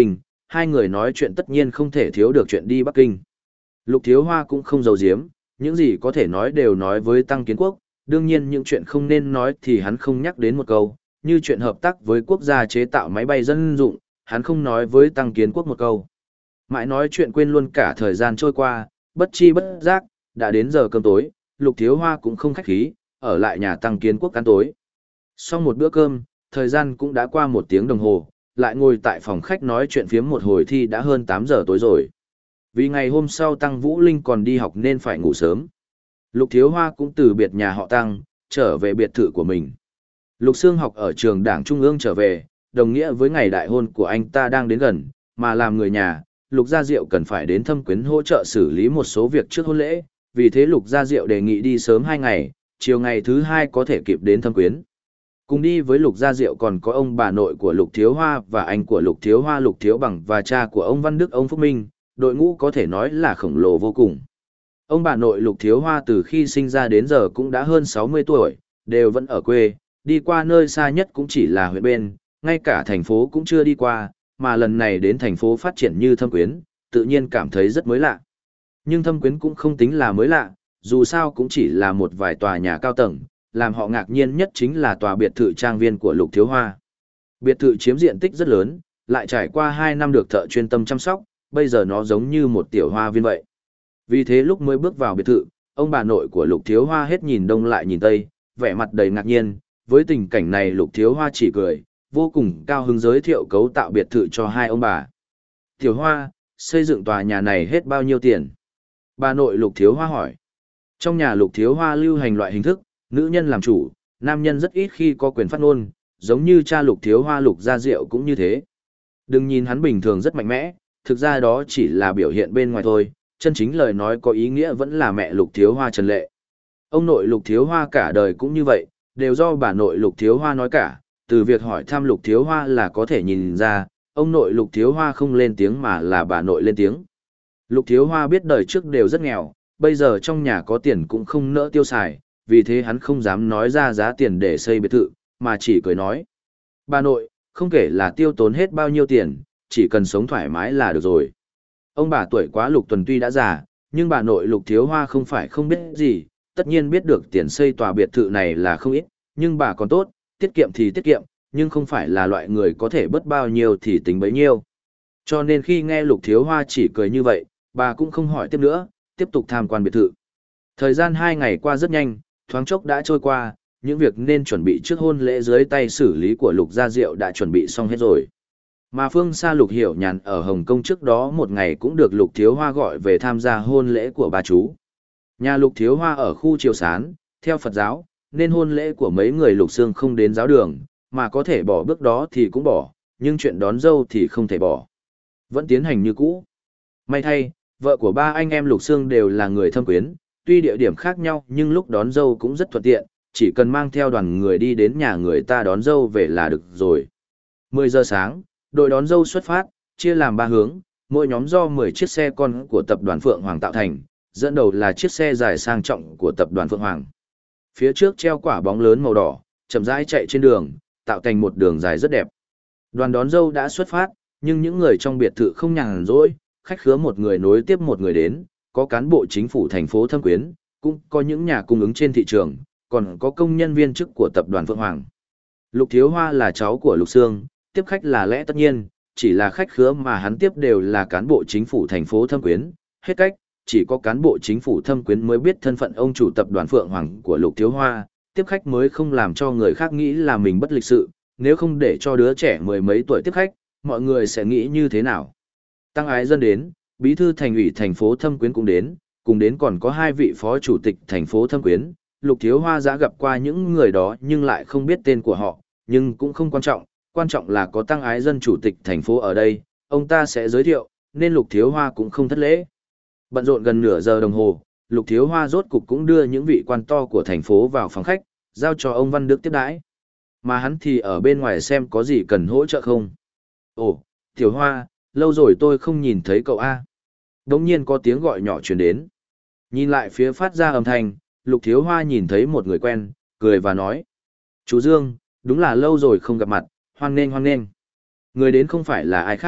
hai người nói chuyện tất nhiên không thể thiếu được chuyện đi Bắc Kinh. Lục Thiếu Hoa cũng không giấu giếm, những gì có thể nói đều nói với Tăng Kiến Quốc, đương nhiên những chuyện không nên nói thì hắn không nhắc đến một câu, như chuyện hợp tác với quốc gia chế tạo máy bay dân dụng, hắn không nói với Tăng Kiến Quốc một câu. Mãi nói chuyện quên luôn cả thời gian trôi qua, bất chi bất giác, đã đến giờ cơm tối, Lục Thiếu Hoa cũng không khách khí, ở lại nhà Tăng Kiến Quốc ăn tối. Sau một bữa cơm, thời gian cũng đã qua một tiếng đồng hồ, lại ngồi tại phòng khách nói chuyện phiếm một hồi thì đã hơn tám giờ tối rồi. Vì ngày hôm sau Tăng Vũ Linh còn đi học nên phải ngủ sớm. Lục Thiếu Hoa cũng từ biệt nhà họ Tăng, trở về biệt thự của mình. Lục Sương học ở trường Đảng Trung ương trở về, đồng nghĩa với ngày đại hôn của anh ta đang đến gần, mà làm người nhà, Lục Gia Diệu cần phải đến Thâm Quyến hỗ trợ xử lý một số việc trước hôn lễ, vì thế Lục Gia Diệu đề nghị đi sớm hai ngày, chiều ngày thứ hai có thể kịp đến Thâm Quyến. Cùng đi với Lục Gia Diệu còn có ông bà nội của Lục Thiếu Hoa và anh của Lục Thiếu Hoa Lục Thiếu Bằng và cha của ông Văn Đức ông Phúc Minh, đội ngũ có thể nói là khổng lồ vô cùng. Ông bà nội Lục Thiếu Hoa từ khi sinh ra đến giờ cũng đã hơn sáu mươi tuổi, đều vẫn ở quê, đi qua nơi xa nhất cũng chỉ là huyện bên, ngay cả thành phố cũng chưa đi qua, mà lần này đến thành phố phát triển như Thâm Quyến, tự nhiên cảm thấy rất mới lạ. Nhưng Thâm Quyến cũng không tính là mới lạ, dù sao cũng chỉ là một vài tòa nhà cao tầng, làm họ ngạc nhiên nhất chính là tòa biệt thự trang viên của Lục Thiếu Hoa. Biệt thự chiếm diện tích rất lớn, lại trải qua hai năm được thợ chuyên tâm chăm sóc, bây giờ nó giống như một tiểu hoa viên vậy. Vì thế lúc mới bước vào biệt thự, ông bà nội của Lục Thiếu Hoa hết nhìn đông lại nhìn tây, vẻ mặt đầy ngạc nhiên, với tình cảnh này Lục Thiếu Hoa chỉ cười, vô cùng cao hứng giới thiệu cấu tạo biệt thự cho hai ông bà. Tiểu Hoa, xây dựng tòa nhà này hết bao nhiêu tiền? Bà nội Lục Thiếu Hoa hỏi. Trong nhà Lục Thiếu Hoa lưu hành loại hình thức, nữ nhân làm chủ, nam nhân rất ít khi có quyền phát ngôn, giống như cha Lục Thiếu Hoa Lục Gia Diệu cũng như thế. Đừng nhìn hắn bình thường rất mạnh mẽ, thực ra đó chỉ là biểu hiện bên ngoài thôi, chân chính lời nói có ý nghĩa vẫn là mẹ Lục Thiếu Hoa Trần Lệ. Ông nội Lục Thiếu Hoa cả đời cũng như vậy, đều do bà nội Lục Thiếu Hoa nói cả, từ việc hỏi thăm Lục Thiếu Hoa là có thể nhìn ra, ông nội Lục Thiếu Hoa không lên tiếng mà là bà nội lên tiếng. Lục Thiếu Hoa biết đời trước đều rất nghèo, bây giờ trong nhà có tiền cũng không nỡ tiêu xài, vì thế hắn không dám nói ra giá tiền để xây biệt thự, mà chỉ cười nói. Bà nội, không kể là tiêu tốn hết bao nhiêu tiền, chỉ cần sống thoải mái là được rồi. Ông bà tuổi quá Lục Tuần tuy đã già, nhưng bà nội Lục Thiếu Hoa không phải không biết gì, tất nhiên biết được tiền xây tòa biệt thự này là không ít, nhưng bà còn tốt, tiết kiệm thì tiết kiệm, nhưng không phải là loại người có thể bớt bao nhiêu thì tính bấy nhiêu. Cho nên khi nghe Lục Thiếu Hoa chỉ cười như vậy, bà cũng không hỏi tiếp nữa, tiếp tục tham quan biệt thự. Thời gian hai ngày qua rất nhanh, thoáng chốc đã trôi qua, những việc nên chuẩn bị trước hôn lễ dưới tay xử lý của Lục Gia Diệu đã chuẩn bị xong hết rồi. Mà phương xa Lục Hiểu Nhàn ở Hồng Kông trước đó một ngày cũng được Lục Thiếu Hoa gọi về tham gia hôn lễ của bà chú. Nhà Lục Thiếu Hoa ở khu Triều Sán, theo Phật giáo, nên hôn lễ của mấy người Lục Xương không đến giáo đường, mà có thể bỏ bước đó thì cũng bỏ, nhưng chuyện đón dâu thì không thể bỏ. Vẫn tiến hành như cũ. May thay, vợ của ba anh em Lục Xương đều là người Thâm Quyến, tuy địa điểm khác nhau nhưng lúc đón dâu cũng rất thuận tiện, chỉ cần mang theo đoàn người đi đến nhà người ta đón dâu về là được rồi. mười giờ sáng, đội đón dâu xuất phát, chia làm ba hướng, mỗi nhóm do mười chiếc xe con của tập đoàn Phượng Hoàng tạo thành, dẫn đầu là chiếc xe dài sang trọng của tập đoàn Phượng Hoàng. Phía trước treo quả bóng lớn màu đỏ, chậm rãi chạy trên đường, tạo thành một đường dài rất đẹp. Đoàn đón dâu đã xuất phát, nhưng những người trong biệt thự không nhàn rỗi, khách khứa một người nối tiếp một người đến, có cán bộ chính phủ thành phố Thâm Quyến, cũng có những nhà cung ứng trên thị trường, còn có công nhân viên chức của tập đoàn Phượng Hoàng. Lục Thiếu Hoa là cháu của Lục Xương, tiếp khách là lẽ tất nhiên, chỉ là khách khứa mà hắn tiếp đều là cán bộ chính phủ thành phố Thâm Quyến, hết cách, chỉ có cán bộ chính phủ Thâm Quyến mới biết thân phận ông chủ tập đoàn Phượng Hoàng của Lục Thiếu Hoa, tiếp khách mới không làm cho người khác nghĩ là mình bất lịch sự, nếu không để cho đứa trẻ mười mấy tuổi tiếp khách, mọi người sẽ nghĩ như thế nào. Tăng Ái Dân đến, bí thư thành ủy thành phố Thâm Quyến cũng đến, cùng đến còn có hai vị phó chủ tịch thành phố Thâm Quyến. Lục Thiếu Hoa đã gặp qua những người đó nhưng lại không biết tên của họ, nhưng cũng không quan trọng, quan trọng là có Tăng Ái Dân chủ tịch thành phố ở đây, ông ta sẽ giới thiệu, nên Lục Thiếu Hoa cũng không thất lễ. Bận rộn gần nửa giờ đồng hồ, Lục Thiếu Hoa rốt cục cũng đưa những vị quan to của thành phố vào phòng khách, giao cho ông Văn Đức tiếp đãi. Mà hắn thì ở bên ngoài xem có gì cần hỗ trợ không. Ồ, Tiểu Hoa, lâu rồi tôi không nhìn thấy cậu A. Đống nhiên có tiếng gọi nhỏ truyền đến. Nhìn lại phía phát ra âm thanh, Lục Thiếu Hoa nhìn thấy một người quen, cười và nói. Chú Dương, đúng là lâu rồi không gặp mặt, hoan nghênh hoan nghênh. Người đến không phải là ai khác,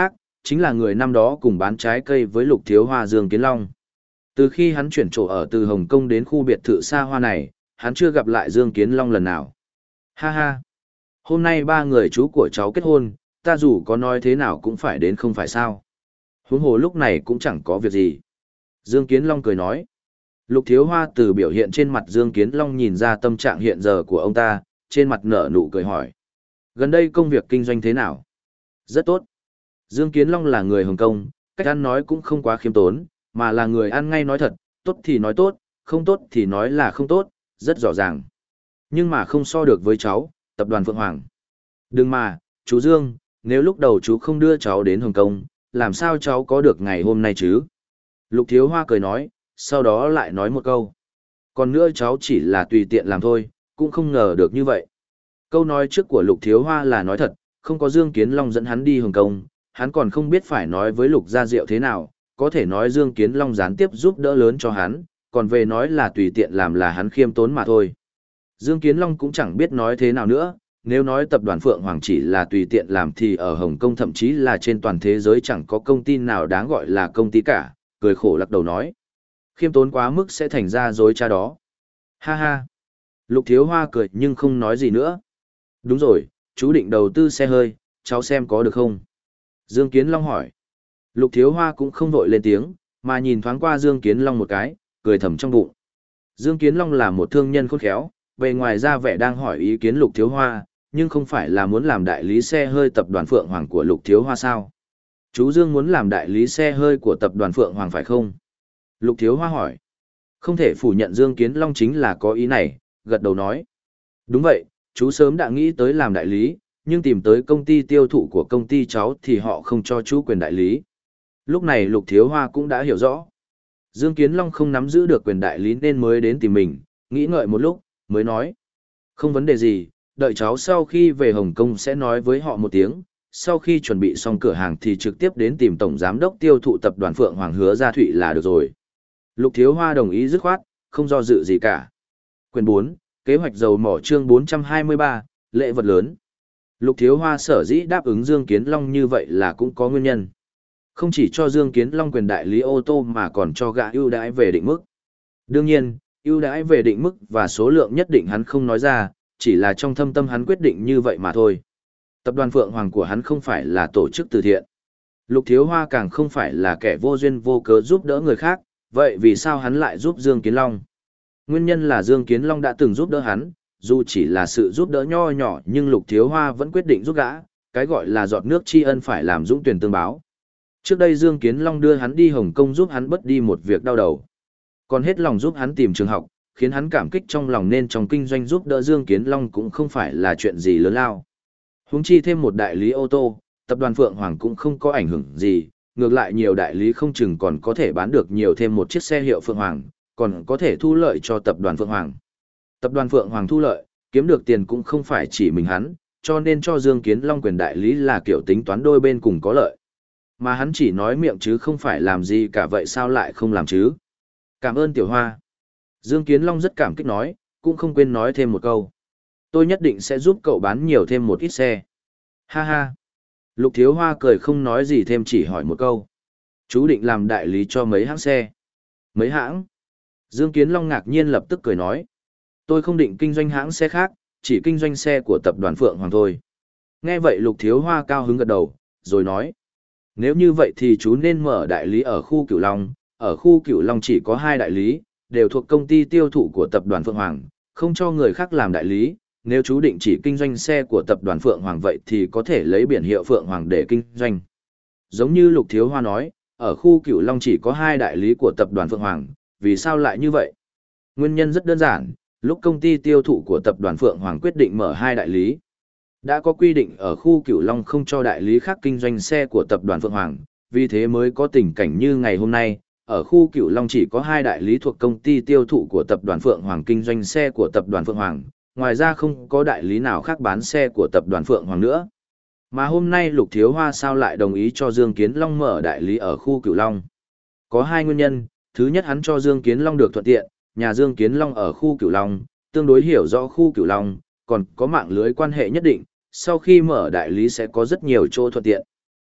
chính là người năm đó cùng bán trái cây với Lục Thiếu Hoa Dương Kiến Long. Từ khi hắn chuyển chỗ ở từ Hồng Kông đến khu biệt thự xa hoa này, hắn chưa gặp lại Dương Kiến Long lần nào. Ha ha! Hôm nay ba người chú của cháu kết hôn, ta dù có nói thế nào cũng phải đến không phải sao. Huống hồ lúc này cũng chẳng có việc gì. Dương Kiến Long cười nói. Lục Thiếu Hoa từ biểu hiện trên mặt Dương Kiến Long nhìn ra tâm trạng hiện giờ của ông ta, trên mặt nở nụ cười hỏi. Gần đây công việc kinh doanh thế nào? Rất tốt. Dương Kiến Long là người Hồng Kông, cách ăn nói cũng không quá khiêm tốn, mà là người ăn ngay nói thật, tốt thì nói tốt, không tốt thì nói là không tốt, rất rõ ràng. Nhưng mà không so được với cháu, tập đoàn Phượng Hoàng. Đừng mà, chú Dương, nếu lúc đầu chú không đưa cháu đến Hồng Kông, làm sao cháu có được ngày hôm nay chứ? Lục Thiếu Hoa cười nói, sau đó lại nói một câu. Còn nữa cháu chỉ là tùy tiện làm thôi, cũng không ngờ được như vậy. Câu nói trước của Lục Thiếu Hoa là nói thật, không có Dương Kiến Long dẫn hắn đi Hồng Kông, hắn còn không biết phải nói với Lục Gia Diệu thế nào, có thể nói Dương Kiến Long gián tiếp giúp đỡ lớn cho hắn, còn về nói là tùy tiện làm là hắn khiêm tốn mà thôi. Dương Kiến Long cũng chẳng biết nói thế nào nữa, nếu nói tập đoàn Phượng Hoàng chỉ là tùy tiện làm thì ở Hồng Kông thậm chí là trên toàn thế giới chẳng có công ty nào đáng gọi là công ty cả, cười khổ lắc đầu nói. Khiêm tốn quá mức sẽ thành ra dối cha đó. Ha ha. Lục Thiếu Hoa cười nhưng không nói gì nữa. Đúng rồi, chú định đầu tư xe hơi, cháu xem có được không? Dương Kiến Long hỏi. Lục Thiếu Hoa cũng không vội lên tiếng, mà nhìn thoáng qua Dương Kiến Long một cái, cười thầm trong bụng. Dương Kiến Long là một thương nhân khôn khéo, bề ngoài ra vẻ đang hỏi ý kiến Lục Thiếu Hoa, nhưng không phải là muốn làm đại lý xe hơi tập đoàn Phượng Hoàng của Lục Thiếu Hoa sao? Chú Dương muốn làm đại lý xe hơi của tập đoàn Phượng Hoàng phải không? Lục Thiếu Hoa hỏi. Không thể phủ nhận Dương Kiến Long chính là có ý này, gật đầu nói. Đúng vậy, chú sớm đã nghĩ tới làm đại lý, nhưng tìm tới công ty tiêu thụ của công ty cháu thì họ không cho chú quyền đại lý. Lúc này Lục Thiếu Hoa cũng đã hiểu rõ. Dương Kiến Long không nắm giữ được quyền đại lý nên mới đến tìm mình, nghĩ ngợi một lúc, mới nói. Không vấn đề gì, đợi cháu sau khi về Hồng Kông sẽ nói với họ một tiếng, sau khi chuẩn bị xong cửa hàng thì trực tiếp đến tìm Tổng Giám đốc tiêu thụ tập đoàn Phượng Hoàng Hứa Gia Thụy là được rồi. Lục Thiếu Hoa đồng ý dứt khoát, không do dự gì cả. Quyền bốn, kế hoạch dầu mỏ chương bốn trăm hai mươi ba, lễ vật lớn. Lục Thiếu Hoa sở dĩ đáp ứng Dương Kiến Long như vậy là cũng có nguyên nhân. Không chỉ cho Dương Kiến Long quyền đại lý ô tô mà còn cho gã ưu đãi về định mức. Đương nhiên, ưu đãi về định mức và số lượng nhất định hắn không nói ra, chỉ là trong thâm tâm hắn quyết định như vậy mà thôi. Tập đoàn Phượng Hoàng của hắn không phải là tổ chức từ thiện. Lục Thiếu Hoa càng không phải là kẻ vô duyên vô cớ giúp đỡ người khác, vậy vì sao hắn lại giúp Dương Kiến Long? Nguyên nhân là Dương Kiến Long đã từng giúp đỡ hắn, dù chỉ là sự giúp đỡ nho nhỏ nhưng Lục Thiếu Hoa vẫn quyết định giúp gã, cái gọi là giọt nước tri ân phải làm dũng tuyển tương báo. Trước đây Dương Kiến Long đưa hắn đi Hồng Kông giúp hắn bớt đi một việc đau đầu. Còn hết lòng giúp hắn tìm trường học, khiến hắn cảm kích trong lòng nên trong kinh doanh giúp đỡ Dương Kiến Long cũng không phải là chuyện gì lớn lao. Huống chi thêm một đại lý ô tô, tập đoàn Phượng Hoàng cũng không có ảnh hưởng gì, ngược lại nhiều đại lý không chừng còn có thể bán được nhiều thêm một chiếc xe hiệu Phượng Hoàng, còn có thể thu lợi cho tập đoàn Phượng Hoàng. Tập đoàn Phượng Hoàng thu lợi, kiếm được tiền cũng không phải chỉ mình hắn, cho nên cho Dương Kiến Long quyền đại lý là kiểu tính toán đôi bên cùng có lợi. Mà hắn chỉ nói miệng chứ không phải làm gì cả, vậy sao lại không làm chứ? Cảm ơn Tiểu Hoa. Dương Kiến Long rất cảm kích nói, cũng không quên nói thêm một câu. Tôi nhất định sẽ giúp cậu bán nhiều thêm một ít xe. Ha ha. Lục Thiếu Hoa cười không nói gì thêm, chỉ hỏi một câu. Chú định làm đại lý cho mấy hãng xe? Mấy hãng? Dương Kiến Long ngạc nhiên lập tức cười nói. Tôi không định kinh doanh hãng xe khác, chỉ kinh doanh xe của tập đoàn Phượng Hoàng thôi. Nghe vậy Lục Thiếu Hoa cao hứng gật đầu, rồi nói. Nếu như vậy thì chú nên mở đại lý ở khu Cửu Long. Ở khu Cửu Long chỉ có hai đại lý, đều thuộc công ty tiêu thụ của tập đoàn Phượng Hoàng, không cho người khác làm đại lý. Nếu chú định chỉ kinh doanh xe của tập đoàn Phượng Hoàng vậy thì có thể lấy biển hiệu Phượng Hoàng để kinh doanh. Giống như Lục Thiếu Hoa nói, ở khu Cửu Long chỉ có hai đại lý của tập đoàn Phượng Hoàng, vì sao lại như vậy? Nguyên nhân rất đơn giản, lúc công ty tiêu thụ của tập đoàn Phượng Hoàng quyết định mở hai đại lý. Đã có quy định ở khu Cửu Long không cho đại lý khác kinh doanh xe của tập đoàn Phượng Hoàng, vì thế mới có tình cảnh như ngày hôm nay, ở khu Cửu Long chỉ có hai đại lý thuộc công ty tiêu thụ của tập đoàn Phượng Hoàng kinh doanh xe của tập đoàn Phượng Hoàng, ngoài ra không có đại lý nào khác bán xe của tập đoàn Phượng Hoàng nữa. Mà hôm nay Lục Thiếu Hoa sao lại đồng ý cho Dương Kiến Long mở đại lý ở khu Cửu Long? Có hai nguyên nhân, thứ nhất hắn cho Dương Kiến Long được thuận tiện, nhà Dương Kiến Long ở khu Cửu Long, tương đối hiểu rõ khu Cửu Long, còn có mạng lưới quan hệ nhất định, sau khi mở đại lý sẽ có rất nhiều chỗ thuận tiện.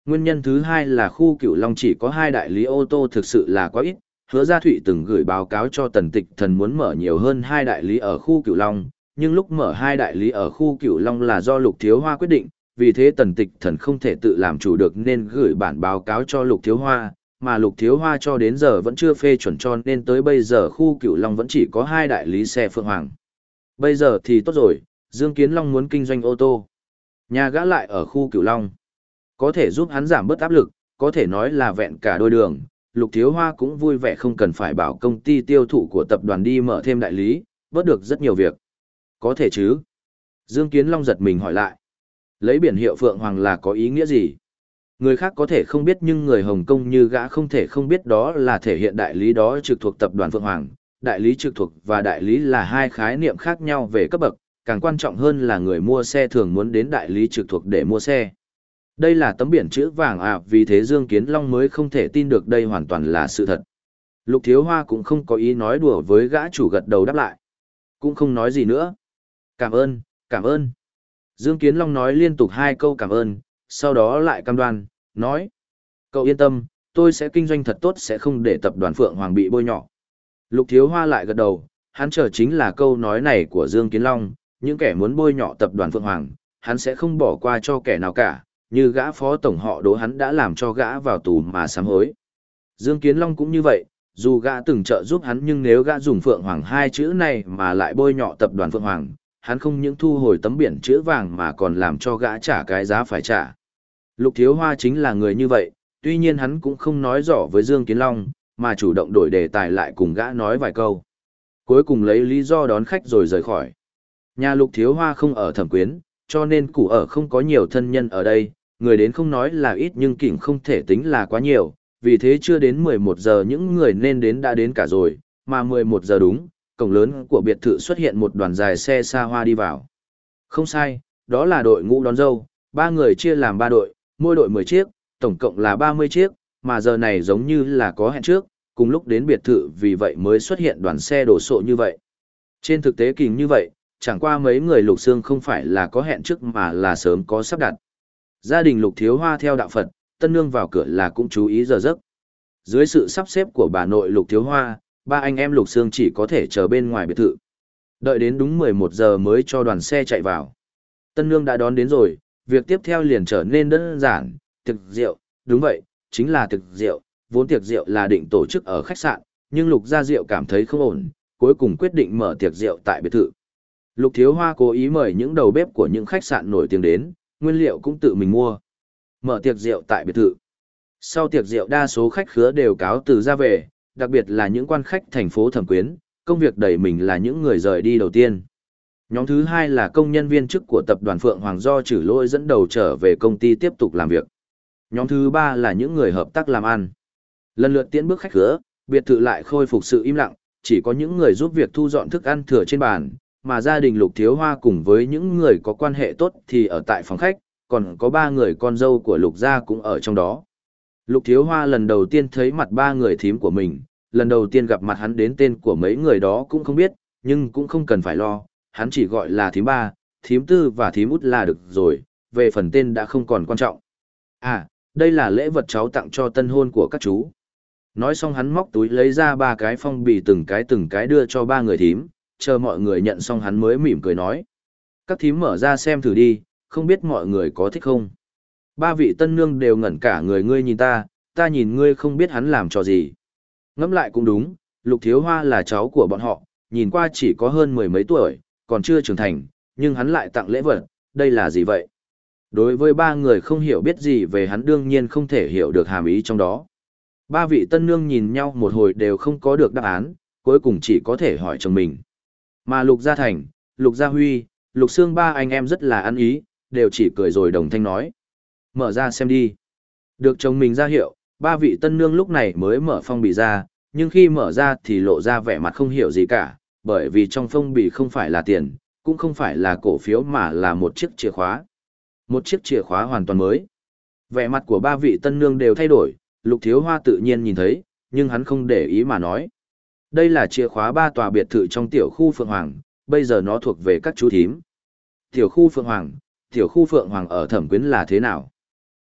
Nguyên nhân thứ hai là khu Cửu Long chỉ có hai đại lý ô tô thực sự là quá ít, Hứa Gia Thụy từng gửi báo cáo cho Tần Tịch Thần muốn mở nhiều hơn hai đại lý ở khu Cửu Long, nhưng lúc mở hai đại lý ở khu Cửu Long là do Lục Thiếu Hoa quyết định, vì thế Tần Tịch Thần không thể tự làm chủ được nên gửi bản báo cáo cho Lục Thiếu Hoa, mà Lục Thiếu Hoa cho đến giờ vẫn chưa phê chuẩn cho nên tới bây giờ khu Cửu Long vẫn chỉ có hai đại lý xe Phượng Hoàng. Bây giờ thì tốt rồi, Dương Kiến Long muốn kinh doanh ô tô. Nhà gã lại ở khu Cửu Long. Có thể giúp hắn giảm bớt áp lực, có thể nói là vẹn cả đôi đường. Lục Thiếu Hoa cũng vui vẻ không cần phải bảo công ty tiêu thụ của tập đoàn đi mở thêm đại lý, bớt được rất nhiều việc. Có thể chứ? Dương Kiến Long giật mình hỏi lại. Lấy biển hiệu Phượng Hoàng là có ý nghĩa gì? Người khác có thể không biết nhưng người Hồng Kông như gã không thể không biết đó là thể hiện đại lý đó trực thuộc tập đoàn Phượng Hoàng. Đại lý trực thuộc và đại lý là hai khái niệm khác nhau về cấp bậc, càng quan trọng hơn là người mua xe thường muốn đến đại lý trực thuộc để mua xe. Đây là tấm biển chữ vàng à, vì thế Dương Kiến Long mới không thể tin được đây hoàn toàn là sự thật. Lục Thiếu Hoa cũng không có ý nói đùa với gã chủ, gật đầu đáp lại. Cũng không nói gì nữa. Cảm ơn, cảm ơn. Dương Kiến Long nói liên tục hai câu cảm ơn, sau đó lại cam đoan, nói. Cậu yên tâm, tôi sẽ kinh doanh thật tốt, sẽ không để tập đoàn Phượng Hoàng bị bôi nhọ. Lục Thiếu Hoa lại gật đầu, hắn chờ chính là câu nói này của Dương Kiến Long, những kẻ muốn bôi nhọ tập đoàn Phượng Hoàng, hắn sẽ không bỏ qua cho kẻ nào cả, như gã phó tổng họ Đỗ hắn đã làm cho gã vào tù mà sám hối. Dương Kiến Long cũng như vậy, dù gã từng trợ giúp hắn nhưng nếu gã dùng Phượng Hoàng hai chữ này mà lại bôi nhọ tập đoàn Phượng Hoàng, hắn không những thu hồi tấm biển chữ vàng mà còn làm cho gã trả cái giá phải trả. Lục Thiếu Hoa chính là người như vậy, tuy nhiên hắn cũng không nói rõ với Dương Kiến Long, mà chủ động đổi đề tài lại cùng gã nói vài câu. Cuối cùng lấy lý do đón khách rồi rời khỏi. Nhà Lục Thiếu Hoa không ở Thẩm Quyến, cho nên cụ ở không có nhiều thân nhân ở đây, người đến không nói là ít nhưng kỉnh không thể tính là quá nhiều, vì thế chưa đến mười một giờ những người nên đến đã đến cả rồi, mà mười một giờ đúng, cổng lớn của biệt thự xuất hiện một đoàn dài xe xa hoa đi vào. Không sai, đó là đội ngũ đón dâu, ba người chia làm ba đội, mỗi đội mười chiếc, tổng cộng là ba mươi chiếc, mà giờ này giống như là có hẹn trước, cùng lúc đến biệt thự vì vậy mới xuất hiện đoàn xe đổ sộ như vậy. Trên thực tế kình như vậy, chẳng qua mấy người Lục Xương không phải là có hẹn trước mà là sớm có sắp đặt. Gia đình Lục Thiếu Hoa theo đạo Phật, tân nương vào cửa là cũng chú ý giờ giấc. Dưới sự sắp xếp của bà nội Lục Thiếu Hoa, ba anh em Lục Xương chỉ có thể chờ bên ngoài biệt thự. Đợi đến đúng mười một giờ mới cho đoàn xe chạy vào. Tân nương đã đón đến rồi, việc tiếp theo liền trở nên đơn giản, tiệc rượu, đúng vậy, chính là tiệc rượu, vốn tiệc rượu là định tổ chức ở khách sạn, nhưng Lục Gia Diệu cảm thấy không ổn, cuối cùng quyết định mở tiệc rượu tại biệt thự. Lục Thiếu Hoa cố ý mời những đầu bếp của những khách sạn nổi tiếng đến, nguyên liệu cũng tự mình mua. Mở tiệc rượu tại biệt thự. Sau tiệc rượu đa số khách khứa đều cáo từ ra về, đặc biệt là những quan khách thành phố Thẩm Quyến, công việc đẩy mình là những người rời đi đầu tiên. Nhóm thứ hai là công nhân viên chức của tập đoàn Phượng Hoàng do Trử Lỗi dẫn đầu trở về công ty tiếp tục làm việc. Nhóm thứ ba là những người hợp tác làm ăn. Lần lượt tiễn bước khách khứa, biệt thự lại khôi phục sự im lặng, chỉ có những người giúp việc thu dọn thức ăn thừa trên bàn, mà gia đình Lục Thiếu Hoa cùng với những người có quan hệ tốt thì ở tại phòng khách, còn có ba người con dâu của Lục gia cũng ở trong đó. Lục Thiếu Hoa lần đầu tiên thấy mặt ba người thím của mình, lần đầu tiên gặp mặt hắn đến tên của mấy người đó cũng không biết, nhưng cũng không cần phải lo, hắn chỉ gọi là thím ba, thím tư và thím út là được rồi, về phần tên đã không còn quan trọng. À, đây là lễ vật cháu tặng cho tân hôn của các chú. Nói xong hắn móc túi lấy ra ba cái phong bì từng cái từng cái đưa cho ba người thím, chờ mọi người nhận xong hắn mới mỉm cười nói. Các thím mở ra xem thử đi, không biết mọi người có thích không. Ba vị tân nương đều ngẩn cả người, ngươi nhìn ta, ta nhìn ngươi, không biết hắn làm trò gì. Ngẫm lại cũng đúng, Lục Thiếu Hoa là cháu của bọn họ, nhìn qua chỉ có hơn mười mấy tuổi, còn chưa trưởng thành, nhưng hắn lại tặng lễ vật, đây là gì vậy? Đối với ba người không hiểu biết gì về hắn đương nhiên không thể hiểu được hàm ý trong đó. Ba vị tân nương nhìn nhau một hồi đều không có được đáp án, cuối cùng chỉ có thể hỏi chồng mình. Mà Lục Gia Thành, Lục Gia Huy, Lục Sương ba anh em rất là ăn ý, đều chỉ cười rồi đồng thanh nói. Mở ra xem đi. Được chồng mình ra hiệu, ba vị tân nương lúc này mới mở phong bì ra, nhưng khi mở ra thì lộ ra vẻ mặt không hiểu gì cả, bởi vì trong phong bì không phải là tiền, cũng không phải là cổ phiếu mà là một chiếc chìa khóa. Một chiếc chìa khóa hoàn toàn mới. Vẻ mặt của ba vị tân nương đều thay đổi, Lục Thiếu Hoa tự nhiên nhìn thấy, nhưng hắn không để ý mà nói. Đây là chìa khóa ba tòa biệt thự trong tiểu khu Phượng Hoàng, bây giờ nó thuộc về các chú thím. Tiểu khu Phượng Hoàng, tiểu khu Phượng Hoàng ở Thẩm Quyến là thế nào?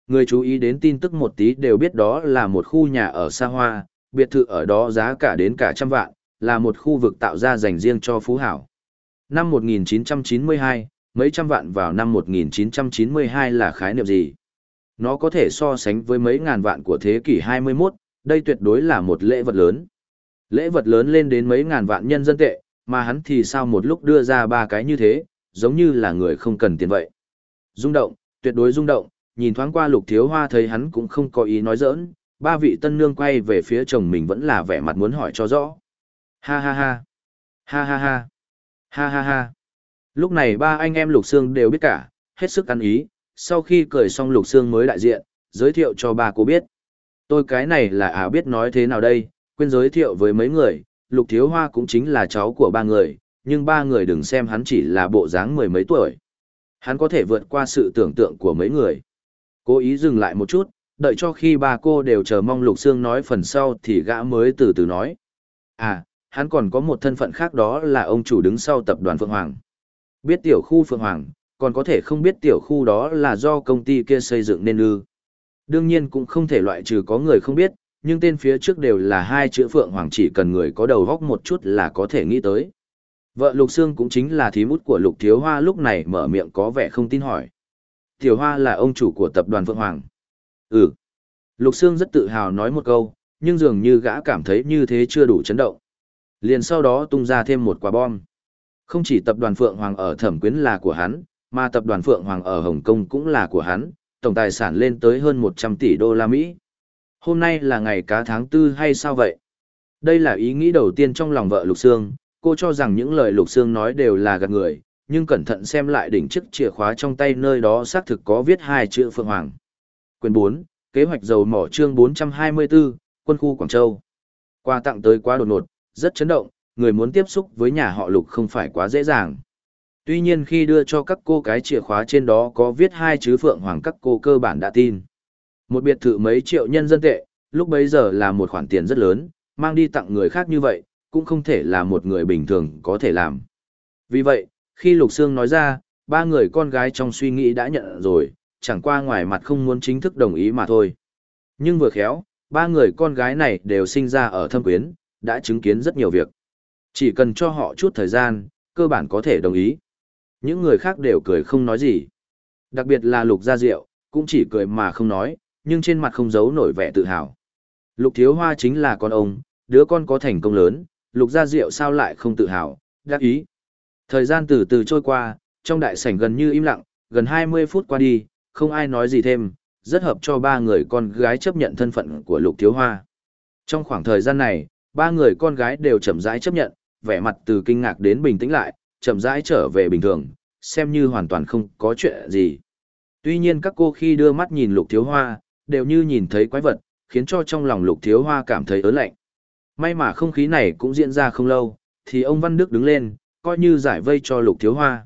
Người chú ý đến tin tức một tí đều biết đó là một khu nhà ở xa hoa, biệt thự ở đó giá cả đến cả trăm vạn, là một khu vực tạo ra dành riêng cho phú hảo. Năm một nghìn chín trăm chín mươi hai, mấy trăm vạn vào năm một nghìn chín trăm chín mươi hai là khái niệm gì? Nó có thể so sánh với mấy ngàn vạn của thế kỷ hai mươi mốt, đây tuyệt đối là một lễ vật lớn. Lễ vật lớn lên đến mấy ngàn vạn nhân dân tệ, mà hắn thì sao một lúc đưa ra ba cái như thế, giống như là người không cần tiền vậy. Rung động, tuyệt đối rung động, nhìn thoáng qua Lục Thiếu Hoa thấy hắn cũng không có ý nói giỡn, ba vị tân nương quay về phía chồng mình vẫn là vẻ mặt muốn hỏi cho rõ. Ha ha ha, ha ha ha, ha ha ha. Lúc này ba anh em Lục Sương đều biết cả, hết sức ăn ý, sau khi cười xong Lục Sương mới đại diện, giới thiệu cho ba cô biết. Tôi cái này là à biết nói thế nào đây, quên giới thiệu với mấy người, Lục Thiếu Hoa cũng chính là cháu của ba người, nhưng ba người đừng xem hắn chỉ là bộ dáng mười mấy tuổi. Hắn có thể vượt qua sự tưởng tượng của mấy người. Cố ý dừng lại một chút, đợi cho khi ba cô đều chờ mong Lục Sương nói phần sau thì gã mới từ từ nói. À, hắn còn có một thân phận khác đó là ông chủ đứng sau tập đoàn Phượng Hoàng. Biết tiểu khu Phượng Hoàng, còn có thể không biết tiểu khu đó là do công ty kia xây dựng nên ư. Đương nhiên cũng không thể loại trừ có người không biết, nhưng tên phía trước đều là hai chữ Phượng Hoàng, chỉ cần người có đầu góc một chút là có thể nghĩ tới. Vợ Lục Sương cũng chính là thím út của Lục Thiếu Hoa lúc này mở miệng có vẻ không tin hỏi. Tiểu Hoa là ông chủ của tập đoàn Phượng Hoàng. Ừ. Lục Sương rất tự hào nói một câu, nhưng dường như gã cảm thấy như thế chưa đủ chấn động. Liền sau đó tung ra thêm một quả bom. Không chỉ tập đoàn Phượng Hoàng ở Thẩm Quyến là của hắn, mà tập đoàn Phượng Hoàng ở Hồng Kông cũng là của hắn, tổng tài sản lên tới hơn một trăm tỷ đô la Mỹ. Hôm nay là ngày cá tháng tư hay sao vậy? Đây là ý nghĩ đầu tiên trong lòng vợ Lục Sương, cô cho rằng những lời Lục Sương nói đều là gạt người, nhưng cẩn thận xem lại đỉnh chiếc chìa khóa trong tay nơi đó xác thực có viết hai chữ Phượng Hoàng. Quyển bốn, kế hoạch dầu mỏ chương bốn trăm hai mươi tư, quân khu Quảng Châu. Quà tặng tới quá đột ngột, rất chấn động, người muốn tiếp xúc với nhà họ Lục không phải quá dễ dàng. Tuy nhiên khi đưa cho các cô cái chìa khóa trên đó có viết hai chữ Phượng Hoàng, các cô cơ bản đã tin. Một biệt thự mấy triệu nhân dân tệ, lúc bấy giờ là một khoản tiền rất lớn, mang đi tặng người khác như vậy, cũng không thể là một người bình thường có thể làm. Vì vậy, khi Lục Sương nói ra, ba người con gái trong suy nghĩ đã nhận rồi, chẳng qua ngoài mặt không muốn chính thức đồng ý mà thôi. Nhưng vừa khéo, ba người con gái này đều sinh ra ở Thâm Quyến, đã chứng kiến rất nhiều việc. Chỉ cần cho họ chút thời gian, cơ bản có thể đồng ý. Những người khác đều cười không nói gì. Đặc biệt là Lục Gia Diệu, cũng chỉ cười mà không nói, nhưng trên mặt không giấu nổi vẻ tự hào. Lục Thiếu Hoa chính là con ông, đứa con có thành công lớn, Lục Gia Diệu sao lại không tự hào, đắc ý. Thời gian từ từ trôi qua, trong đại sảnh gần như im lặng, gần hai mươi phút qua đi, không ai nói gì thêm, rất hợp cho ba người con gái chấp nhận thân phận của Lục Thiếu Hoa. Trong khoảng thời gian này, ba người con gái đều chậm rãi chấp nhận, vẻ mặt từ kinh ngạc đến bình tĩnh lại, chậm rãi trở về bình thường, xem như hoàn toàn không có chuyện gì. Tuy nhiên các cô khi đưa mắt nhìn Lục Thiếu Hoa, đều như nhìn thấy quái vật, khiến cho trong lòng Lục Thiếu Hoa cảm thấy ớn lạnh. May mà không khí này cũng diễn ra không lâu, thì ông Văn Đức đứng lên, coi như giải vây cho Lục Thiếu Hoa.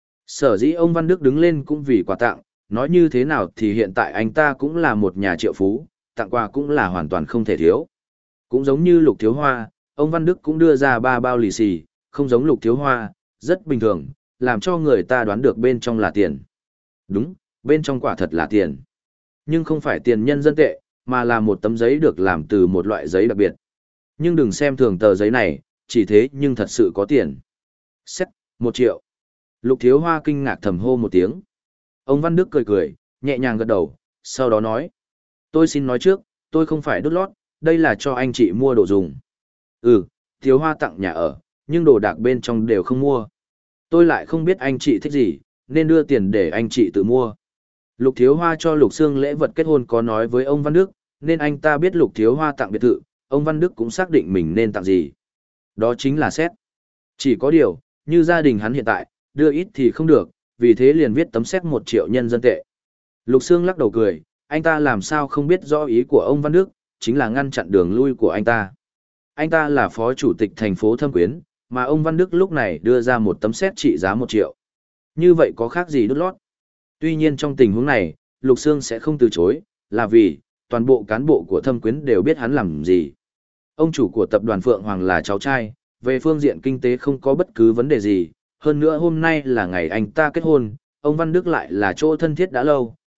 Sở dĩ ông Văn Đức đứng lên cũng vì quà tặng, nói như thế nào thì hiện tại anh ta cũng là một nhà triệu phú, tặng quà cũng là hoàn toàn không thể thiếu. Cũng giống như Lục Thiếu Hoa, ông Văn Đức cũng đưa ra ba bao lì xì, không giống Lục Thiếu Hoa, rất bình thường, làm cho người ta đoán được bên trong là tiền. Đúng, bên trong quả thật là tiền. Nhưng không phải tiền nhân dân tệ, mà là một tấm giấy được làm từ một loại giấy đặc biệt. Nhưng đừng xem thường tờ giấy này, chỉ thế nhưng thật sự có tiền. Xét, một triệu. Lục Thiếu Hoa kinh ngạc thầm hô một tiếng. Ông Văn Đức cười cười, nhẹ nhàng gật đầu, sau đó nói. Tôi xin nói trước, tôi không phải đốt lót, đây là cho anh chị mua đồ dùng. Ừ, Thiếu Hoa tặng nhà ở, nhưng đồ đạc bên trong đều không mua. Tôi lại không biết anh chị thích gì, nên đưa tiền để anh chị tự mua. Lục Thiếu Hoa cho Lục Sương lễ vật kết hôn có nói với ông Văn Đức, nên anh ta biết Lục Thiếu Hoa tặng biệt thự, ông Văn Đức cũng xác định mình nên tặng gì. Đó chính là xét. Chỉ có điều, như gia đình hắn hiện tại, đưa ít thì không được, vì thế liền viết tấm xét một triệu nhân dân tệ. Lục Sương lắc đầu cười, anh ta làm sao không biết rõ ý của ông Văn Đức, chính là ngăn chặn đường lui của anh ta. Anh ta là phó chủ tịch thành phố Thâm Quyến, mà ông Văn Đức lúc này đưa ra một tấm xét trị giá một triệu. Như vậy có khác gì đút lót? Tuy nhiên trong tình huống này, Lục Sương sẽ không từ chối, là vì, toàn bộ cán bộ của Thâm Quyến đều biết hắn làm gì. Ông chủ của tập đoàn Phượng Hoàng là cháu trai, về phương diện kinh tế không có bất cứ vấn đề gì, hơn nữa hôm nay là ngày anh ta kết hôn, ông Văn Đức lại là chỗ thân thiết đã lâu,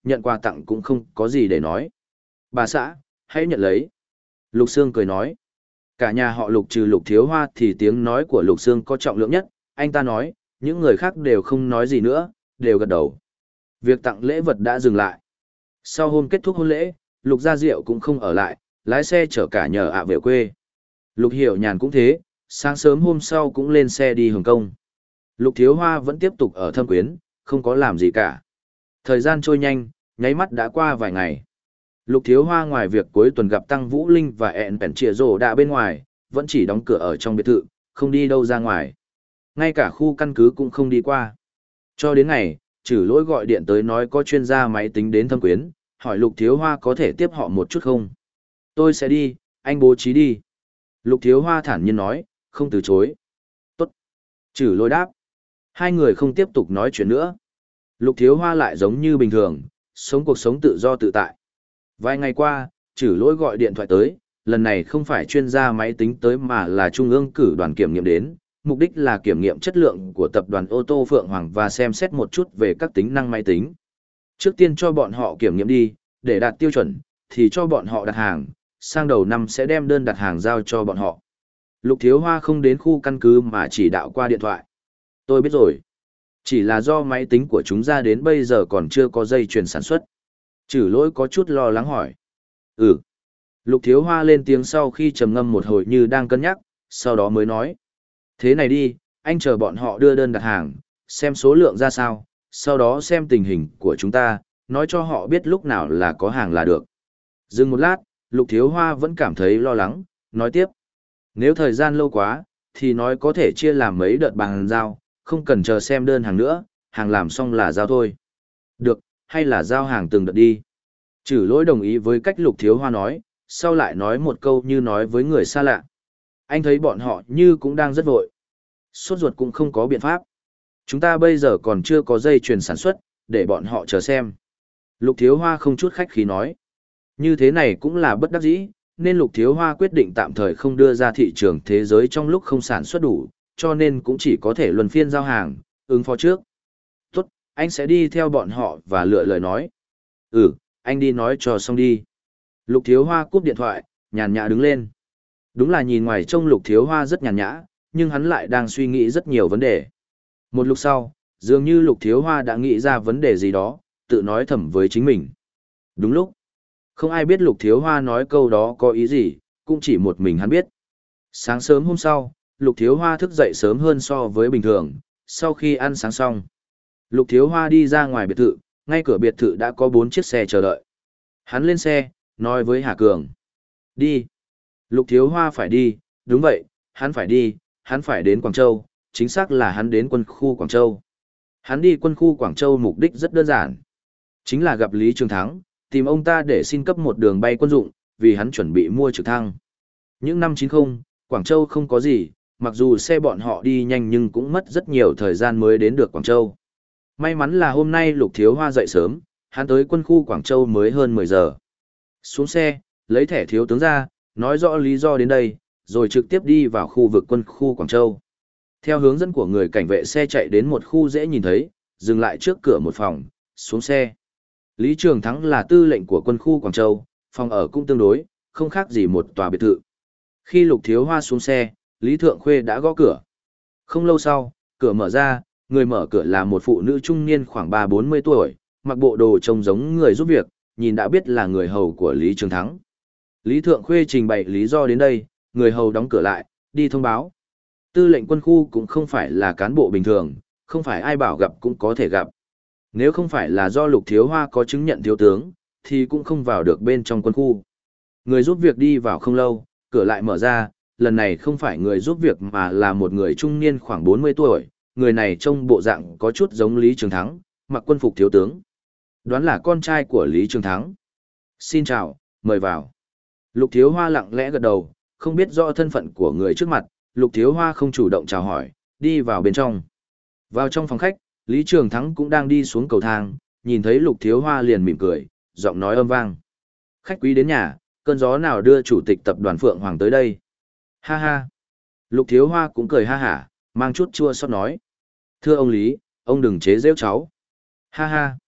nhận quà tặng cũng không có gì để nói. Bà xã, hãy nhận lấy. Lục Sương cười nói. Cả nhà họ Lục trừ Lục Thiếu Hoa thì tiếng nói của Lục Sương có trọng lượng nhất, anh ta nói, những người khác đều không nói gì nữa, đều gật đầu. Việc tặng lễ vật đã dừng lại. Sau hôm kết thúc hôn lễ, Lục Gia Diệu cũng không ở lại, lái xe chở cả nhờ ạ về quê. Lục Hiểu Nhàn cũng thế, sáng sớm hôm sau cũng lên xe đi Hồng Kông. Lục Thiếu Hoa vẫn tiếp tục ở Thâm Quyến, không có làm gì cả. Thời gian trôi nhanh, nháy mắt đã qua vài ngày. Lục Thiếu Hoa ngoài việc cuối tuần gặp Tăng Vũ Linh và ẹn bèn trịa rổ đã bên ngoài, vẫn chỉ đóng cửa ở trong biệt thự, không đi đâu ra ngoài. Ngay cả khu căn cứ cũng không đi qua. Cho đến ngày, Trử Lỗi gọi điện tới nói có chuyên gia máy tính đến Thâm Quyến, hỏi Lục Thiếu Hoa có thể tiếp họ một chút không? Tôi sẽ đi, anh bố trí đi. Lục Thiếu Hoa thản nhiên nói, không từ chối. Tốt. Trử Lỗi đáp. Hai người không tiếp tục nói chuyện nữa. Lục Thiếu Hoa lại giống như bình thường, sống cuộc sống tự do tự tại. Vài ngày qua, Trử Lỗi gọi điện thoại tới, lần này không phải chuyên gia máy tính tới mà là trung ương cử đoàn kiểm nghiệm đến, mục đích là kiểm nghiệm chất lượng của tập đoàn ô tô Phượng Hoàng và xem xét một chút về các tính năng máy tính. Trước tiên cho bọn họ kiểm nghiệm đi, để đạt tiêu chuẩn, thì cho bọn họ đặt hàng, sang đầu năm sẽ đem đơn đặt hàng giao cho bọn họ. Lục Thiếu Hoa không đến khu căn cứ mà chỉ đạo qua điện thoại. Tôi biết rồi. Chỉ là do máy tính của chúng ra đến bây giờ còn chưa có dây chuyền sản xuất. Trử Lỗi có chút lo lắng hỏi. Ừ. Lục Thiếu Hoa lên tiếng sau khi trầm ngâm một hồi như đang cân nhắc, sau đó mới nói. Thế này đi, anh chờ bọn họ đưa đơn đặt hàng, xem số lượng ra sao, sau đó xem tình hình của chúng ta, nói cho họ biết lúc nào là có hàng là được. Dừng một lát, Lục Thiếu Hoa vẫn cảm thấy lo lắng, nói tiếp. Nếu thời gian lâu quá, thì nói có thể chia làm mấy đợt bàn giao, không cần chờ xem đơn hàng nữa, hàng làm xong là giao thôi. Được, hay là giao hàng từng đợt đi. Trử Lỗi đồng ý với cách Lục Thiếu Hoa nói, sau lại nói một câu như nói với người xa lạ. Anh thấy bọn họ như cũng đang rất vội. Sốt ruột cũng không có biện pháp. Chúng ta bây giờ còn chưa có dây chuyền sản xuất, để bọn họ chờ xem. Lục Thiếu Hoa không chút khách khí nói. Như thế này cũng là bất đắc dĩ, nên Lục Thiếu Hoa quyết định tạm thời không đưa ra thị trường thế giới trong lúc không sản xuất đủ, cho nên cũng chỉ có thể luân phiên giao hàng, ứng phó trước. Tốt, anh sẽ đi theo bọn họ và lựa lời nói. Ừ, anh đi nói cho xong đi. Lục Thiếu Hoa cúp điện thoại, nhàn nhã đứng lên. Đúng là nhìn ngoài trông Lục Thiếu Hoa rất nhàn nhã, nhưng hắn lại đang suy nghĩ rất nhiều vấn đề. Một lúc sau, dường như Lục Thiếu Hoa đã nghĩ ra vấn đề gì đó, tự nói thầm với chính mình. Đúng lúc. Không ai biết Lục Thiếu Hoa nói câu đó có ý gì, cũng chỉ một mình hắn biết. Sáng sớm hôm sau, Lục Thiếu Hoa thức dậy sớm hơn so với bình thường, sau khi ăn sáng xong. Lục Thiếu Hoa đi ra ngoài biệt thự, ngay cửa biệt thự đã có bốn chiếc xe chờ đợi. Hắn lên xe, nói với Hà Cường. Đi. Lục Thiếu Hoa phải đi, đúng vậy, hắn phải đi, hắn phải đến Quảng Châu, chính xác là hắn đến quân khu Quảng Châu. Hắn đi quân khu Quảng Châu mục đích rất đơn giản. Chính là gặp Lý Trường Thắng, tìm ông ta để xin cấp một đường bay quân dụng, vì hắn chuẩn bị mua trực thăng. Những năm chín mươi, Quảng Châu không có gì, mặc dù xe bọn họ đi nhanh nhưng cũng mất rất nhiều thời gian mới đến được Quảng Châu. May mắn là hôm nay Lục Thiếu Hoa dậy sớm, hắn tới quân khu Quảng Châu mới hơn mười giờ. Xuống xe, lấy thẻ thiếu tướng ra, nói rõ lý do đến đây, rồi trực tiếp đi vào khu vực quân khu Quảng Châu. Theo hướng dẫn của người cảnh vệ xe chạy đến một khu dễ nhìn thấy, dừng lại trước cửa một phòng, xuống xe. Lý Trường Thắng là tư lệnh của quân khu Quảng Châu, phòng ở cũng tương đối, không khác gì một tòa biệt thự. Khi Lục Thiếu Hoa xuống xe, Lý Thượng Khuê đã gõ cửa. Không lâu sau, cửa mở ra, người mở cửa là một phụ nữ trung niên khoảng ba bốn mươi tuổi, mặc bộ đồ trông giống người giúp việc, nhìn đã biết là người hầu của Lý Trường Thắng. Lý Thượng Khuê trình bày lý do đến đây, người hầu đóng cửa lại, đi thông báo. Tư lệnh quân khu cũng không phải là cán bộ bình thường, không phải ai bảo gặp cũng có thể gặp. Nếu không phải là do Lục Thiếu Hoa có chứng nhận thiếu tướng, thì cũng không vào được bên trong quân khu. Người giúp việc đi vào không lâu, cửa lại mở ra, lần này không phải người giúp việc mà là một người trung niên khoảng bốn mươi tuổi, người này trông bộ dạng có chút giống Lý Trường Thắng, mặc quân phục thiếu tướng. Đoán là con trai của Lý Trường Thắng. Xin chào, mời vào. Lục Thiếu Hoa lặng lẽ gật đầu, không biết rõ thân phận của người trước mặt, Lục Thiếu Hoa không chủ động chào hỏi, đi vào bên trong. Vào trong phòng khách, Lý Trường Thắng cũng đang đi xuống cầu thang, nhìn thấy Lục Thiếu Hoa liền mỉm cười, giọng nói âm vang. Khách quý đến nhà, cơn gió nào đưa chủ tịch tập đoàn Phượng Hoàng tới đây? Ha ha. Lục Thiếu Hoa cũng cười ha hả, mang chút chua xót nói. Thưa ông Lý, ông đừng chế giễu cháu. Ha ha.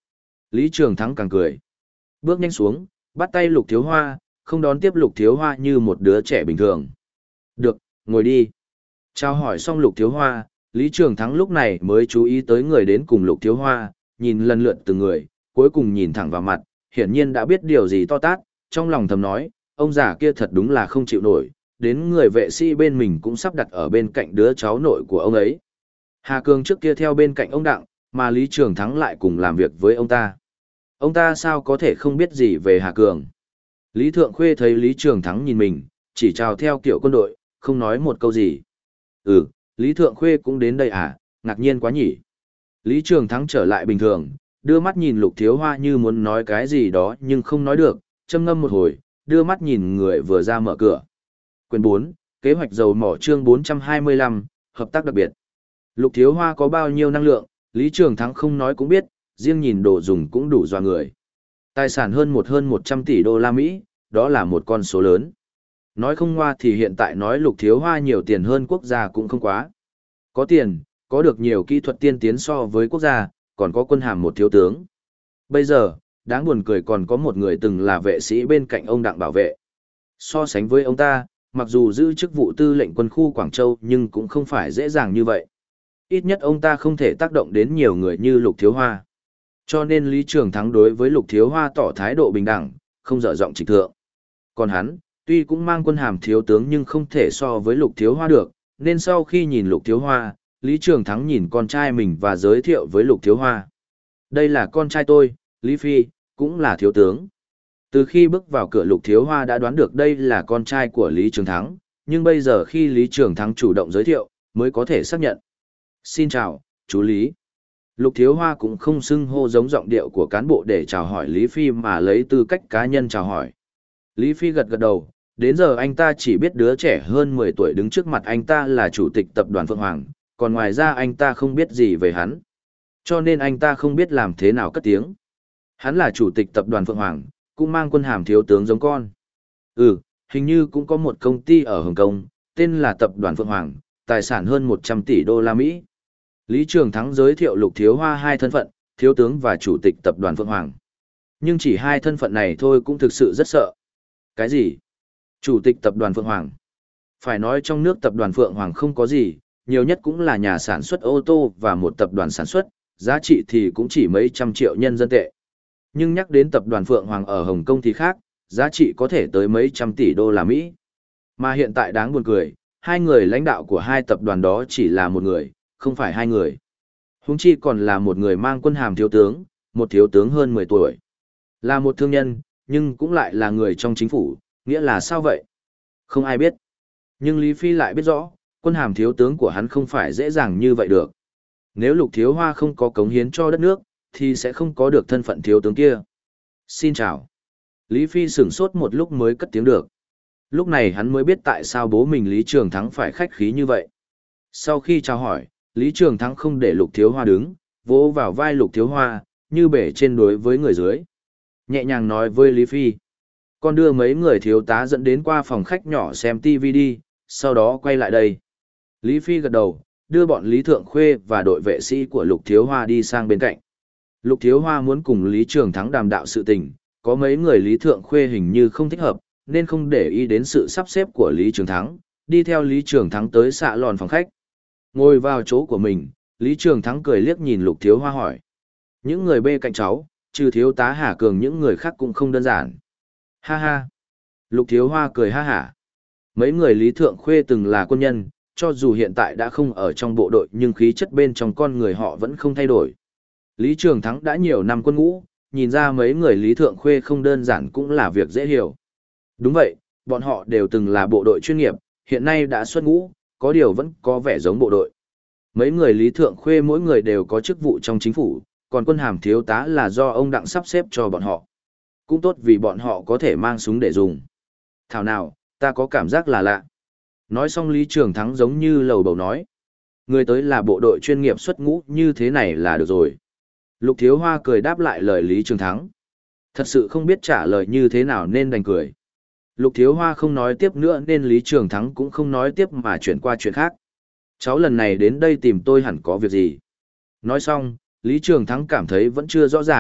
Lý Trường Thắng càng cười. Bước nhanh xuống, bắt tay Lục Thiếu Hoa, không đón tiếp Lục Thiếu Hoa như một đứa trẻ bình thường. Được, ngồi đi. Chào hỏi xong Lục Thiếu Hoa, Lý Trường Thắng lúc này mới chú ý tới người đến cùng Lục Thiếu Hoa, nhìn lần lượt từng người, cuối cùng nhìn thẳng vào mặt, hiển nhiên đã biết điều gì to tát, trong lòng thầm nói, ông già kia thật đúng là không chịu nổi, đến người vệ sĩ bên mình cũng sắp đặt ở bên cạnh đứa cháu nội của ông ấy. Hà Cương trước kia theo bên cạnh ông Đặng, mà Lý Trường Thắng lại cùng làm việc với ông ta. Ông ta sao có thể không biết gì về Hà Cường? Lý Thượng Khuê thấy Lý Trường Thắng nhìn mình, chỉ chào theo kiểu quân đội, không nói một câu gì. Ừ, Lý Thượng Khuê cũng đến đây à, ngạc nhiên quá nhỉ. Lý Trường Thắng trở lại bình thường, đưa mắt nhìn Lục Thiếu Hoa như muốn nói cái gì đó nhưng không nói được, châm ngâm một hồi, đưa mắt nhìn người vừa ra mở cửa. Quyền bốn, kế hoạch dầu mỏ chương bốn trăm hai mươi lăm, hợp tác đặc biệt. Lục Thiếu Hoa có bao nhiêu năng lượng, Lý Trường Thắng không nói cũng biết, riêng nhìn đồ dùng cũng đủ dọa người. Tài sản hơn một hơn một trăm tỷ đô la Mỹ, đó là một con số lớn. Nói không ngoa thì hiện tại nói Lục Thiếu Hoa nhiều tiền hơn quốc gia cũng không quá. Có tiền, có được nhiều kỹ thuật tiên tiến so với quốc gia, còn có quân hàm một thiếu tướng. Bây giờ, đáng buồn cười còn có một người từng là vệ sĩ bên cạnh ông Đặng bảo vệ. So sánh với ông ta, mặc dù giữ chức vụ tư lệnh quân khu Quảng Châu nhưng cũng không phải dễ dàng như vậy. Ít nhất ông ta không thể tác động đến nhiều người như Lục Thiếu Hoa. Cho nên Lý Trường Thắng đối với Lục Thiếu Hoa tỏ thái độ bình đẳng, không dở giọng trịch thượng. Còn hắn, tuy cũng mang quân hàm thiếu tướng nhưng không thể so với Lục Thiếu Hoa được, nên sau khi nhìn Lục Thiếu Hoa, Lý Trường Thắng nhìn con trai mình và giới thiệu với Lục Thiếu Hoa. Đây là con trai tôi, Lý Phi, cũng là thiếu tướng. Từ khi bước vào cửa Lục Thiếu Hoa đã đoán được đây là con trai của Lý Trường Thắng, nhưng bây giờ khi Lý Trường Thắng chủ động giới thiệu, mới có thể xác nhận. Xin chào, chú Lý. Lục Thiếu Hoa cũng không xưng hô giống giọng điệu của cán bộ để chào hỏi Lý Phi mà lấy tư cách cá nhân chào hỏi. Lý Phi gật gật đầu, đến giờ anh ta chỉ biết đứa trẻ hơn mười tuổi đứng trước mặt anh ta là chủ tịch tập đoàn Phượng Hoàng, còn ngoài ra anh ta không biết gì về hắn. Cho nên anh ta không biết làm thế nào cất tiếng. Hắn là chủ tịch tập đoàn Phượng Hoàng, cũng mang quân hàm thiếu tướng giống con. Ừ, hình như cũng có một công ty ở Hồng Kông, tên là tập đoàn Phượng Hoàng, tài sản hơn một trăm tỷ đô la Mỹ. Lý Trường Thắng giới thiệu Lục Thiếu Hoa hai thân phận, thiếu tướng và chủ tịch tập đoàn Phượng Hoàng. Nhưng chỉ hai thân phận này thôi cũng thực sự rất sợ. Cái gì? Chủ tịch tập đoàn Phượng Hoàng. Phải nói trong nước tập đoàn Phượng Hoàng không có gì, nhiều nhất cũng là nhà sản xuất ô tô và một tập đoàn sản xuất, giá trị thì cũng chỉ mấy trăm triệu nhân dân tệ. Nhưng nhắc đến tập đoàn Phượng Hoàng ở Hồng Kông thì khác, giá trị có thể tới mấy trăm tỷ đô la Mỹ. Mà hiện tại đáng buồn cười, hai người lãnh đạo của hai tập đoàn đó chỉ là một người, không phải hai người. Huống chi còn là một người mang quân hàm thiếu tướng, một thiếu tướng hơn mười tuổi. Là một thương nhân, nhưng cũng lại là người trong chính phủ, nghĩa là sao vậy? Không ai biết. Nhưng Lý Phi lại biết rõ, quân hàm thiếu tướng của hắn không phải dễ dàng như vậy được. Nếu Lục Thiếu Hoa không có cống hiến cho đất nước, thì sẽ không có được thân phận thiếu tướng kia. Xin chào. Lý Phi sửng sốt một lúc mới cất tiếng được. Lúc này hắn mới biết tại sao bố mình Lý Trường Thắng phải khách khí như vậy. Sau khi chào hỏi, Lý Trường Thắng không để Lục Thiếu Hoa đứng, vỗ vào vai Lục Thiếu Hoa, như bể trên đối với người dưới. Nhẹ nhàng nói với Lý Phi. Con đưa mấy người thiếu tá dẫn đến qua phòng khách nhỏ xem ti vi đi, sau đó quay lại đây. Lý Phi gật đầu, đưa bọn Lý Thượng Khuê và đội vệ sĩ của Lục Thiếu Hoa đi sang bên cạnh. Lục Thiếu Hoa muốn cùng Lý Trường Thắng đàm đạo sự tình, có mấy người Lý Thượng Khuê hình như không thích hợp, nên không để ý đến sự sắp xếp của Lý Trường Thắng, đi theo Lý Trường Thắng tới xạ lòn phòng khách. Ngồi vào chỗ của mình, Lý Trường Thắng cười liếc nhìn Lục Thiếu Hoa hỏi. Những người bê cạnh cháu, trừ thiếu tá Hà Cường những người khác cũng không đơn giản. Ha ha. Lục Thiếu Hoa cười ha hả. Mấy người Lý Thượng Khuê từng là quân nhân, cho dù hiện tại đã không ở trong bộ đội nhưng khí chất bên trong con người họ vẫn không thay đổi. Lý Trường Thắng đã nhiều năm quân ngũ, nhìn ra mấy người Lý Thượng Khuê không đơn giản cũng là việc dễ hiểu. Đúng vậy, bọn họ đều từng là bộ đội chuyên nghiệp, hiện nay đã xuất ngũ, có điều vẫn có vẻ giống bộ đội. Mấy người Lý Thượng Khuê mỗi người đều có chức vụ trong chính phủ, còn quân hàm thiếu tá là do ông Đặng sắp xếp cho bọn họ. Cũng tốt vì bọn họ có thể mang súng để dùng. Thảo nào, ta có cảm giác là lạ. Nói xong Lý Trường Thắng giống như lầu bầu nói. Người tới là bộ đội chuyên nghiệp xuất ngũ như thế này là được rồi. Lục Thiếu Hoa cười đáp lại lời Lý Trường Thắng. Thật sự không biết trả lời như thế nào nên đành cười. Lục Thiếu Hoa không nói tiếp nữa nên Lý Trường Thắng cũng không nói tiếp mà chuyển qua chuyện khác. Cháu lần này đến đây tìm tôi hẳn có việc gì. Nói xong, Lý Trường Thắng cảm thấy vẫn chưa rõ ràng,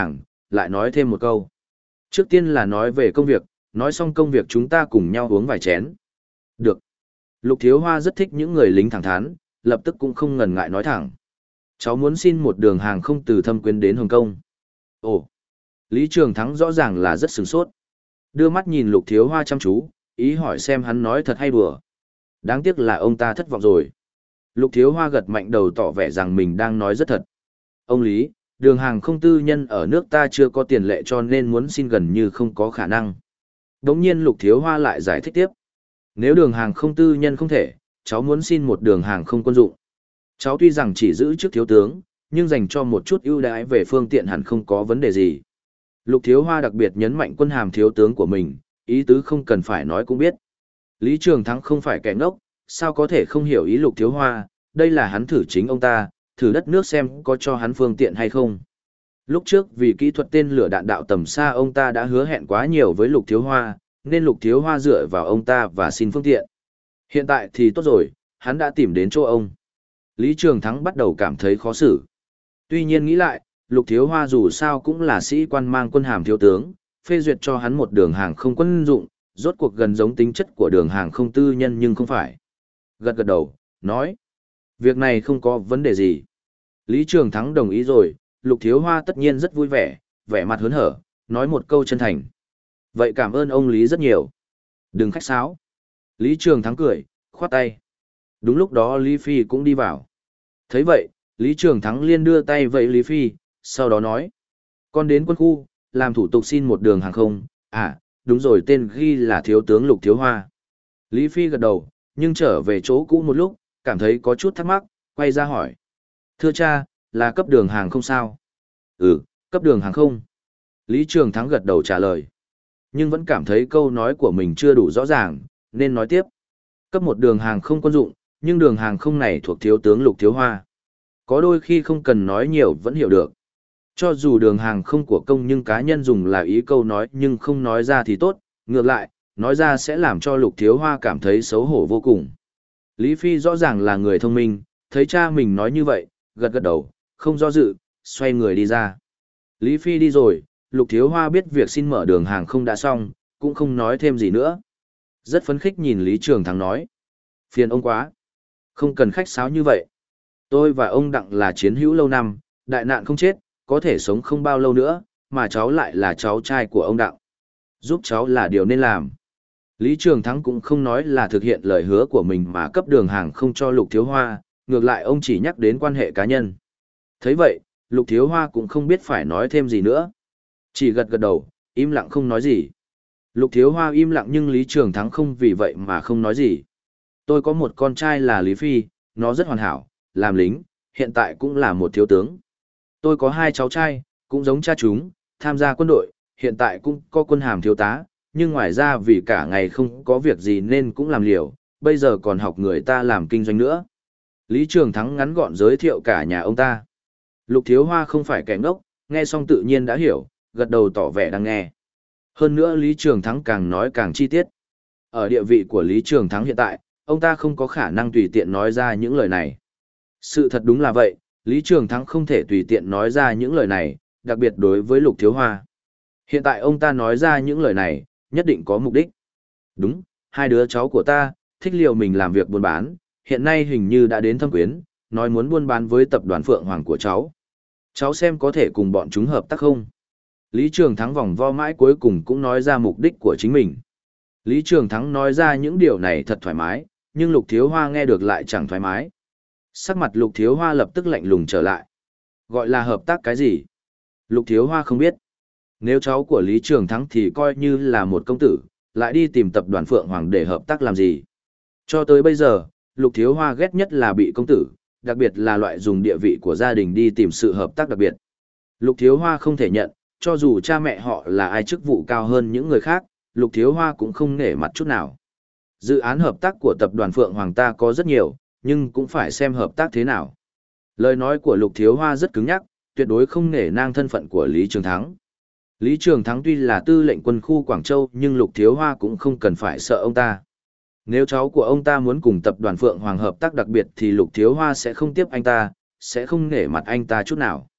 lại nói thêm một câu. Trước tiên là nói về công việc, nói xong công việc chúng ta cùng nhau uống vài chén. Được. Lục Thiếu Hoa rất thích những người lính thẳng thắn, lập tức cũng không ngần ngại nói thẳng. Cháu muốn xin một đường hàng không từ Thâm Quyến đến Hồng Kông. Ồ. Lý Trường Thắng rõ ràng là rất sửng sốt. Đưa mắt nhìn Lục Thiếu Hoa chăm chú, ý hỏi xem hắn nói thật hay đùa. Đáng tiếc là ông ta thất vọng rồi. Lục Thiếu Hoa gật mạnh đầu tỏ vẻ rằng mình đang nói rất thật. Ông Lý, đường hàng không tư nhân ở nước ta chưa có tiền lệ cho nên muốn xin gần như không có khả năng. Đống nhiên Lục Thiếu Hoa lại giải thích tiếp. Nếu đường hàng không tư nhân không thể, cháu muốn xin một đường hàng không quân dụng. Cháu tuy rằng chỉ giữ chức thiếu tướng, nhưng dành cho một chút ưu đãi về phương tiện hẳn không có vấn đề gì. Lục Thiếu Hoa đặc biệt nhấn mạnh quân hàm thiếu tướng của mình, ý tứ không cần phải nói cũng biết. Lý Trường Thắng không phải kẻ ngốc, sao có thể không hiểu ý Lục Thiếu Hoa, đây là hắn thử chính ông ta, thử đất nước xem có cho hắn phương tiện hay không. Lúc trước vì kỹ thuật tên lửa đạn đạo tầm xa ông ta đã hứa hẹn quá nhiều với Lục Thiếu Hoa, nên Lục Thiếu Hoa dựa vào ông ta và xin phương tiện. Hiện tại thì tốt rồi, hắn đã tìm đến chỗ ông. Lý Trường Thắng bắt đầu cảm thấy khó xử. Tuy nhiên nghĩ lại, Lục Thiếu Hoa dù sao cũng là sĩ quan mang quân hàm thiếu tướng, phê duyệt cho hắn một đường hàng không quân dụng, rốt cuộc gần giống tính chất của đường hàng không tư nhân nhưng không phải. Gật gật đầu, nói, việc này không có vấn đề gì. Lý Trường Thắng đồng ý rồi, Lục Thiếu Hoa tất nhiên rất vui vẻ, vẻ mặt hớn hở, nói một câu chân thành. Vậy cảm ơn ông Lý rất nhiều. Đừng khách sáo. Lý Trường Thắng cười, khoát tay. Đúng lúc đó Lý Phi cũng đi vào. Thấy vậy, Lý Trường Thắng liên đưa tay vẫy Lý Phi, sau đó nói. Con đến quân khu, làm thủ tục xin một đường hàng không, à, đúng rồi tên ghi là thiếu tướng Lục Thiếu Hoa. Lý Phi gật đầu, nhưng trở về chỗ cũ một lúc, cảm thấy có chút thắc mắc, quay ra hỏi. Thưa cha, là cấp đường hàng không sao? Ừ, cấp đường hàng không. Lý Trường Thắng gật đầu trả lời. Nhưng vẫn cảm thấy câu nói của mình chưa đủ rõ ràng, nên nói tiếp. Cấp một đường hàng không quân dụng, nhưng đường hàng không này thuộc thiếu tướng Lục Thiếu Hoa. Có đôi khi không cần nói nhiều vẫn hiểu được. Cho dù đường hàng không của công nhưng cá nhân dùng là ý câu nói nhưng không nói ra thì tốt, ngược lại, nói ra sẽ làm cho Lục Thiếu Hoa cảm thấy xấu hổ vô cùng. Lý Phi rõ ràng là người thông minh, thấy cha mình nói như vậy, gật gật đầu, không do dự, xoay người đi ra. Lý Phi đi rồi, Lục Thiếu Hoa biết việc xin mở đường hàng không đã xong, cũng không nói thêm gì nữa. Rất phấn khích nhìn Lý Trường Thắng nói. Phiền ông quá. Không cần khách sáo như vậy. Tôi và ông Đặng là chiến hữu lâu năm, đại nạn không chết, có thể sống không bao lâu nữa, mà cháu lại là cháu trai của ông Đặng. Giúp cháu là điều nên làm. Lý Trường Thắng cũng không nói là thực hiện lời hứa của mình mà cấp đường hàng không cho Lục Thiếu Hoa, ngược lại ông chỉ nhắc đến quan hệ cá nhân. Thấy vậy, Lục Thiếu Hoa cũng không biết phải nói thêm gì nữa. Chỉ gật gật đầu, im lặng không nói gì. Lục Thiếu Hoa im lặng nhưng Lý Trường Thắng không vì vậy mà không nói gì. Tôi có một con trai là Lý Phi, nó rất hoàn hảo, làm lính, hiện tại cũng là một thiếu tướng. Tôi có hai cháu trai, cũng giống cha chúng, tham gia quân đội, hiện tại cũng có quân hàm thiếu tá, nhưng ngoài ra vì cả ngày không có việc gì nên cũng làm liều, bây giờ còn học người ta làm kinh doanh nữa. Lý Trường Thắng ngắn gọn giới thiệu cả nhà ông ta. Lục Thiếu Hoa không phải kẻ ngốc, nghe xong tự nhiên đã hiểu, gật đầu tỏ vẻ đang nghe. Hơn nữa Lý Trường Thắng càng nói càng chi tiết. Ở địa vị của Lý Trường Thắng hiện tại, ông ta không có khả năng tùy tiện nói ra những lời này. Sự thật đúng là vậy, Lý Trường Thắng không thể tùy tiện nói ra những lời này, đặc biệt đối với Lục Thiếu Hoa. Hiện tại ông ta nói ra những lời này, nhất định có mục đích. Đúng, hai đứa cháu của ta, thích liều mình làm việc buôn bán, hiện nay hình như đã đến Thâm Quyến, nói muốn buôn bán với tập đoàn Phượng Hoàng của cháu. Cháu xem có thể cùng bọn chúng hợp tác không? Lý Trường Thắng vòng vo mãi cuối cùng cũng nói ra mục đích của chính mình. Lý Trường Thắng nói ra những điều này thật thoải mái, nhưng Lục Thiếu Hoa nghe được lại chẳng thoải mái. Sắc mặt Lục Thiếu Hoa lập tức lạnh lùng trở lại. Gọi là hợp tác cái gì? Lục Thiếu Hoa không biết. Nếu cháu của Lý Trường Thắng thì coi như là một công tử, lại đi tìm tập đoàn Phượng Hoàng để hợp tác làm gì? Cho tới bây giờ, Lục Thiếu Hoa ghét nhất là bị công tử, đặc biệt là loại dùng địa vị của gia đình đi tìm sự hợp tác đặc biệt. Lục Thiếu Hoa không thể nhận, cho dù cha mẹ họ là ai chức vụ cao hơn những người khác, Lục Thiếu Hoa cũng không nể mặt chút nào. Dự án hợp tác của tập đoàn Phượng Hoàng ta có rất nhiều, nhưng cũng phải xem hợp tác thế nào. Lời nói của Lục Thiếu Hoa rất cứng nhắc, tuyệt đối không nể nang thân phận của Lý Trường Thắng. Lý Trường Thắng tuy là tư lệnh quân khu Quảng Châu nhưng Lục Thiếu Hoa cũng không cần phải sợ ông ta. Nếu cháu của ông ta muốn cùng tập đoàn Phượng Hoàng hợp tác đặc biệt thì Lục Thiếu Hoa sẽ không tiếp anh ta, sẽ không nể mặt anh ta chút nào.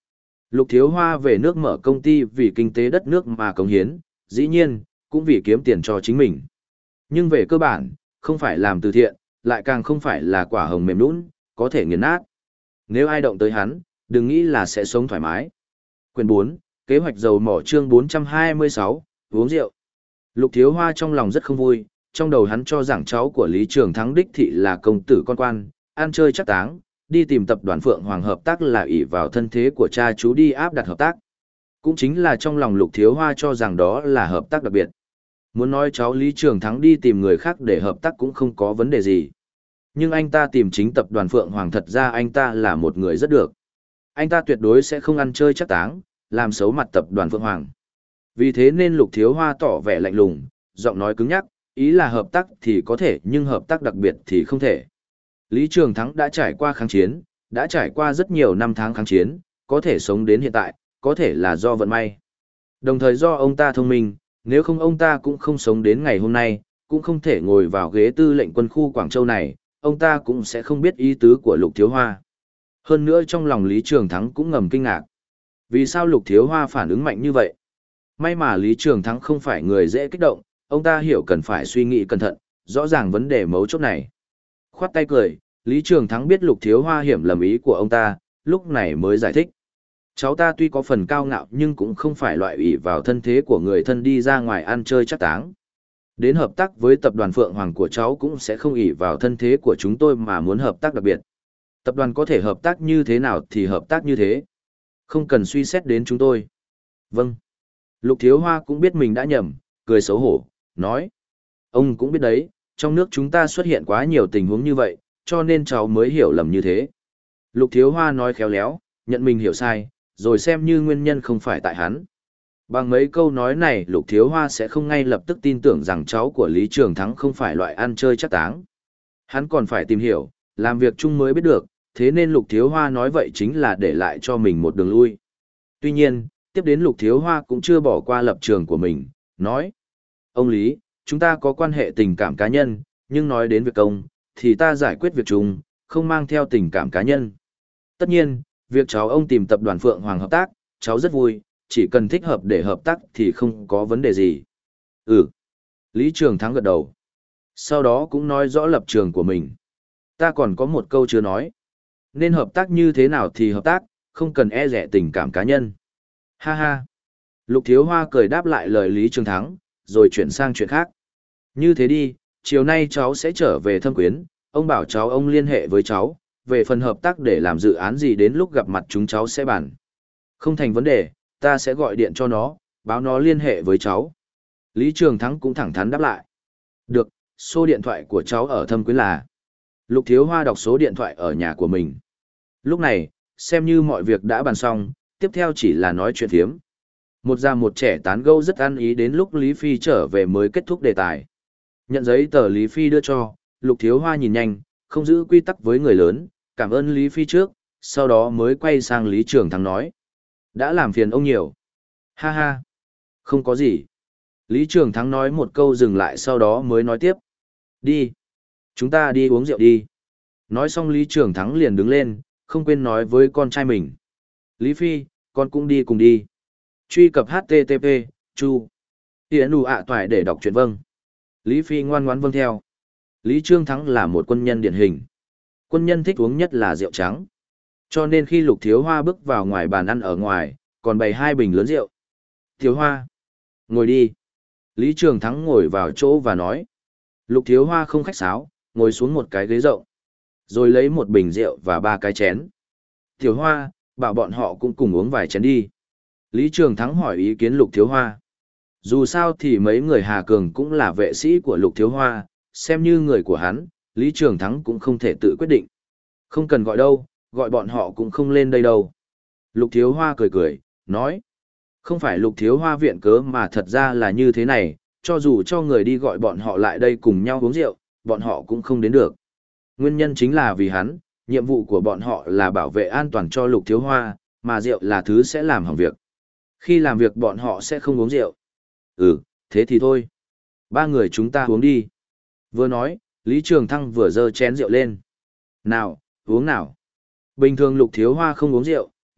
Lục Thiếu Hoa về nước mở công ty vì kinh tế đất nước mà cống hiến, dĩ nhiên, cũng vì kiếm tiền cho chính mình. Nhưng về cơ bản, không phải làm từ thiện, lại càng không phải là quả hồng mềm nhũn, có thể nghiền nát. Nếu ai động tới hắn, đừng nghĩ là sẽ sống thoải mái. Quyền bốn, kế hoạch dầu mỏ chương bốn trăm hai mươi sáu, uống rượu. Lục Thiếu Hoa trong lòng rất không vui, trong đầu hắn cho rằng cháu của Lý Trường Thắng đích thị là công tử con quan, ăn chơi chắc táng, đi tìm tập đoàn Phượng Hoàng hợp tác là ỷ vào thân thế của cha chú đi áp đặt hợp tác. Cũng chính là trong lòng Lục Thiếu Hoa cho rằng đó là hợp tác đặc biệt. Muốn nói cháu Lý Trường Thắng đi tìm người khác để hợp tác cũng không có vấn đề gì. Nhưng anh ta tìm chính tập đoàn Phượng Hoàng, thật ra anh ta là một người rất được. Anh ta tuyệt đối sẽ không ăn chơi chắc táng, làm xấu mặt tập đoàn Phượng Hoàng. Vì thế nên Lục Thiếu Hoa tỏ vẻ lạnh lùng, giọng nói cứng nhắc, ý là hợp tác thì có thể nhưng hợp tác đặc biệt thì không thể. Lý Trường Thắng đã trải qua kháng chiến, đã trải qua rất nhiều năm tháng kháng chiến, có thể sống đến hiện tại, có thể là do vận may. Đồng thời do ông ta thông minh, nếu không ông ta cũng không sống đến ngày hôm nay, cũng không thể ngồi vào ghế tư lệnh quân khu Quảng Châu này, ông ta cũng sẽ không biết ý tứ của Lục Thiếu Hoa. Hơn nữa trong lòng Lý Trường Thắng cũng ngầm kinh ngạc. Vì sao Lục Thiếu Hoa phản ứng mạnh như vậy? May mà Lý Trường Thắng không phải người dễ kích động, ông ta hiểu cần phải suy nghĩ cẩn thận, rõ ràng vấn đề mấu chốt này. Khoát tay cười, Lý Trường Thắng biết Lục Thiếu Hoa hiểu lầm ý của ông ta, lúc này mới giải thích. Cháu ta tuy có phần cao ngạo nhưng cũng không phải loại ủy vào thân thế của người thân đi ra ngoài ăn chơi chắc táng. Đến hợp tác với tập đoàn Phượng Hoàng của cháu cũng sẽ không ỷ vào thân thế của chúng tôi mà muốn hợp tác đặc biệt. Tập đoàn có thể hợp tác như thế nào thì hợp tác như thế. Không cần suy xét đến chúng tôi. Vâng. Lục Thiếu Hoa cũng biết mình đã nhầm, cười xấu hổ, nói. Ông cũng biết đấy, trong nước chúng ta xuất hiện quá nhiều tình huống như vậy, cho nên cháu mới hiểu lầm như thế. Lục Thiếu Hoa nói khéo léo, nhận mình hiểu sai, rồi xem như nguyên nhân không phải tại hắn. Bằng mấy câu nói này Lục Thiếu Hoa sẽ không ngay lập tức tin tưởng rằng cháu của Lý Trường Thắng không phải loại ăn chơi chắc táng. Hắn còn phải tìm hiểu, làm việc chung mới biết được, thế nên Lục Thiếu Hoa nói vậy chính là để lại cho mình một đường lui. Tuy nhiên, tiếp đến Lục Thiếu Hoa cũng chưa bỏ qua lập trường của mình, nói. Ông Lý, chúng ta có quan hệ tình cảm cá nhân, nhưng nói đến việc công, thì ta giải quyết việc chung, không mang theo tình cảm cá nhân. Tất nhiên, việc cháu ông tìm tập đoàn Phượng Hoàng hợp tác, cháu rất vui, chỉ cần thích hợp để hợp tác thì không có vấn đề gì. Ừ. Lý Trường Thắng gật đầu. Sau đó cũng nói rõ lập trường của mình. Ta còn có một câu chưa nói. Nên hợp tác như thế nào thì hợp tác, không cần e rẻ tình cảm cá nhân. Ha ha. Lục Thiếu Hoa cười đáp lại lời Lý Trường Thắng, rồi chuyển sang chuyện khác. Như thế đi, chiều nay cháu sẽ trở về Thâm Quyến, ông bảo cháu ông liên hệ với cháu, về phần hợp tác để làm dự án gì đến lúc gặp mặt chúng cháu sẽ bàn. Không thành vấn đề, ta sẽ gọi điện cho nó, báo nó liên hệ với cháu. Lý Trường Thắng cũng thẳng thắn đáp lại. Được, số điện thoại của cháu ở Thâm Quyến là. Lục Thiếu Hoa đọc số điện thoại ở nhà của mình. Lúc này, xem như mọi việc đã bàn xong, tiếp theo chỉ là nói chuyện thiếm. Một già một trẻ tán gẫu rất ăn ý đến lúc Lý Phi trở về mới kết thúc đề tài. Nhận giấy tờ Lý Phi đưa cho, Lục Thiếu Hoa nhìn nhanh, không giữ quy tắc với người lớn, cảm ơn Lý Phi trước, sau đó mới quay sang Lý Trường Thắng nói. Đã làm phiền ông nhiều. Ha ha. Không có gì. Lý Trường Thắng nói một câu dừng lại sau đó mới nói tiếp. Đi. Chúng ta đi uống rượu đi. Nói xong Lý Trường Thắng liền đứng lên, không quên nói với con trai mình. Lý Phi, con cũng đi cùng đi. Truy cập H T T P, Chu. Hiển ủ ạ toại để đọc truyện vâng. Lý Phi ngoan ngoãn vâng theo. Lý Trường Thắng là một quân nhân điển hình. Quân nhân thích uống nhất là rượu trắng. Cho nên khi Lục Thiếu Hoa bước vào ngoài bàn ăn ở ngoài, còn bày hai bình lớn rượu. Thiếu Hoa, ngồi đi. Lý Trường Thắng ngồi vào chỗ và nói. Lục Thiếu Hoa không khách sáo, ngồi xuống một cái ghế rộng. Rồi lấy một bình rượu và ba cái chén. Thiếu Hoa, bảo bọn họ cũng cùng uống vài chén đi. Lý Trường Thắng hỏi ý kiến Lục Thiếu Hoa. Dù sao thì mấy người Hà Cường cũng là vệ sĩ của Lục Thiếu Hoa, xem như người của hắn, Lý Trường Thắng cũng không thể tự quyết định. Không cần gọi đâu, gọi bọn họ cũng không lên đây đâu. Lục Thiếu Hoa cười cười, nói. Không phải Lục Thiếu Hoa viện cớ mà thật ra là như thế này, cho dù cho người đi gọi bọn họ lại đây cùng nhau uống rượu, bọn họ cũng không đến được. Nguyên nhân chính là vì hắn, nhiệm vụ của bọn họ là bảo vệ an toàn cho Lục Thiếu Hoa, mà rượu là thứ sẽ làm hỏng việc. Khi làm việc bọn họ sẽ không uống rượu. Ừ, thế thì thôi. Ba người chúng ta uống đi. Vừa nói, Lý Trường Thăng vừa dơ chén rượu lên. Nào, uống nào. Bình thường Lục Thiếu Hoa không uống rượu,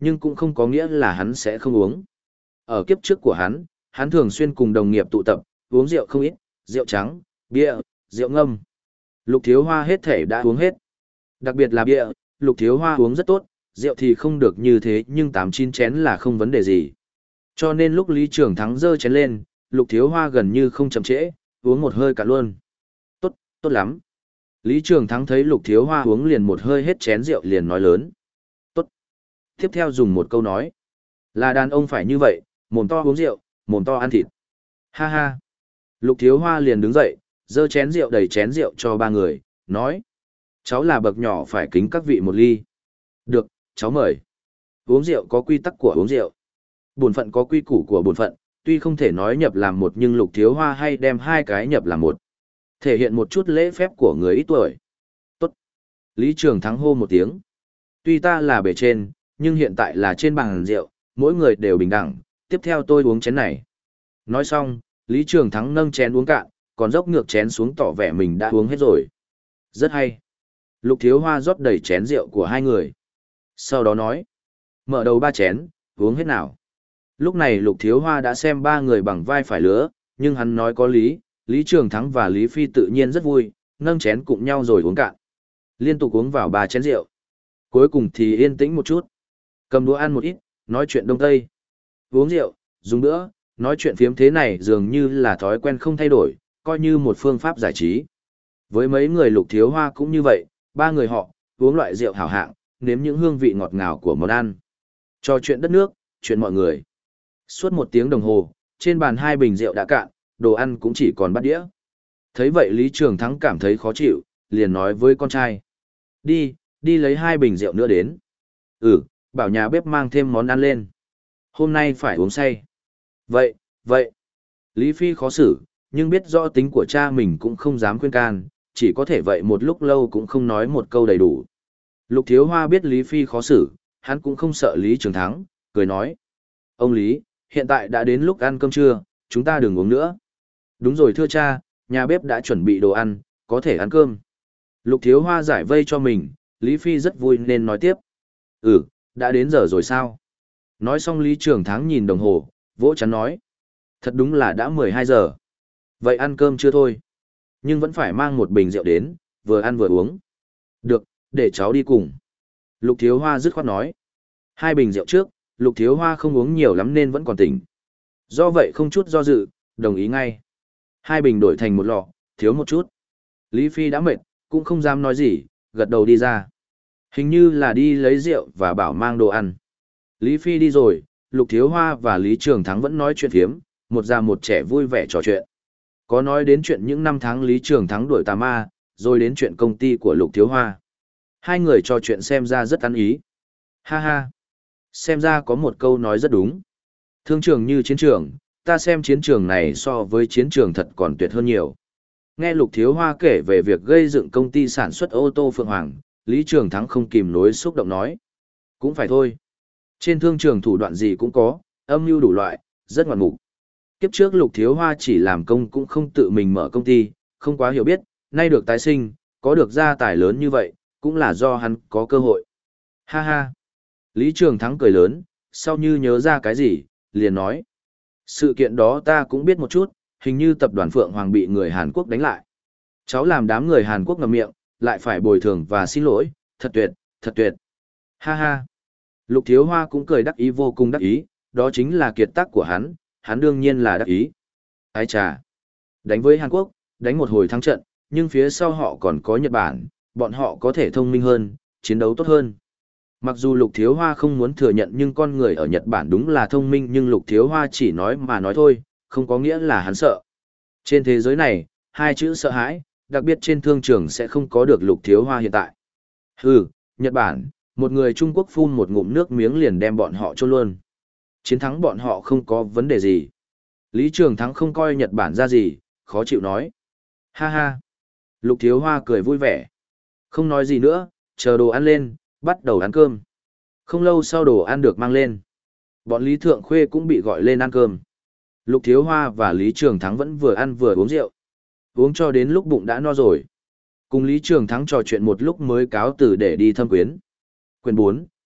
nhưng cũng không có nghĩa là hắn sẽ không uống. Ở kiếp trước của hắn, hắn thường xuyên cùng đồng nghiệp tụ tập, uống rượu không ít, rượu trắng, bia, rượu ngâm. Lục Thiếu Hoa hết thể đã uống hết. Đặc biệt là bia, Lục Thiếu Hoa uống rất tốt, rượu thì không được như thế nhưng tám chín chén là không vấn đề gì. Cho nên lúc Lý Trường Thắng giơ chén lên, Lục Thiếu Hoa gần như không chậm trễ, uống một hơi cả luôn. Tốt, tốt lắm. Lý Trường Thắng thấy Lục Thiếu Hoa uống liền một hơi hết chén rượu liền nói lớn. Tốt. Tiếp theo dùng một câu nói. Là đàn ông phải như vậy, mồm to uống rượu, mồm to ăn thịt. Ha ha. Lục Thiếu Hoa liền đứng dậy, giơ chén rượu đầy chén rượu cho ba người, nói. Cháu là bậc nhỏ phải kính các vị một ly. Được, cháu mời. Uống rượu có quy tắc của uống rượu. Bổn phận có quy củ của bổn phận, tuy không thể nói nhập làm một nhưng Lục Thiếu Hoa hay đem hai cái nhập làm một. Thể hiện một chút lễ phép của người ít tuổi. Tốt. Lý Trường Thắng hô một tiếng. Tuy ta là bề trên, nhưng hiện tại là trên bàn rượu, mỗi người đều bình đẳng, tiếp theo tôi uống chén này. Nói xong, Lý Trường Thắng nâng chén uống cạn, còn dốc ngược chén xuống tỏ vẻ mình đã uống hết rồi. Rất hay. Lục Thiếu Hoa rót đầy chén rượu của hai người. Sau đó nói, mở đầu ba chén, uống hết nào. Lúc này Lục Thiếu Hoa đã xem ba người bằng vai phải lứa, nhưng hắn nói có lý, Lý Trường Thắng và Lý Phi tự nhiên rất vui, nâng chén cùng nhau rồi uống cạn. Liên tục uống vào ba chén rượu. Cuối cùng thì yên tĩnh một chút. Cầm đũa ăn một ít, nói chuyện Đông Tây. Uống rượu, dùng bữa, nói chuyện phiếm thế này dường như là thói quen không thay đổi, coi như một phương pháp giải trí. Với mấy người Lục Thiếu Hoa cũng như vậy, ba người họ, uống loại rượu hảo hạng, nếm những hương vị ngọt ngào của món ăn. Trò chuyện đất nước, chuyện mọi người. Suốt một tiếng đồng hồ, trên bàn hai bình rượu đã cạn, đồ ăn cũng chỉ còn bát đĩa. Thấy vậy Lý Trường Thắng cảm thấy khó chịu, liền nói với con trai. Đi, đi lấy hai bình rượu nữa đến. Ừ, bảo nhà bếp mang thêm món ăn lên. Hôm nay phải uống say. Vậy, vậy. Lý Phi khó xử, nhưng biết rõ tính của cha mình cũng không dám khuyên can, chỉ có thể vậy một lúc lâu cũng không nói một câu đầy đủ. Lục Thiếu Hoa biết Lý Phi khó xử, hắn cũng không sợ Lý Trường Thắng, cười nói. Ông Lý, hiện tại đã đến lúc ăn cơm trưa, chúng ta đừng uống nữa. Đúng rồi thưa cha, nhà bếp đã chuẩn bị đồ ăn, có thể ăn cơm. Lục Thiếu Hoa giải vây cho mình, Lý Phi rất vui nên nói tiếp. Ừ, đã đến giờ rồi sao? Nói xong Lý Trường Thắng nhìn đồng hồ, vỗ chắn nói. Thật đúng là đã mười hai giờ. Vậy ăn cơm chưa thôi? Nhưng vẫn phải mang một bình rượu đến, vừa ăn vừa uống. Được, để cháu đi cùng. Lục Thiếu Hoa dứt khoát nói. Hai bình rượu trước, Lục Thiếu Hoa không uống nhiều lắm nên vẫn còn tỉnh. Do vậy không chút do dự, đồng ý ngay. Hai bình đổi thành một lọ, thiếu một chút. Lý Phi đã mệt, cũng không dám nói gì, gật đầu đi ra. Hình như là đi lấy rượu và bảo mang đồ ăn. Lý Phi đi rồi, Lục Thiếu Hoa và Lý Trường Thắng vẫn nói chuyện phiếm, một già một trẻ vui vẻ trò chuyện. Có nói đến chuyện những năm tháng Lý Trường Thắng đuổi tà ma, rồi đến chuyện công ty của Lục Thiếu Hoa. Hai người trò chuyện xem ra rất ăn ý. Ha ha. Xem ra có một câu nói rất đúng. Thương trường như chiến trường, ta xem chiến trường này so với chiến trường thật còn tuyệt hơn nhiều. Nghe Lục Thiếu Hoa kể về việc gây dựng công ty sản xuất ô tô Phượng Hoàng, Lý Trường Thắng không kìm nổi xúc động nói. Cũng phải thôi. Trên thương trường thủ đoạn gì cũng có, âm mưu đủ loại, rất ngoạn mục. Kiếp trước Lục Thiếu Hoa chỉ làm công cũng không tự mình mở công ty, không quá hiểu biết, nay được tái sinh, có được gia tài lớn như vậy, cũng là do hắn có cơ hội. Ha ha. Lý Trường Thắng cười lớn, sau như nhớ ra cái gì, liền nói. Sự kiện đó ta cũng biết một chút, hình như tập đoàn Phượng Hoàng bị người Hàn Quốc đánh lại. Cháu làm đám người Hàn Quốc ngậm miệng, lại phải bồi thường và xin lỗi, thật tuyệt, thật tuyệt. Ha ha. Lục Thiếu Hoa cũng cười đắc ý vô cùng đắc ý, đó chính là kiệt tác của hắn, hắn đương nhiên là đắc ý. Ái chà. Đánh với Hàn Quốc, đánh một hồi thắng trận, nhưng phía sau họ còn có Nhật Bản, bọn họ có thể thông minh hơn, chiến đấu tốt hơn. Mặc dù Lục Thiếu Hoa không muốn thừa nhận nhưng con người ở Nhật Bản đúng là thông minh nhưng Lục Thiếu Hoa chỉ nói mà nói thôi, không có nghĩa là hắn sợ. Trên thế giới này, hai chữ sợ hãi, đặc biệt trên thương trường sẽ không có được Lục Thiếu Hoa hiện tại. Hừ, Nhật Bản, một người Trung Quốc phun một ngụm nước miếng liền đem bọn họ chôn luôn. Chiến thắng bọn họ không có vấn đề gì. Lý Trường Thắng không coi Nhật Bản ra gì, khó chịu nói. Ha ha. Lục Thiếu Hoa cười vui vẻ. Không nói gì nữa, chờ đồ ăn lên, bắt đầu ăn cơm. Không lâu sau đồ ăn được mang lên. Bọn Lý Thượng Khuê cũng bị gọi lên ăn cơm. Lục Thiếu Hoa và Lý Trường Thắng vẫn vừa ăn vừa uống rượu. Uống cho đến lúc bụng đã no rồi. Cùng Lý Trường Thắng trò chuyện một lúc mới cáo từ để đi thăm quyến. Quyển bốn,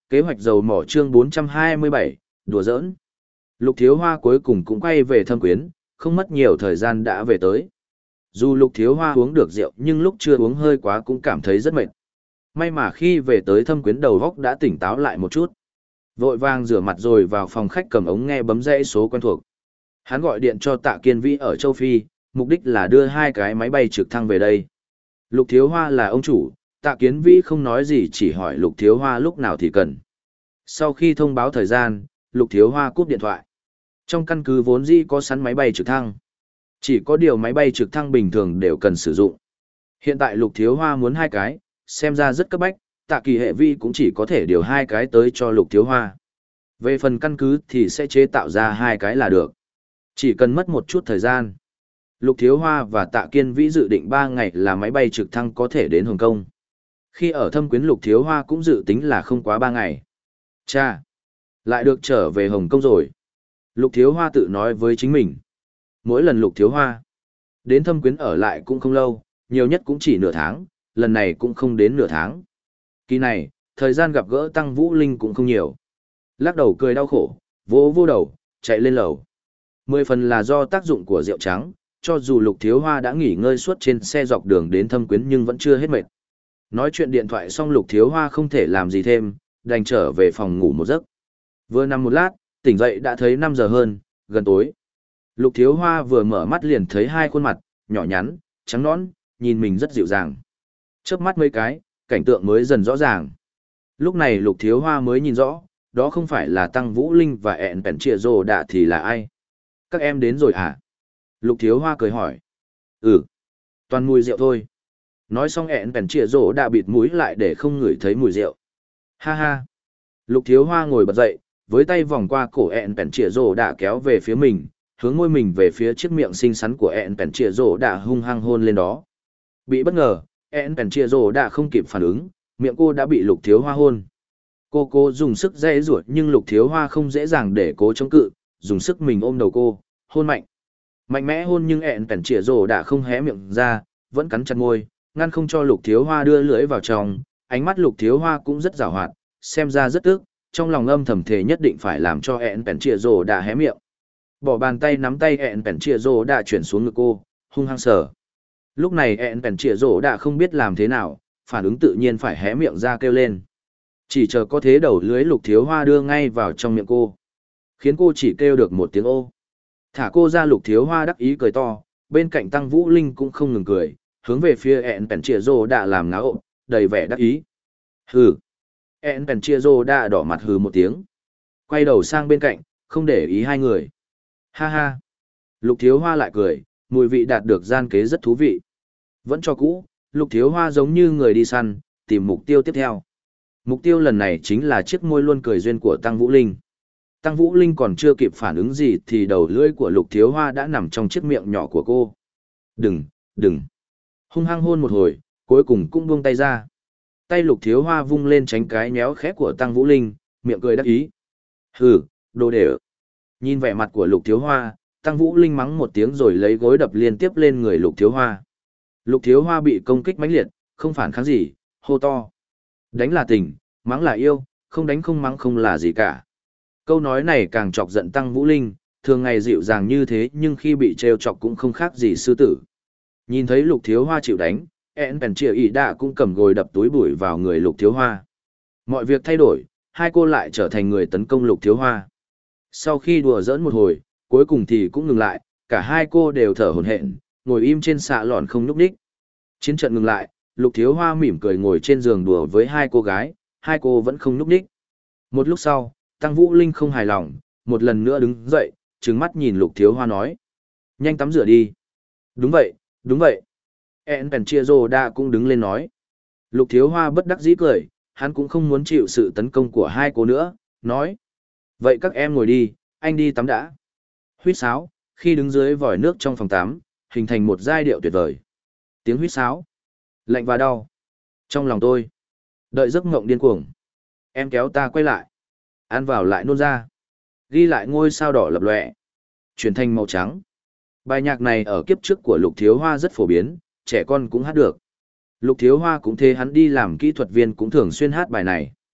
Kế hoạch dầu mỏ chương bốn trăm hai mươi bảy, đùa giỡn. Lục Thiếu Hoa cuối cùng cũng quay về Thâm Quyến, không mất nhiều thời gian đã về tới. Dù Lục Thiếu Hoa uống được rượu nhưng lúc chưa uống hơi quá cũng cảm thấy rất mệt. May mà khi về tới Thâm Quyến đầu góc đã tỉnh táo lại một chút. Vội vàng rửa mặt rồi vào phòng khách cầm ống nghe bấm dãy số quen thuộc. Hắn gọi điện cho Tạ Kiên Vĩ ở châu Phi, mục đích là đưa hai cái máy bay trực thăng về đây. Lục Thiếu Hoa là ông chủ, Tạ Kiến Vĩ không nói gì chỉ hỏi Lục Thiếu Hoa lúc nào thì cần. Sau khi thông báo thời gian, Lục Thiếu Hoa cúp điện thoại. Trong căn cứ vốn dĩ có sẵn máy bay trực thăng. Chỉ có điều máy bay trực thăng bình thường đều cần sử dụng. Hiện tại Lục Thiếu Hoa muốn hai cái, xem ra rất cấp bách, Tạ Kỳ Hệ Vi cũng chỉ có thể điều hai cái tới cho Lục Thiếu Hoa. Về phần căn cứ thì sẽ chế tạo ra hai cái là được. Chỉ cần mất một chút thời gian. Lục Thiếu Hoa và Tạ Kiên Vĩ dự định ba ngày là máy bay trực thăng có thể đến Hồng Kông. Khi ở Thâm Quyến Lục Thiếu Hoa cũng dự tính là không quá ba ngày. Cha! Lại được trở về Hồng Kông rồi. Lục Thiếu Hoa tự nói với chính mình. Mỗi lần Lục Thiếu Hoa đến Thâm Quyến ở lại cũng không lâu, nhiều nhất cũng chỉ nửa tháng, lần này cũng không đến nửa tháng. Kỳ này, thời gian gặp gỡ Tăng Vũ Linh cũng không nhiều. Lắc đầu cười đau khổ, vỗ vô đầu, chạy lên lầu. Mười phần là do tác dụng của rượu trắng, cho dù Lục Thiếu Hoa đã nghỉ ngơi suốt trên xe dọc đường đến Thâm Quyến nhưng vẫn chưa hết mệt. Nói chuyện điện thoại xong Lục Thiếu Hoa không thể làm gì thêm, đành trở về phòng ngủ một giấc. Vừa nằm một lát, tỉnh dậy đã thấy năm giờ hơn, gần tối. Lục Thiếu Hoa vừa mở mắt liền thấy hai khuôn mặt, nhỏ nhắn, trắng nõn, nhìn mình rất dịu dàng. Chớp mắt mấy cái, cảnh tượng mới dần rõ ràng. Lúc này Lục Thiếu Hoa mới nhìn rõ, đó không phải là Tăng Vũ Linh và ẹn bèn trịa rồ đạ thì là ai? Các em đến rồi hả? Lục Thiếu Hoa cười hỏi. Ừ, toàn mùi rượu thôi. Nói xong ẹn bèn trịa rồ đạ bịt mũi lại để không ngửi thấy mùi rượu. Ha ha. Lục Thiếu Hoa ngồi bật dậy, với tay vòng qua cổ ẹn bèn trịa rồ đạ kéo về phía mình, hướng môi mình về phía chiếc miệng xinh xắn của ẹn bèn trịa rồ đạ hung hăng hôn lên đó. Bị bất ngờ, ẹn bèn trịa rồ đạ không kịp phản ứng, miệng cô đã bị Lục Thiếu Hoa hôn. Cô cô dùng sức dây ruột nhưng Lục Thiếu Hoa không dễ dàng để cố chống cự, dùng sức mình ôm đầu cô, hôn mạnh. Mạnh mẽ hôn nhưng ẹn bèn trịa rồ đã không hé miệng ra, vẫn cắn chặt môi, ngăn không cho Lục Thiếu Hoa đưa lưỡi vào trong. Ánh mắt Lục Thiếu Hoa cũng rất giàu hoạt, xem ra rất tức, trong lòng âm thầm thề nhất định phải làm cho ẹn bèn trịa rồ đã hé miệng. Bỏ bàn tay nắm tay ẹn bèn trịa rồ đã chuyển xuống ngực cô, hung hăng sờ. Lúc này ẹn bèn trịa rồ đã không biết làm thế nào, phản ứng tự nhiên phải hé miệng ra kêu lên. Chỉ chờ có thế đầu lưới Lục Thiếu Hoa đưa ngay vào trong miệng cô, khiến cô chỉ kêu được một tiếng ô. Thả cô ra. Lục Thiếu Hoa đắc ý cười to, bên cạnh Tăng Vũ Linh cũng không ngừng cười, hướng về phía ẹn bèn trịa rồ đã làm ngáo ộp, đầy vẻ đắc ý. Hừ. ẹn bèn trịa rồ đã đỏ mặt hừ một tiếng, quay đầu sang bên cạnh, không để ý hai người. Ha ha. Lục Thiếu Hoa lại cười, mùi vị đạt được gian kế rất thú vị. Vẫn cho cũ, Lục Thiếu Hoa giống như người đi săn, tìm mục tiêu tiếp theo. Mục tiêu lần này chính là chiếc môi luôn cười duyên của Tăng Vũ Linh. Tăng Vũ Linh còn chưa kịp phản ứng gì thì đầu lưỡi của Lục Thiếu Hoa đã nằm trong chiếc miệng nhỏ của cô. Đừng, đừng. Hung hăng hôn một hồi, cuối cùng cũng buông tay ra. Tay Lục Thiếu Hoa vung lên tránh cái nhéo khẽ của Tăng Vũ Linh, miệng cười đắc ý. Hừ, đồ đệ. Nhìn vẻ mặt của Lục Thiếu Hoa, Tăng Vũ Linh mắng một tiếng rồi lấy gối đập liên tiếp lên người Lục Thiếu Hoa. Lục Thiếu Hoa bị công kích mãnh liệt, không phản kháng gì, hô to. Đánh là tình, mắng là yêu, không đánh không mắng không là gì cả. Câu nói này càng chọc giận Tăng Vũ Linh, thường ngày dịu dàng như thế nhưng khi bị trêu chọc cũng không khác gì sư tử. Nhìn thấy Lục Thiếu Hoa chịu đánh, ẹn bèn trịa ỉ đạ cũng cầm gồi đập túi bụi vào người Lục Thiếu Hoa. Mọi việc thay đổi, hai cô lại trở thành người tấn công Lục Thiếu Hoa. Sau khi đùa giỡn một hồi, cuối cùng thì cũng ngừng lại, cả hai cô đều thở hổn hển, ngồi im trên xạ lòn không nhúc nhích. Chiến trận ngừng lại, Lục Thiếu Hoa mỉm cười ngồi trên giường đùa với hai cô gái, hai cô vẫn không nhúc nhích. Một lúc sau, Tăng Vũ Linh không hài lòng, một lần nữa đứng dậy, trừng mắt nhìn Lục Thiếu Hoa nói. Nhanh tắm rửa đi. Đúng vậy, đúng vậy. ẹn bèn trịa rồ đã cũng đứng lên nói. Lục Thiếu Hoa bất đắc dĩ cười, hắn cũng không muốn chịu sự tấn công của hai cô nữa, nói. Vậy các em ngồi đi, anh đi tắm đã. Huýt sáo, khi đứng dưới vòi nước trong phòng tắm, hình thành một giai điệu tuyệt vời. Tiếng huýt sáo. Lạnh và đau. Trong lòng tôi. Đợi giấc mộng điên cuồng. Em kéo ta quay lại. Ăn vào lại nôn ra. Ghi lại ngôi sao đỏ lập lòe. Chuyển thành màu trắng. Bài nhạc này ở kiếp trước của Lục Thiếu Hoa rất phổ biến, trẻ con cũng hát được. Lục Thiếu Hoa cũng thế, hắn đi làm kỹ thuật viên cũng thường xuyên hát bài này.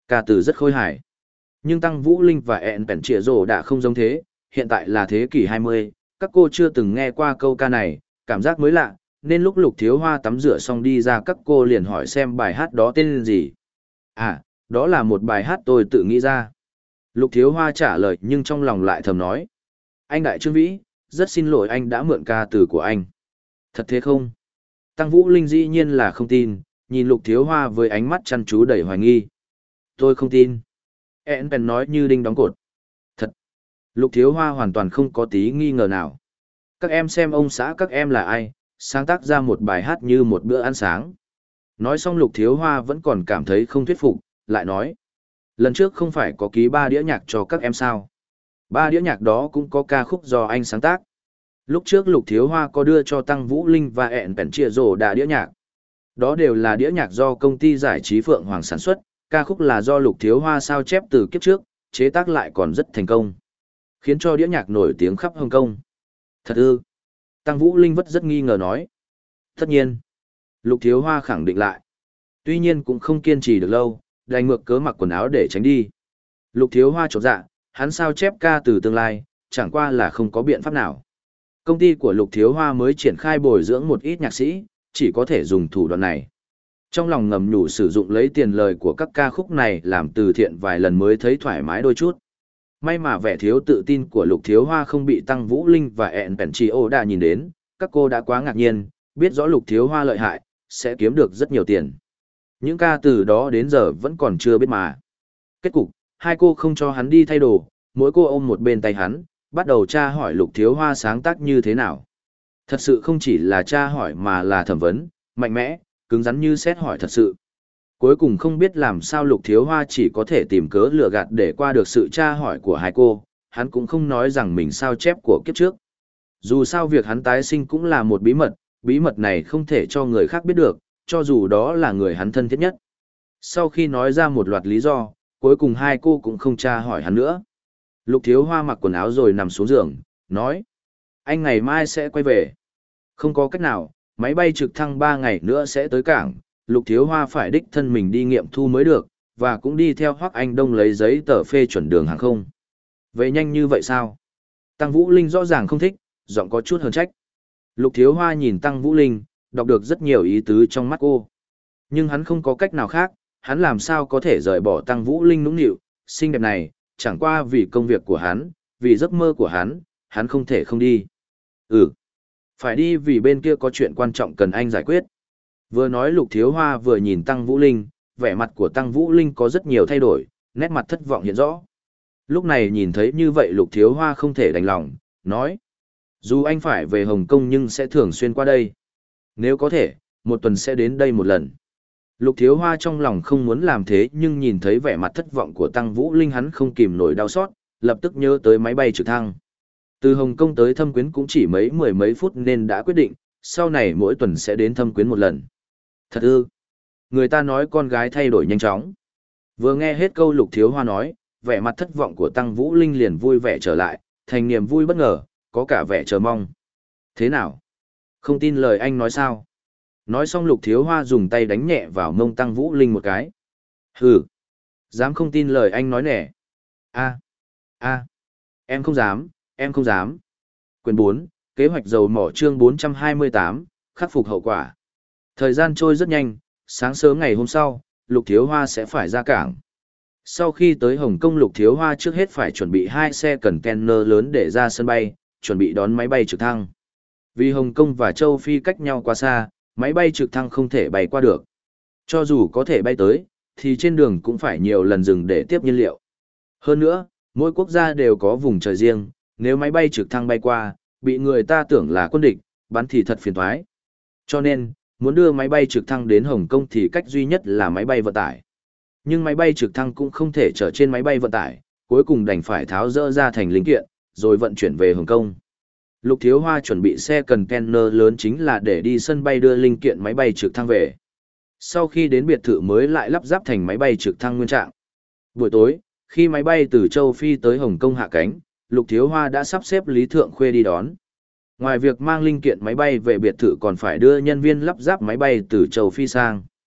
Ca từ rất khôi hài. Nhưng Tăng Vũ Linh và ẹn bèn trịa rồ đã không giống thế, hiện tại là thế kỷ hai mươi, các cô chưa từng nghe qua câu ca này, cảm giác mới lạ, nên lúc Lục Thiếu Hoa tắm rửa xong đi ra các cô liền hỏi xem bài hát đó tên gì. À, đó là một bài hát tôi tự nghĩ ra. Lục Thiếu Hoa trả lời nhưng trong lòng lại thầm nói. Anh Đại Trương Vĩ, rất xin lỗi anh đã mượn ca từ của anh. Thật thế không? Tăng Vũ Linh dĩ nhiên là không tin, nhìn Lục Thiếu Hoa với ánh mắt chăm chú đầy hoài nghi. Tôi không tin. En Pen nói như đinh đóng cột. Thật. Lục Thiếu Hoa hoàn toàn không có tí nghi ngờ nào. Các em xem ông xã các em là ai, sáng tác ra một bài hát như một bữa ăn sáng. Nói xong Lục Thiếu Hoa vẫn còn cảm thấy không thuyết phục, lại nói. Lần trước không phải có ký ba đĩa nhạc cho các em sao? Ba đĩa nhạc đó cũng có ca khúc do anh sáng tác. Lúc trước Lục Thiếu Hoa có đưa cho Tăng Vũ Linh và ẹn bèn chia rổ đà đĩa nhạc. Đó đều là đĩa nhạc do công ty giải trí Phượng Hoàng sản xuất, ca khúc là do Lục Thiếu Hoa sao chép từ kiếp trước, chế tác lại còn rất thành công. Khiến cho đĩa nhạc nổi tiếng khắp Hồng Kông. Thật ư? Tăng Vũ Linh vất rất nghi ngờ nói. Tất nhiên. Lục Thiếu Hoa khẳng định lại. Tuy nhiên cũng không kiên trì được lâu, đành ngược cớ mặc quần áo để tránh đi. Lục Thiếu Hoa chột dạ, hắn sao chép ca từ tương lai, chẳng qua là không có biện pháp nào. Công ty của Lục Thiếu Hoa mới triển khai bồi dưỡng một ít nhạc sĩ, chỉ có thể dùng thủ đoạn này. Trong lòng ngầm nhủ sử dụng lấy tiền lời của các ca khúc này làm từ thiện vài lần mới thấy thoải mái đôi chút. May mà vẻ thiếu tự tin của Lục Thiếu Hoa không bị Tăng Vũ Linh và ẹn bèn chi ô đã nhìn đến, các cô đã quá ngạc nhiên, biết rõ Lục Thiếu Hoa lợi hại, sẽ kiếm được rất nhiều tiền. Những ca từ đó đến giờ vẫn còn chưa biết mà. Kết cục, hai cô không cho hắn đi thay đồ, mỗi cô ôm một bên tay hắn, bắt đầu tra hỏi Lục Thiếu Hoa sáng tác như thế nào. Thật sự không chỉ là tra hỏi mà là thẩm vấn, mạnh mẽ, cứng rắn như xét hỏi thật sự. Cuối cùng không biết làm sao Lục Thiếu Hoa chỉ có thể tìm cớ lừa gạt để qua được sự tra hỏi của hai cô, hắn cũng không nói rằng mình sao chép của kiếp trước. Dù sao việc hắn tái sinh cũng là một bí mật, bí mật này không thể cho người khác biết được, cho dù đó là người hắn thân thiết nhất. Sau khi nói ra một loạt lý do, cuối cùng hai cô cũng không tra hỏi hắn nữa. Lục Thiếu Hoa mặc quần áo rồi nằm xuống giường, nói. Anh ngày mai sẽ quay về. Không có cách nào, máy bay trực thăng ba ngày nữa sẽ tới cảng, Lục Thiếu Hoa phải đích thân mình đi nghiệm thu mới được, và cũng đi theo Hoắc Anh Đông lấy giấy tờ phê chuẩn đường hàng không. Vậy nhanh như vậy sao? Tăng Vũ Linh rõ ràng không thích, giọng có chút hờn trách. Lục Thiếu Hoa nhìn Tăng Vũ Linh, đọc được rất nhiều ý tứ trong mắt cô. Nhưng hắn không có cách nào khác, hắn làm sao có thể rời bỏ Tăng Vũ Linh nũng nịu, xinh đẹp này, chẳng qua vì công việc của hắn, vì giấc mơ của hắn, hắn không thể không đi. Ừ, phải đi vì bên kia có chuyện quan trọng cần anh giải quyết. Vừa nói Lục Thiếu Hoa vừa nhìn Tăng Vũ Linh, vẻ mặt của Tăng Vũ Linh có rất nhiều thay đổi, nét mặt thất vọng hiện rõ. Lúc này nhìn thấy như vậy Lục Thiếu Hoa không thể đành lòng, nói. Dù anh phải về Hồng Kông nhưng sẽ thường xuyên qua đây. Nếu có thể, một tuần sẽ đến đây một lần. Lục Thiếu Hoa trong lòng không muốn làm thế nhưng nhìn thấy vẻ mặt thất vọng của Tăng Vũ Linh hắn không kìm nổi đau xót, lập tức nhớ tới máy bay trực thăng. Từ Hồng Kông tới Thâm Quyến cũng chỉ mấy mười mấy phút nên đã quyết định, sau này mỗi tuần sẽ đến Thâm Quyến một lần. Thật ư? Người ta nói con gái thay đổi nhanh chóng. Vừa nghe hết câu Lục Thiếu Hoa nói, vẻ mặt thất vọng của Tăng Vũ Linh liền vui vẻ trở lại, thành niềm vui bất ngờ, có cả vẻ chờ mong. Thế nào? Không tin lời anh nói sao? Nói xong Lục Thiếu Hoa dùng tay đánh nhẹ vào mông Tăng Vũ Linh một cái. Hừ! Dám không tin lời anh nói nè? A, a, em không dám, em không dám. Quyển bốn, kế hoạch dầu mỏ chương bốn trăm hai mươi tám, khắc phục hậu quả. Thời gian trôi rất nhanh, sáng sớm ngày hôm sau, Lục Thiếu Hoa sẽ phải ra cảng. Sau khi tới Hồng Kông Lục Thiếu Hoa trước hết phải chuẩn bị hai xe container lớn để ra sân bay, chuẩn bị đón máy bay trực thăng. Vì Hồng Kông và Châu Phi cách nhau quá xa, máy bay trực thăng không thể bay qua được. Cho dù có thể bay tới, thì trên đường cũng phải nhiều lần dừng để tiếp nhiên liệu. Hơn nữa, mỗi quốc gia đều có vùng trời riêng, nếu máy bay trực thăng bay qua, bị người ta tưởng là quân địch, bắn thì thật phiền toái. Cho nên, muốn đưa máy bay trực thăng đến Hồng Kông thì cách duy nhất là máy bay vận tải. Nhưng máy bay trực thăng cũng không thể chở trên máy bay vận tải, cuối cùng đành phải tháo dỡ ra thành linh kiện, rồi vận chuyển về Hồng Kông. Lục Thiếu Hoa chuẩn bị xe container lớn chính là để đi sân bay đưa linh kiện máy bay trực thăng về. Sau khi đến biệt thự mới lại lắp ráp thành máy bay trực thăng nguyên trạng. Buổi tối, khi máy bay từ Châu Phi tới Hồng Kông hạ cánh, Lục Thiếu Hoa đã sắp xếp Lý Thượng Khuê đi đón. Ngoài việc mang linh kiện máy bay về biệt thự còn phải đưa nhân viên lắp ráp máy bay từ Châu Phi sang.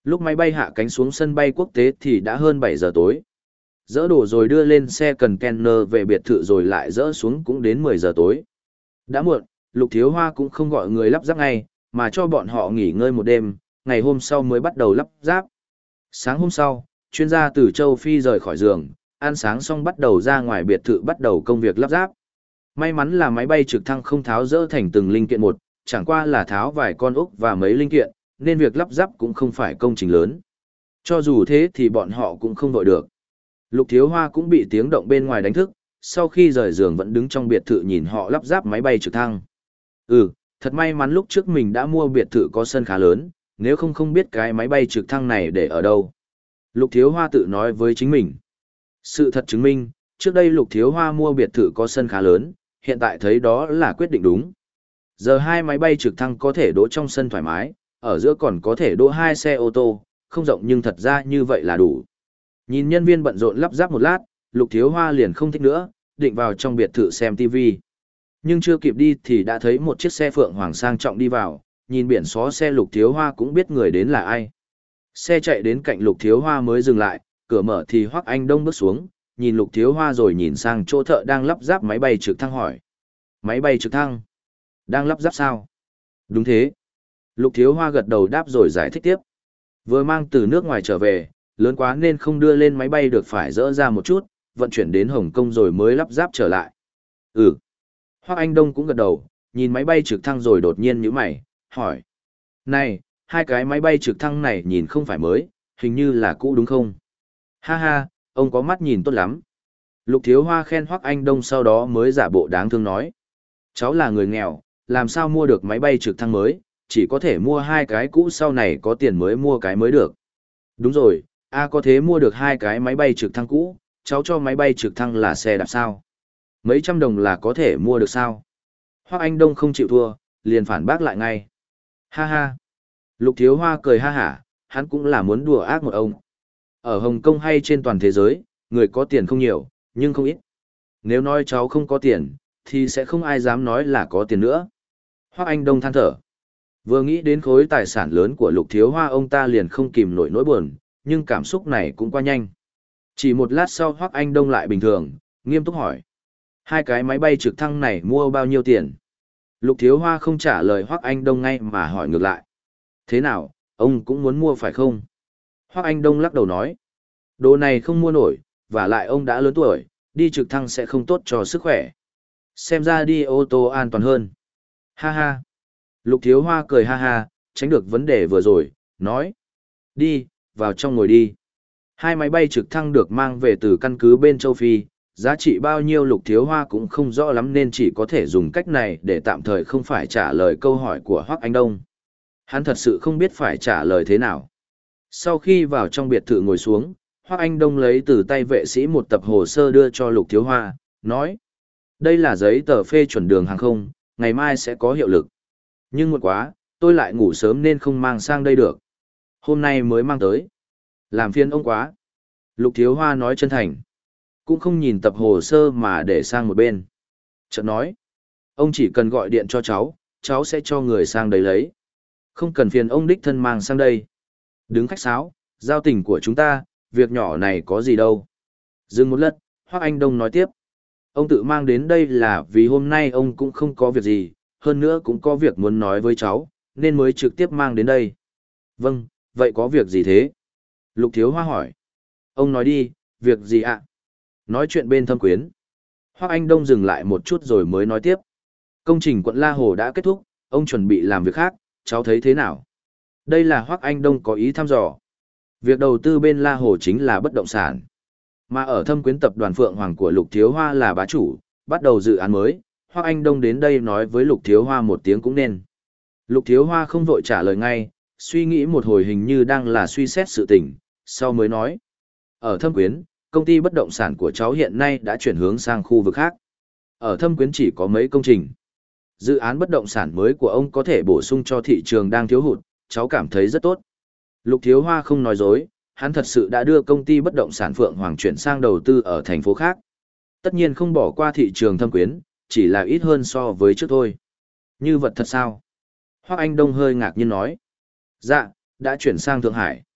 Lúc máy bay hạ cánh xuống sân bay quốc tế thì đã hơn bảy giờ tối. Dỡ đồ rồi đưa lên xe container về biệt thự rồi lại dỡ xuống cũng đến mười giờ tối. Đã muộn, Lục Thiếu Hoa cũng không gọi người lắp ráp ngay, mà cho bọn họ nghỉ ngơi một đêm, ngày hôm sau mới bắt đầu lắp ráp. Sáng hôm sau, chuyên gia từ châu Phi rời khỏi giường, ăn sáng xong bắt đầu ra ngoài biệt thự bắt đầu công việc lắp ráp. May mắn là máy bay trực thăng không tháo rỡ thành từng linh kiện một, chẳng qua là tháo vài con ốc và mấy linh kiện, nên việc lắp ráp cũng không phải công trình lớn. Cho dù thế thì bọn họ cũng không vội được. Lục Thiếu Hoa cũng bị tiếng động bên ngoài đánh thức, sau khi rời giường vẫn đứng trong biệt thự nhìn họ lắp ráp máy bay trực thăng. Ừ, thật may mắn lúc trước mình đã mua biệt thự có sân khá lớn, nếu không không biết cái máy bay trực thăng này để ở đâu. Lục Thiếu Hoa tự nói với chính mình. Sự thật chứng minh, trước đây Lục Thiếu Hoa mua biệt thự có sân khá lớn, hiện tại thấy đó là quyết định đúng. Giờ hai máy bay trực thăng có thể đỗ trong sân thoải mái, ở giữa còn có thể đỗ hai xe ô tô, không rộng nhưng thật ra như vậy là đủ. Nhìn nhân viên bận rộn lắp ráp một lát, Lục Thiếu Hoa liền không thích nữa, định vào trong biệt thự xem ti vi. Nhưng chưa kịp đi thì đã thấy một chiếc xe Phượng Hoàng sang trọng đi vào, nhìn biển số xe Lục Thiếu Hoa cũng biết người đến là ai. Xe chạy đến cạnh Lục Thiếu Hoa mới dừng lại, cửa mở thì Hoắc Anh Đông bước xuống, nhìn Lục Thiếu Hoa rồi nhìn sang chỗ thợ đang lắp ráp máy bay trực thăng hỏi. Máy bay trực thăng? Đang lắp ráp sao? Đúng thế. Lục Thiếu Hoa gật đầu đáp rồi giải thích tiếp. Vừa mang từ nước ngoài trở về, lớn quá nên không đưa lên máy bay được phải dỡ ra một chút, vận chuyển đến Hồng Kông rồi mới lắp ráp trở lại. Ừ. Hoắc Anh Đông cũng gật đầu, nhìn máy bay trực thăng rồi đột nhiên nhíu mày, hỏi. Này, hai cái máy bay trực thăng này nhìn không phải mới, hình như là cũ đúng không? Ha ha, ông có mắt nhìn tốt lắm. Lục Thiếu Hoa khen Hoắc Anh Đông sau đó mới giả bộ đáng thương nói. Cháu là người nghèo, làm sao mua được máy bay trực thăng mới, chỉ có thể mua hai cái cũ sau này có tiền mới mua cái mới được. Đúng rồi, a có thế mua được hai cái máy bay trực thăng cũ, cháu cho máy bay trực thăng là xe đạp sao? Mấy trăm đồng là có thể mua được sao? Hoắc Anh Đông không chịu thua, liền phản bác lại ngay. Ha ha. Lục Thiếu Hoa cười ha hả, hắn cũng là muốn đùa ác một ông. Ở Hồng Kông hay trên toàn thế giới, người có tiền không nhiều, nhưng không ít. Nếu nói cháu không có tiền, thì sẽ không ai dám nói là có tiền nữa. Hoắc Anh Đông than thở. Vừa nghĩ đến khối tài sản lớn của Lục Thiếu Hoa ông ta liền không kìm nổi nỗi buồn, nhưng cảm xúc này cũng qua nhanh. Chỉ một lát sau Hoắc Anh Đông lại bình thường, nghiêm túc hỏi. Hai cái máy bay trực thăng này mua bao nhiêu tiền? Lục Thiếu Hoa không trả lời Hoắc Anh Đông ngay mà hỏi ngược lại. Thế nào, ông cũng muốn mua phải không? Hoắc Anh Đông lắc đầu nói. Đồ này không mua nổi, và lại ông đã lớn tuổi, đi trực thăng sẽ không tốt cho sức khỏe. Xem ra đi ô tô an toàn hơn. Ha ha. Lục Thiếu Hoa cười ha ha, tránh được vấn đề vừa rồi, nói. Đi, vào trong ngồi đi. Hai máy bay trực thăng được mang về từ căn cứ bên châu Phi, giá trị bao nhiêu Lục Thiếu Hoa cũng không rõ lắm nên chỉ có thể dùng cách này để tạm thời không phải trả lời câu hỏi của Hoắc Anh Đông. Hắn thật sự không biết phải trả lời thế nào. Sau khi vào trong biệt thự ngồi xuống, Hoắc Anh Đông lấy từ tay vệ sĩ một tập hồ sơ đưa cho Lục Thiếu Hoa, nói. Đây là giấy tờ phê chuẩn đường hàng không, ngày mai sẽ có hiệu lực. Nhưng muộn quá, tôi lại ngủ sớm nên không mang sang đây được. Hôm nay mới mang tới. Làm phiền ông quá. Lục Thiếu Hoa nói chân thành. Cũng không nhìn tập hồ sơ mà để sang một bên. Chợt nói. Ông chỉ cần gọi điện cho cháu, cháu sẽ cho người sang đấy lấy. Không cần phiền ông đích thân mang sang đây. Đứng khách sáo, giao tình của chúng ta, việc nhỏ này có gì đâu. Dừng một lát, Hoắc Anh Đông nói tiếp. Ông tự mang đến đây là vì hôm nay ông cũng không có việc gì, hơn nữa cũng có việc muốn nói với cháu, nên mới trực tiếp mang đến đây. Vâng, vậy có việc gì thế? Lục Thiếu Hoa hỏi. Ông nói đi, việc gì ạ? Nói chuyện bên Thâm Quyến. Hoắc Anh Đông dừng lại một chút rồi mới nói tiếp. Công trình quận La Hồ đã kết thúc, ông chuẩn bị làm việc khác, cháu thấy thế nào? Đây là Hoắc Anh Đông có ý thăm dò. Việc đầu tư bên La Hồ chính là bất động sản. Mà ở Thâm Quyến tập đoàn Phượng Hoàng của Lục Thiếu Hoa là bá chủ, bắt đầu dự án mới, Hoắc Anh Đông đến đây nói với Lục Thiếu Hoa một tiếng cũng nên. Lục Thiếu Hoa không vội trả lời ngay, suy nghĩ một hồi hình như đang là suy xét sự tình, sau mới nói. Ở Thâm Quyến, công ty bất động sản của cháu hiện nay đã chuyển hướng sang khu vực khác. Ở Thâm Quyến chỉ có mấy công trình. Dự án bất động sản mới của ông có thể bổ sung cho thị trường đang thiếu hụt, cháu cảm thấy rất tốt. Lục Thiếu Hoa không nói dối, hắn thật sự đã đưa công ty bất động sản Phượng Hoàng chuyển sang đầu tư ở thành phố khác. Tất nhiên không bỏ qua thị trường Thâm Quyến, chỉ là ít hơn so với trước thôi. Như vật thật sao? Hoắc Anh Đông hơi ngạc nhiên nói. Dạ, đã chuyển sang Thượng Hải,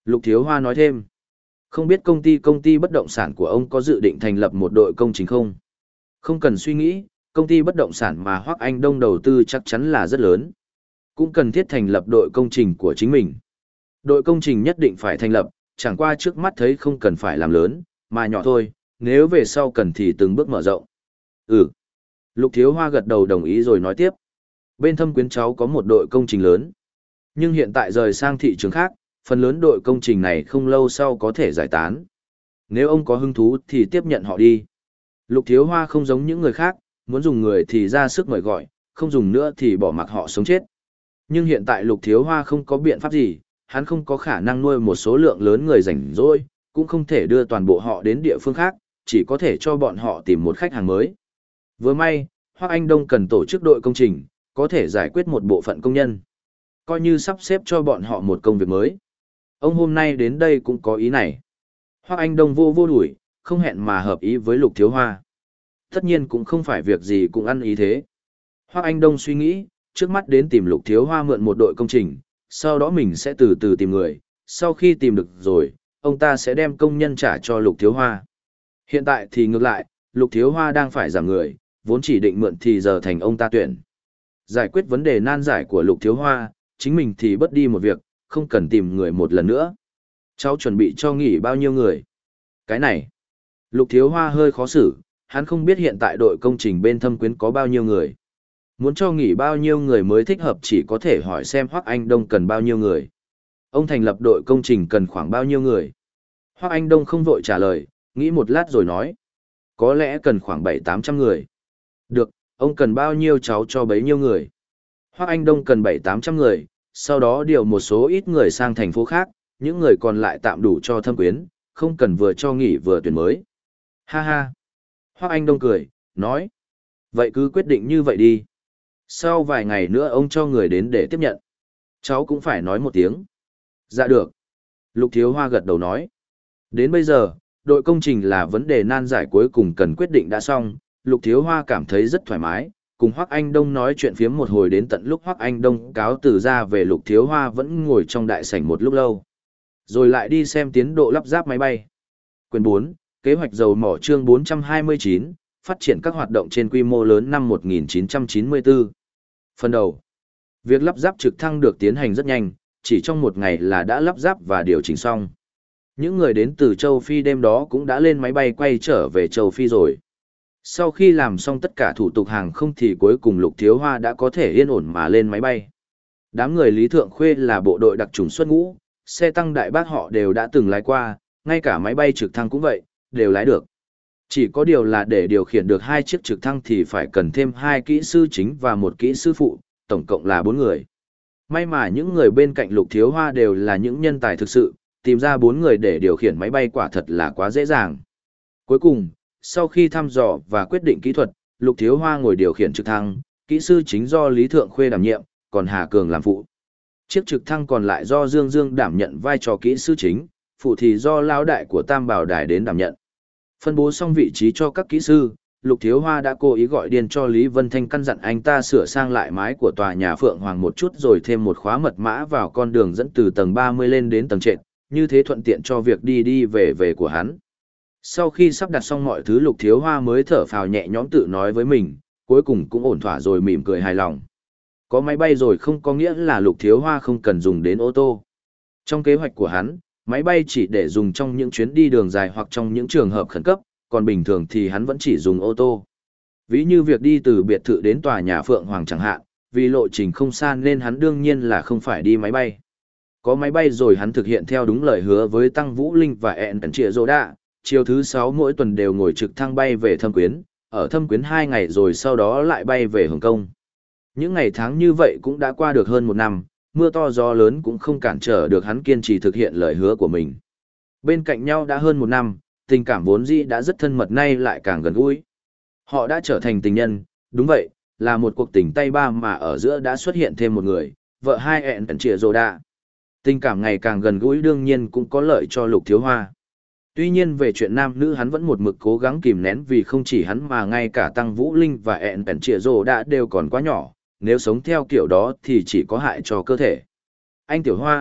Lục Thiếu Hoa nói thêm, không biết công ty công ty bất động sản của ông có dự định thành lập một đội công trình không? Không cần suy nghĩ, công ty bất động sản mà Hoắc Anh Đông đầu tư chắc chắn là rất lớn. Cũng cần thiết thành lập đội công trình của chính mình. Đội công trình nhất định phải thành lập, chẳng qua trước mắt thấy không cần phải làm lớn, mà nhỏ thôi, nếu về sau cần thì từng bước mở rộng. Ừ. Lục Thiếu Hoa gật đầu đồng ý rồi nói tiếp. Bên Thâm Quyến cháu có một đội công trình lớn. Nhưng hiện tại rời sang thị trường khác, phần lớn đội công trình này không lâu sau có thể giải tán. Nếu ông có hứng thú thì tiếp nhận họ đi. Lục Thiếu Hoa không giống những người khác, muốn dùng người thì ra sức mời gọi, không dùng nữa thì bỏ mặc họ sống chết. Nhưng hiện tại Lục Thiếu Hoa không có biện pháp gì, hắn không có khả năng nuôi một số lượng lớn người rảnh rỗi, cũng không thể đưa toàn bộ họ đến địa phương khác, chỉ có thể cho bọn họ tìm một khách hàng mới. Vừa may, Hoắc Anh Đông cần tổ chức đội công trình, có thể giải quyết một bộ phận công nhân. Coi như sắp xếp cho bọn họ một công việc mới. Ông hôm nay đến đây cũng có ý này. Hoắc Anh Đông vô vô đuổi, không hẹn mà hợp ý với Lục Thiếu Hoa. Tất nhiên cũng không phải việc gì cũng ăn ý thế. Hoắc Anh Đông suy nghĩ, trước mắt đến tìm Lục Thiếu Hoa mượn một đội công trình, sau đó mình sẽ từ từ tìm người, sau khi tìm được rồi, ông ta sẽ đem công nhân trả cho Lục Thiếu Hoa. Hiện tại thì ngược lại, Lục Thiếu Hoa đang phải giảm người, vốn chỉ định mượn thì giờ thành ông ta tuyển. Giải quyết vấn đề nan giải của Lục Thiếu Hoa, chính mình thì bớt đi một việc, không cần tìm người một lần nữa. Cháu chuẩn bị cho nghỉ bao nhiêu người? Cái này, Lục Thiếu Hoa hơi khó xử, hắn không biết hiện tại đội công trình bên Thâm Quyến có bao nhiêu người. Muốn cho nghỉ bao nhiêu người mới thích hợp chỉ có thể hỏi xem Hoắc Anh Đông cần bao nhiêu người. Ông thành lập đội công trình cần khoảng bao nhiêu người? Hoắc Anh Đông không vội trả lời, nghĩ một lát rồi nói. Có lẽ cần khoảng bảy tám trăm người. Được, ông cần bao nhiêu cháu cho bấy nhiêu người. Hoắc Anh Đông cần bảy tám trăm người, sau đó điều một số ít người sang thành phố khác, những người còn lại tạm đủ cho Thâm Quyến, không cần vừa cho nghỉ vừa tuyển mới. Ha ha. Hoắc Anh Đông cười, nói. Vậy cứ quyết định như vậy đi. Sau vài ngày nữa ông cho người đến để tiếp nhận. Cháu cũng phải nói một tiếng. Dạ được. Lục Thiếu Hoa gật đầu nói. Đến bây giờ, đội công trình là vấn đề nan giải cuối cùng cần quyết định đã xong. Lục Thiếu Hoa cảm thấy rất thoải mái, cùng Hoắc Anh Đông nói chuyện phiếm một hồi đến tận lúc Hoắc Anh Đông cáo từ ra về Lục Thiếu Hoa vẫn ngồi trong đại sảnh một lúc lâu. Rồi lại đi xem tiến độ lắp ráp máy bay. Quyền bốn, kế hoạch dầu mỏ chương bốn trăm hai mươi chín, phát triển các hoạt động trên quy mô lớn năm một nghìn chín trăm chín mươi tư. Phần đầu, việc lắp ráp trực thăng được tiến hành rất nhanh, chỉ trong một ngày là đã lắp ráp và điều chỉnh xong. Những người đến từ châu Phi đêm đó cũng đã lên máy bay quay trở về châu Phi rồi. Sau khi làm xong tất cả thủ tục hàng không thì cuối cùng Lục Thiếu Hoa đã có thể yên ổn mà lên máy bay. Đám người Lý Thượng Khuê là bộ đội đặc chủng xuất ngũ, xe tăng đại bác họ đều đã từng lái qua, ngay cả máy bay trực thăng cũng vậy, đều lái được. Chỉ có điều là để điều khiển được hai chiếc trực thăng thì phải cần thêm hai kỹ sư chính và một kỹ sư phụ, tổng cộng là bốn người. May mà những người bên cạnh Lục Thiếu Hoa đều là những nhân tài thực sự, tìm ra bốn người để điều khiển máy bay quả thật là quá dễ dàng. Cuối cùng, sau khi thăm dò và quyết định kỹ thuật, Lục Thiếu Hoa ngồi điều khiển trực thăng, kỹ sư chính do Lý Thượng Khuê đảm nhiệm, còn Hà Cường làm phụ. Chiếc trực thăng còn lại do Dương Dương đảm nhận vai trò kỹ sư chính, phụ thì do lão đại của Tam Bảo Đài đến đảm nhận. Phân bố xong vị trí cho các kỹ sư, Lục Thiếu Hoa đã cố ý gọi điện cho Lý Vân Thanh căn dặn anh ta sửa sang lại mái của tòa nhà Phượng Hoàng một chút rồi thêm một khóa mật mã vào con đường dẫn từ tầng ba mươi lên đến tầng trệt, như thế thuận tiện cho việc đi đi về về của hắn. Sau khi sắp đặt xong mọi thứ Lục Thiếu Hoa mới thở phào nhẹ nhõm tự nói với mình, cuối cùng cũng ổn thỏa rồi mỉm cười hài lòng. Có máy bay rồi không có nghĩa là Lục Thiếu Hoa không cần dùng đến ô tô. Trong kế hoạch của hắn, máy bay chỉ để dùng trong những chuyến đi đường dài hoặc trong những trường hợp khẩn cấp, còn bình thường thì hắn vẫn chỉ dùng ô tô. Ví như việc đi từ biệt thự đến tòa nhà Phượng Hoàng chẳng hạn, vì lộ trình không xa nên hắn đương nhiên là không phải đi máy bay. Có máy bay rồi hắn thực hiện theo đúng lời hứa với Tăng Vũ Linh và ẹn Tần Trịa Dô Đạ, chiều thứ sáu mỗi tuần đều ngồi trực thăng bay về Thâm Quyến, ở Thâm Quyến hai ngày rồi sau đó lại bay về Hồng Kông. Những ngày tháng như vậy cũng đã qua được hơn một năm, mưa to gió lớn cũng không cản trở được hắn kiên trì thực hiện lời hứa của mình. Bên cạnh nhau đã hơn một năm, tình cảm vốn dĩ đã rất thân mật nay lại càng gần gũi. Họ đã trở thành tình nhân, đúng vậy, là một cuộc tình tay ba mà ở giữa đã xuất hiện thêm một người, vợ hai ẹn Tần Trịa Dô Đạ. Tình cảm ngày càng gần gũi đương nhiên cũng có lợi cho Lục Thiếu Hoa. Tuy nhiên về chuyện nam nữ hắn vẫn một mực cố gắng kìm nén vì không chỉ hắn mà ngay cả Tăng Vũ Linh và ẹn Tần Trịa Dô Đạ đều còn quá nhỏ, nếu sống theo kiểu đó thì chỉ có hại cho cơ thể. Anh Tiểu Hoa,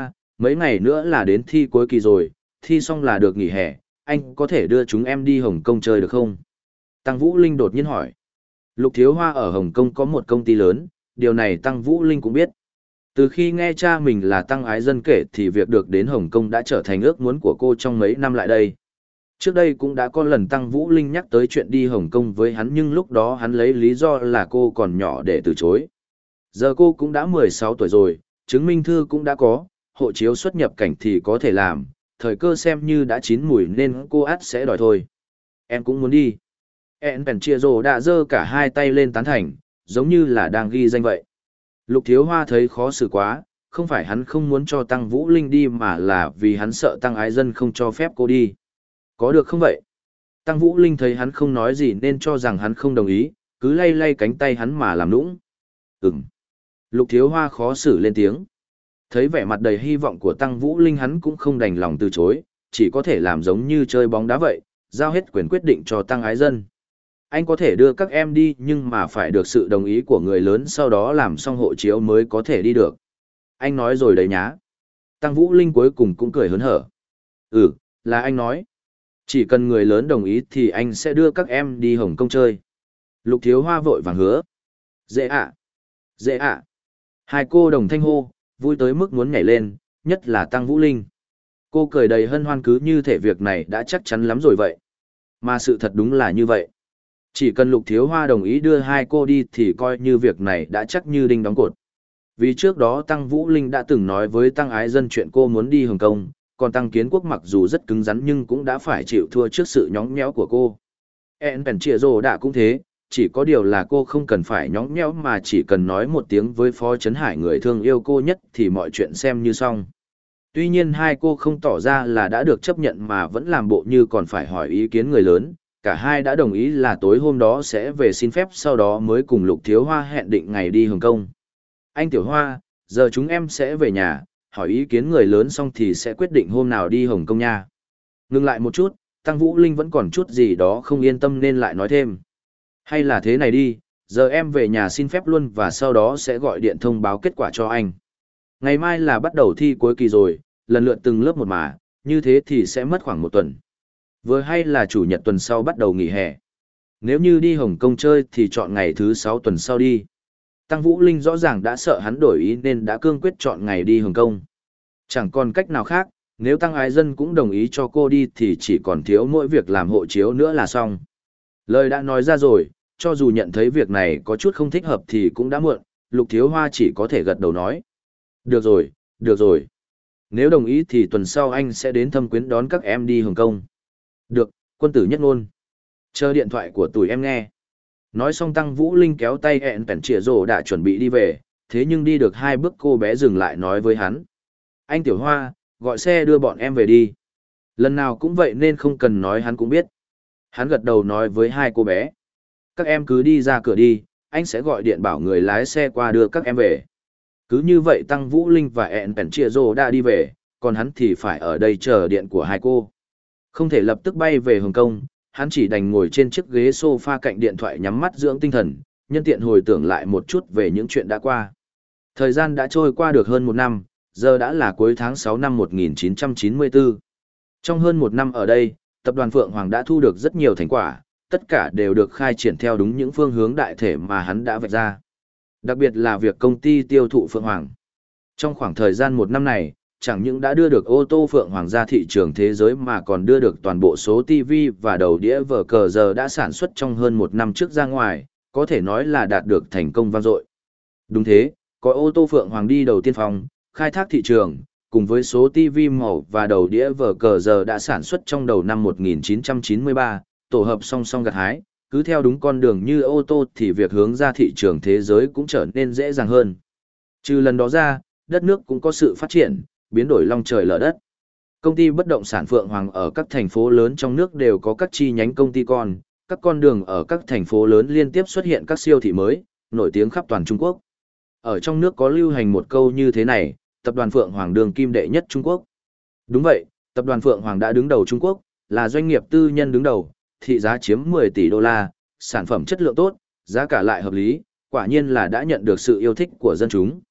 Mấy ngày nữa là đến thi cuối kỳ rồi, thi xong là được nghỉ hè, anh có thể đưa chúng em đi Hồng Kông chơi được không? Tăng Vũ Linh đột nhiên hỏi. Lục Thiếu Hoa ở Hồng Kông có một công ty lớn, điều này Tăng Vũ Linh cũng biết. Từ khi nghe cha mình là Tăng Ái Dân kể thì việc được đến Hồng Kông đã trở thành ước muốn của cô trong mấy năm lại đây. Trước đây cũng đã có lần Tăng Vũ Linh nhắc tới chuyện đi Hồng Kông với hắn nhưng lúc đó hắn lấy lý do là cô còn nhỏ để từ chối. Giờ cô cũng đã mười sáu tuổi rồi, chứng minh thư cũng đã có, hộ chiếu xuất nhập cảnh thì có thể làm, thời cơ xem như đã chín mùi nên cô ắt sẽ đòi thôi. Em cũng muốn đi. En Pèn Chia Rồ đã giơ cả hai tay lên tán thành, giống như là đang ghi danh vậy. Lục Thiếu Hoa thấy khó xử quá, không phải hắn không muốn cho Tăng Vũ Linh đi mà là vì hắn sợ Tăng Ái Dân không cho phép cô đi. Có được không vậy? Tăng Vũ Linh thấy hắn không nói gì nên cho rằng hắn không đồng ý, cứ lay lay cánh tay hắn mà làm nũng. Ừm. Lục Thiếu Hoa khó xử lên tiếng. Thấy vẻ mặt đầy hy vọng của Tăng Vũ Linh hắn cũng không đành lòng từ chối, chỉ có thể làm giống như chơi bóng đá vậy, giao hết quyền quyết định cho Tăng Ái Dân. Anh có thể đưa các em đi nhưng mà phải được sự đồng ý của người lớn sau đó làm xong hộ chiếu mới có thể đi được. Anh nói rồi đấy nhá. Tăng Vũ Linh cuối cùng cũng cười hớn hở. Ừ, là anh nói. Chỉ cần người lớn đồng ý thì anh sẽ đưa các em đi Hồng Kông chơi. Lục Thiếu Hoa vội vàng hứa. Dễ ạ. Dễ ạ. Hai cô đồng thanh hô, vui tới mức muốn nhảy lên, nhất là Tăng Vũ Linh. Cô cười đầy hân hoan cứ như thể việc này đã chắc chắn lắm rồi vậy. Mà sự thật đúng là như vậy. Chỉ cần Lục Thiếu Hoa đồng ý đưa hai cô đi thì coi như việc này đã chắc như đinh đóng cột. Vì trước đó Tăng Vũ Linh đã từng nói với Tăng Ái Dân chuyện cô muốn đi Hồng Kông, còn Tăng Kiến Quốc mặc dù rất cứng rắn nhưng cũng đã phải chịu thua trước sự nhõng nhẽo của cô. En Pèn Chia Rồ đã cũng thế, chỉ có điều là cô không cần phải nhõng nhẽo mà chỉ cần nói một tiếng với Phó Trấn Hải người thương yêu cô nhất thì mọi chuyện xem như xong. Tuy nhiên hai cô không tỏ ra là đã được chấp nhận mà vẫn làm bộ như còn phải hỏi ý kiến người lớn, cả hai đã đồng ý là tối hôm đó sẽ về xin phép sau đó mới cùng Lục Thiếu Hoa hẹn định ngày đi Hồng Kông. Anh Tiểu Hoa, giờ chúng em sẽ về nhà, hỏi ý kiến người lớn xong thì sẽ quyết định hôm nào đi Hồng Kông nha. Ngừng lại một chút, Tăng Vũ Linh vẫn còn chút gì đó không yên tâm nên lại nói thêm. Hay là thế này đi, giờ em về nhà xin phép luôn và sau đó sẽ gọi điện thông báo kết quả cho anh. Ngày mai là bắt đầu thi cuối kỳ rồi, lần lượt từng lớp một mà, như thế thì sẽ mất khoảng một tuần. Vừa hay là chủ nhật tuần sau bắt đầu nghỉ hè. Nếu như đi Hồng Kông chơi thì chọn ngày thứ sáu tuần sau đi. Tăng Vũ Linh rõ ràng đã sợ hắn đổi ý nên đã cương quyết chọn ngày đi Hồng Kông. Chẳng còn cách nào khác, nếu Tăng Ái Dân cũng đồng ý cho cô đi thì chỉ còn thiếu mỗi việc làm hộ chiếu nữa là xong. Lời đã nói ra rồi, cho dù nhận thấy việc này có chút không thích hợp thì cũng đã muộn, Lục Thiếu Hoa chỉ có thể gật đầu nói. Được rồi, được rồi. Nếu đồng ý thì tuần sau anh sẽ đến Thâm Quyến đón các em đi Hồng Kông. Được, quân tử nhất ngôn. Chờ điện thoại của tụi em nghe. Nói xong Tăng Vũ Linh kéo tay hẹn Pèn Chĩa Rồ đã chuẩn bị đi về, thế nhưng đi được hai bước cô bé dừng lại nói với hắn. Anh Tiểu Hoa, gọi xe đưa bọn em về đi. Lần nào cũng vậy nên không cần nói hắn cũng biết. Hắn gật đầu nói với hai cô bé. Các em cứ đi ra cửa đi, anh sẽ gọi điện bảo người lái xe qua đưa các em về. Cứ như vậy Tăng Vũ Linh và hẹn Pèn Chĩa Rồ đã đi về, còn hắn thì phải ở đây chờ điện của hai cô. Không thể lập tức bay về Hồng Kông, hắn chỉ đành ngồi trên chiếc ghế sofa cạnh điện thoại nhắm mắt dưỡng tinh thần, nhân tiện hồi tưởng lại một chút về những chuyện đã qua. Thời gian đã trôi qua được hơn một năm, giờ đã là cuối tháng sáu năm một nghìn chín trăm chín mươi tư. Trong hơn một năm ở đây, tập đoàn Phượng Hoàng đã thu được rất nhiều thành quả, tất cả đều được khai triển theo đúng những phương hướng đại thể mà hắn đã vạch ra. Đặc biệt là việc công ty tiêu thụ Phượng Hoàng. Trong khoảng thời gian một năm này, chẳng những đã đưa được ô tô Phượng Hoàng ra thị trường thế giới mà còn đưa được toàn bộ số ti vi và đầu đĩa vờ cờ giờ đã sản xuất trong hơn một năm trước ra ngoài, có thể nói là đạt được thành công vang dội. Đúng thế, có ô tô Phượng Hoàng đi đầu tiên phong, khai thác thị trường, cùng với số ti vi màu và đầu đĩa vờ cờ giờ đã sản xuất trong đầu năm một nghìn chín trăm chín mươi ba, tổ hợp song song gặt hái, cứ theo đúng con đường như ô tô thì việc hướng ra thị trường thế giới cũng trở nên dễ dàng hơn. Trừ lần đó ra, đất nước cũng có sự phát triển, biến đổi long trời lở đất. Công ty bất động sản Phượng Hoàng ở các thành phố lớn trong nước đều có các chi nhánh công ty con, các con đường ở các thành phố lớn liên tiếp xuất hiện các siêu thị mới, nổi tiếng khắp toàn Trung Quốc. Ở trong nước có lưu hành một câu như thế này, tập đoàn Phượng Hoàng đường kim đệ nhất Trung Quốc. Đúng vậy, tập đoàn Phượng Hoàng đã đứng đầu Trung Quốc, là doanh nghiệp tư nhân đứng đầu, thị giá chiếm mười tỷ đô la, sản phẩm chất lượng tốt, giá cả lại hợp lý, quả nhiên là đã nhận được sự yêu thích của dân chúng.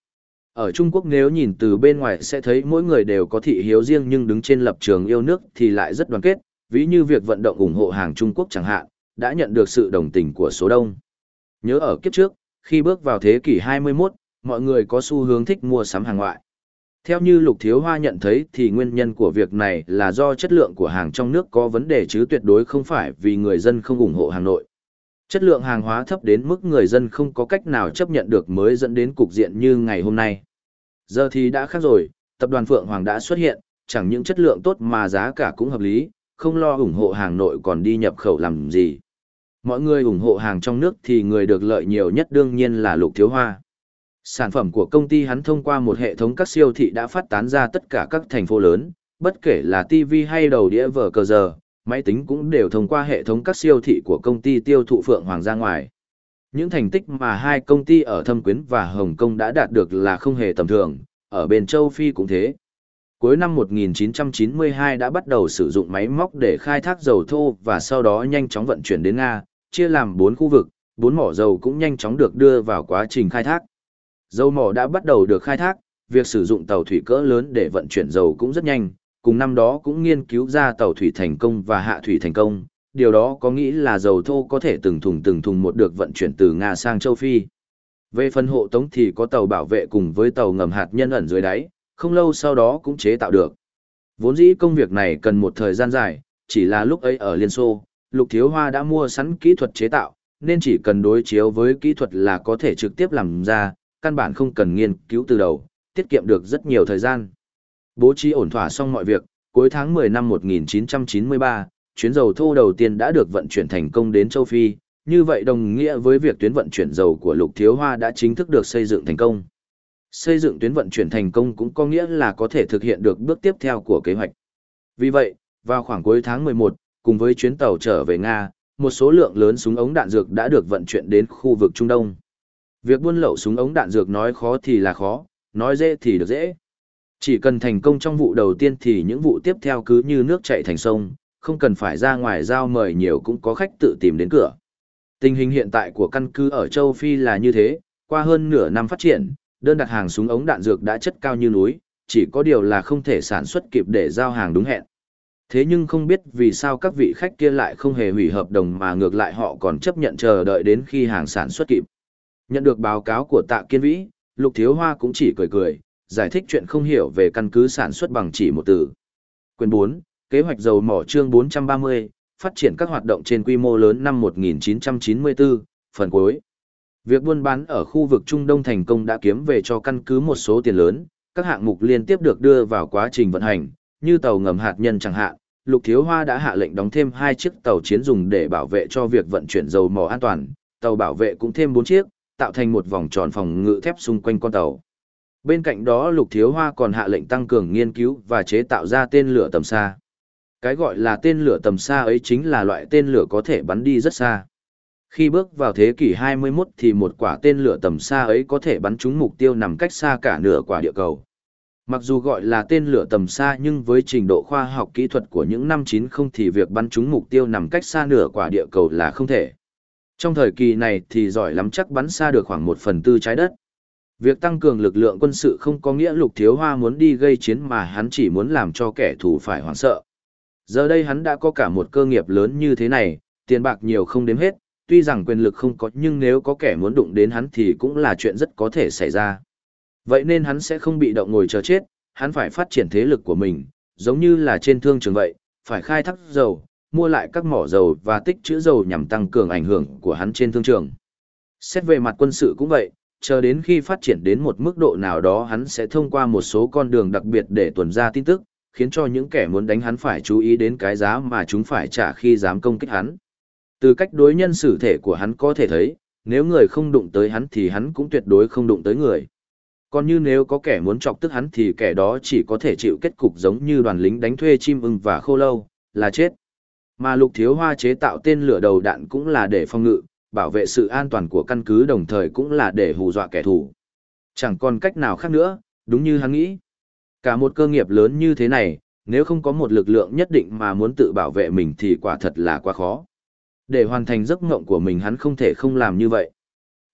Ở Trung Quốc nếu nhìn từ bên ngoài sẽ thấy mỗi người đều có thị hiếu riêng nhưng đứng trên lập trường yêu nước thì lại rất đoàn kết, ví như việc vận động ủng hộ hàng Trung Quốc chẳng hạn, đã nhận được sự đồng tình của số đông. Nhớ ở kiếp trước, khi bước vào thế kỷ hai mươi mốt, mọi người có xu hướng thích mua sắm hàng ngoại. Theo như Lục Thiếu Hoa nhận thấy thì nguyên nhân của việc này là do chất lượng của hàng trong nước có vấn đề chứ tuyệt đối không phải vì người dân không ủng hộ hàng nội. Chất lượng hàng hóa thấp đến mức người dân không có cách nào chấp nhận được mới dẫn đến cục diện như ngày hôm nay. Giờ thì đã khác rồi, tập đoàn Phượng Hoàng đã xuất hiện, chẳng những chất lượng tốt mà giá cả cũng hợp lý, không lo ủng hộ hàng nội còn đi nhập khẩu làm gì. Mọi người ủng hộ hàng trong nước thì người được lợi nhiều nhất đương nhiên là Lục Thiếu Hoa. Sản phẩm của công ty hắn thông qua một hệ thống các siêu thị đã phát tán ra tất cả các thành phố lớn, bất kể là ti vi hay đầu đĩa vở cờ giờ, máy tính cũng đều thông qua hệ thống các siêu thị của công ty tiêu thụ Phượng Hoàng ra ngoài. Những thành tích mà hai công ty ở Thâm Quyến và Hồng Kông đã đạt được là không hề tầm thường, ở bên châu Phi cũng thế. Cuối năm một nghìn chín trăm chín mươi hai đã bắt đầu sử dụng máy móc để khai thác dầu thô và sau đó nhanh chóng vận chuyển đến Nga, chia làm bốn khu vực, bốn mỏ dầu cũng nhanh chóng được đưa vào quá trình khai thác. Dầu mỏ đã bắt đầu được khai thác, việc sử dụng tàu thủy cỡ lớn để vận chuyển dầu cũng rất nhanh, cùng năm đó cũng nghiên cứu ra tàu thủy thành công và hạ thủy thành công, điều đó có nghĩa là dầu thô có thể từng thùng từng thùng một được vận chuyển từ Nga sang châu Phi. Về phần hộ tống thì có tàu bảo vệ cùng với tàu ngầm hạt nhân ẩn dưới đáy, không lâu sau đó cũng chế tạo được. Vốn dĩ công việc này cần một thời gian dài, chỉ là lúc ấy ở Liên Xô, Lục Thiếu Hoa đã mua sẵn kỹ thuật chế tạo, nên chỉ cần đối chiếu với kỹ thuật là có thể trực tiếp làm ra, căn bản không cần nghiên cứu từ đầu, tiết kiệm được rất nhiều thời gian. Bố trí ổn thỏa xong mọi việc, cuối tháng mười năm một nghìn chín trăm chín mươi ba, chuyến dầu thô đầu tiên đã được vận chuyển thành công đến châu Phi, như vậy đồng nghĩa với việc tuyến vận chuyển dầu của Lục Thiếu Hoa đã chính thức được xây dựng thành công. Xây dựng tuyến vận chuyển thành công cũng có nghĩa là có thể thực hiện được bước tiếp theo của kế hoạch. Vì vậy, vào khoảng cuối tháng mười một, cùng với chuyến tàu trở về Nga, một số lượng lớn súng ống đạn dược đã được vận chuyển đến khu vực Trung Đông. Việc buôn lậu súng ống đạn dược nói khó thì là khó, nói dễ thì được dễ. Chỉ cần thành công trong vụ đầu tiên thì những vụ tiếp theo cứ như nước chảy thành sông, không cần phải ra ngoài giao mời nhiều cũng có khách tự tìm đến cửa. Tình hình hiện tại của căn cứ ở châu Phi là như thế, qua hơn nửa năm phát triển, đơn đặt hàng súng ống đạn dược đã chất cao như núi, chỉ có điều là không thể sản xuất kịp để giao hàng đúng hẹn. Thế nhưng không biết vì sao các vị khách kia lại không hề hủy hợp đồng mà ngược lại họ còn chấp nhận chờ đợi đến khi hàng sản xuất kịp. Nhận được báo cáo của Tạ Kiên Vĩ, Lục Thiếu Hoa cũng chỉ cười cười, giải thích chuyện không hiểu về căn cứ sản xuất bằng chỉ một từ. Quyển bốn, Kế hoạch dầu mỏ chương bốn trăm ba mươi, phát triển các hoạt động trên quy mô lớn năm một nghìn chín trăm chín mươi tư, phần cuối. Việc buôn bán ở khu vực Trung Đông thành công đã kiếm về cho căn cứ một số tiền lớn, các hạng mục liên tiếp được đưa vào quá trình vận hành, như tàu ngầm hạt nhân chẳng hạn. Lục Thiếu Hoa đã hạ lệnh đóng thêm hai chiếc tàu chiến dùng để bảo vệ cho việc vận chuyển dầu mỏ an toàn, tàu bảo vệ cũng thêm bốn chiếc, tạo thành một vòng tròn phòng ngự thép xung quanh con tàu. Bên cạnh đó Lục Thiếu Hoa còn hạ lệnh tăng cường nghiên cứu và chế tạo ra tên lửa tầm xa. Cái gọi là tên lửa tầm xa ấy chính là loại tên lửa có thể bắn đi rất xa. Khi bước vào thế kỷ hai mươi mốt thì một quả tên lửa tầm xa ấy có thể bắn trúng mục tiêu nằm cách xa cả nửa quả địa cầu. Mặc dù gọi là tên lửa tầm xa nhưng với trình độ khoa học kỹ thuật của những năm chín mươi thì việc bắn trúng mục tiêu nằm cách xa nửa quả địa cầu là không thể. Trong thời kỳ này thì giỏi lắm chắc bắn xa được khoảng một phần tư trái đất. Việc tăng cường lực lượng quân sự không có nghĩa Lục Thiếu Hoa muốn đi gây chiến mà hắn chỉ muốn làm cho kẻ thù phải hoảng sợ. Giờ đây hắn đã có cả một cơ nghiệp lớn như thế này, tiền bạc nhiều không đếm hết, tuy rằng quyền lực không có nhưng nếu có kẻ muốn đụng đến hắn thì cũng là chuyện rất có thể xảy ra. Vậy nên hắn sẽ không bị động ngồi chờ chết, hắn phải phát triển thế lực của mình, giống như là trên thương trường vậy, phải khai thác dầu, mua lại các mỏ dầu và tích trữ dầu nhằm tăng cường ảnh hưởng của hắn trên thương trường. Xét về mặt quân sự cũng vậy, chờ đến khi phát triển đến một mức độ nào đó hắn sẽ thông qua một số con đường đặc biệt để tuần ra tin tức, khiến cho những kẻ muốn đánh hắn phải chú ý đến cái giá mà chúng phải trả khi dám công kích hắn. Từ cách đối nhân xử thể của hắn có thể thấy, nếu người không đụng tới hắn thì hắn cũng tuyệt đối không đụng tới người. Còn như nếu có kẻ muốn chọc tức hắn thì kẻ đó chỉ có thể chịu kết cục giống như đoàn lính đánh thuê chim ưng và khô lâu, là chết. Mà Lục Thiếu Hoa chế tạo tên lửa đầu đạn cũng là để phòng ngự, bảo vệ sự an toàn của căn cứ đồng thời cũng là để hù dọa kẻ thù. Chẳng còn cách nào khác nữa, đúng như hắn nghĩ. Cả một cơ nghiệp lớn như thế này, nếu không có một lực lượng nhất định mà muốn tự bảo vệ mình thì quả thật là quá khó. Để hoàn thành giấc mộng của mình hắn không thể không làm như vậy.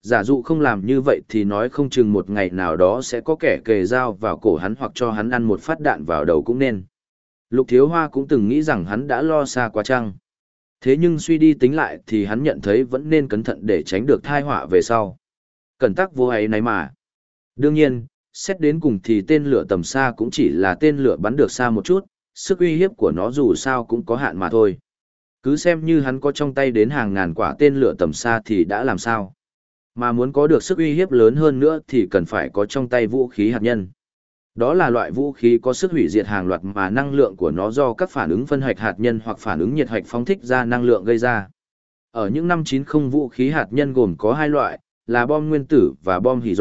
Giả dụ không làm như vậy thì nói không chừng một ngày nào đó sẽ có kẻ kề dao vào cổ hắn hoặc cho hắn ăn một phát đạn vào đầu cũng nên. Lục Thiếu Hoa cũng từng nghĩ rằng hắn đã lo xa quá chăng. Thế nhưng suy đi tính lại thì hắn nhận thấy vẫn nên cẩn thận để tránh được tai họa về sau. Cẩn tắc vô ấy này mà. Đương nhiên, xét đến cùng thì tên lửa tầm xa cũng chỉ là tên lửa bắn được xa một chút, sức uy hiếp của nó dù sao cũng có hạn mà thôi. Cứ xem như hắn có trong tay đến hàng ngàn quả tên lửa tầm xa thì đã làm sao. Mà muốn có được sức uy hiếp lớn hơn nữa thì cần phải có trong tay vũ khí hạt nhân. Đó là loại vũ khí có sức hủy diệt hàng loạt mà năng lượng của nó do các phản ứng phân hạch hạt nhân hoặc phản ứng nhiệt hạch phóng thích ra năng lượng gây ra. Ở những năm chín mươi vũ khí hạt nhân gồm có hai loại, là bom nguyên tử và bom hydro.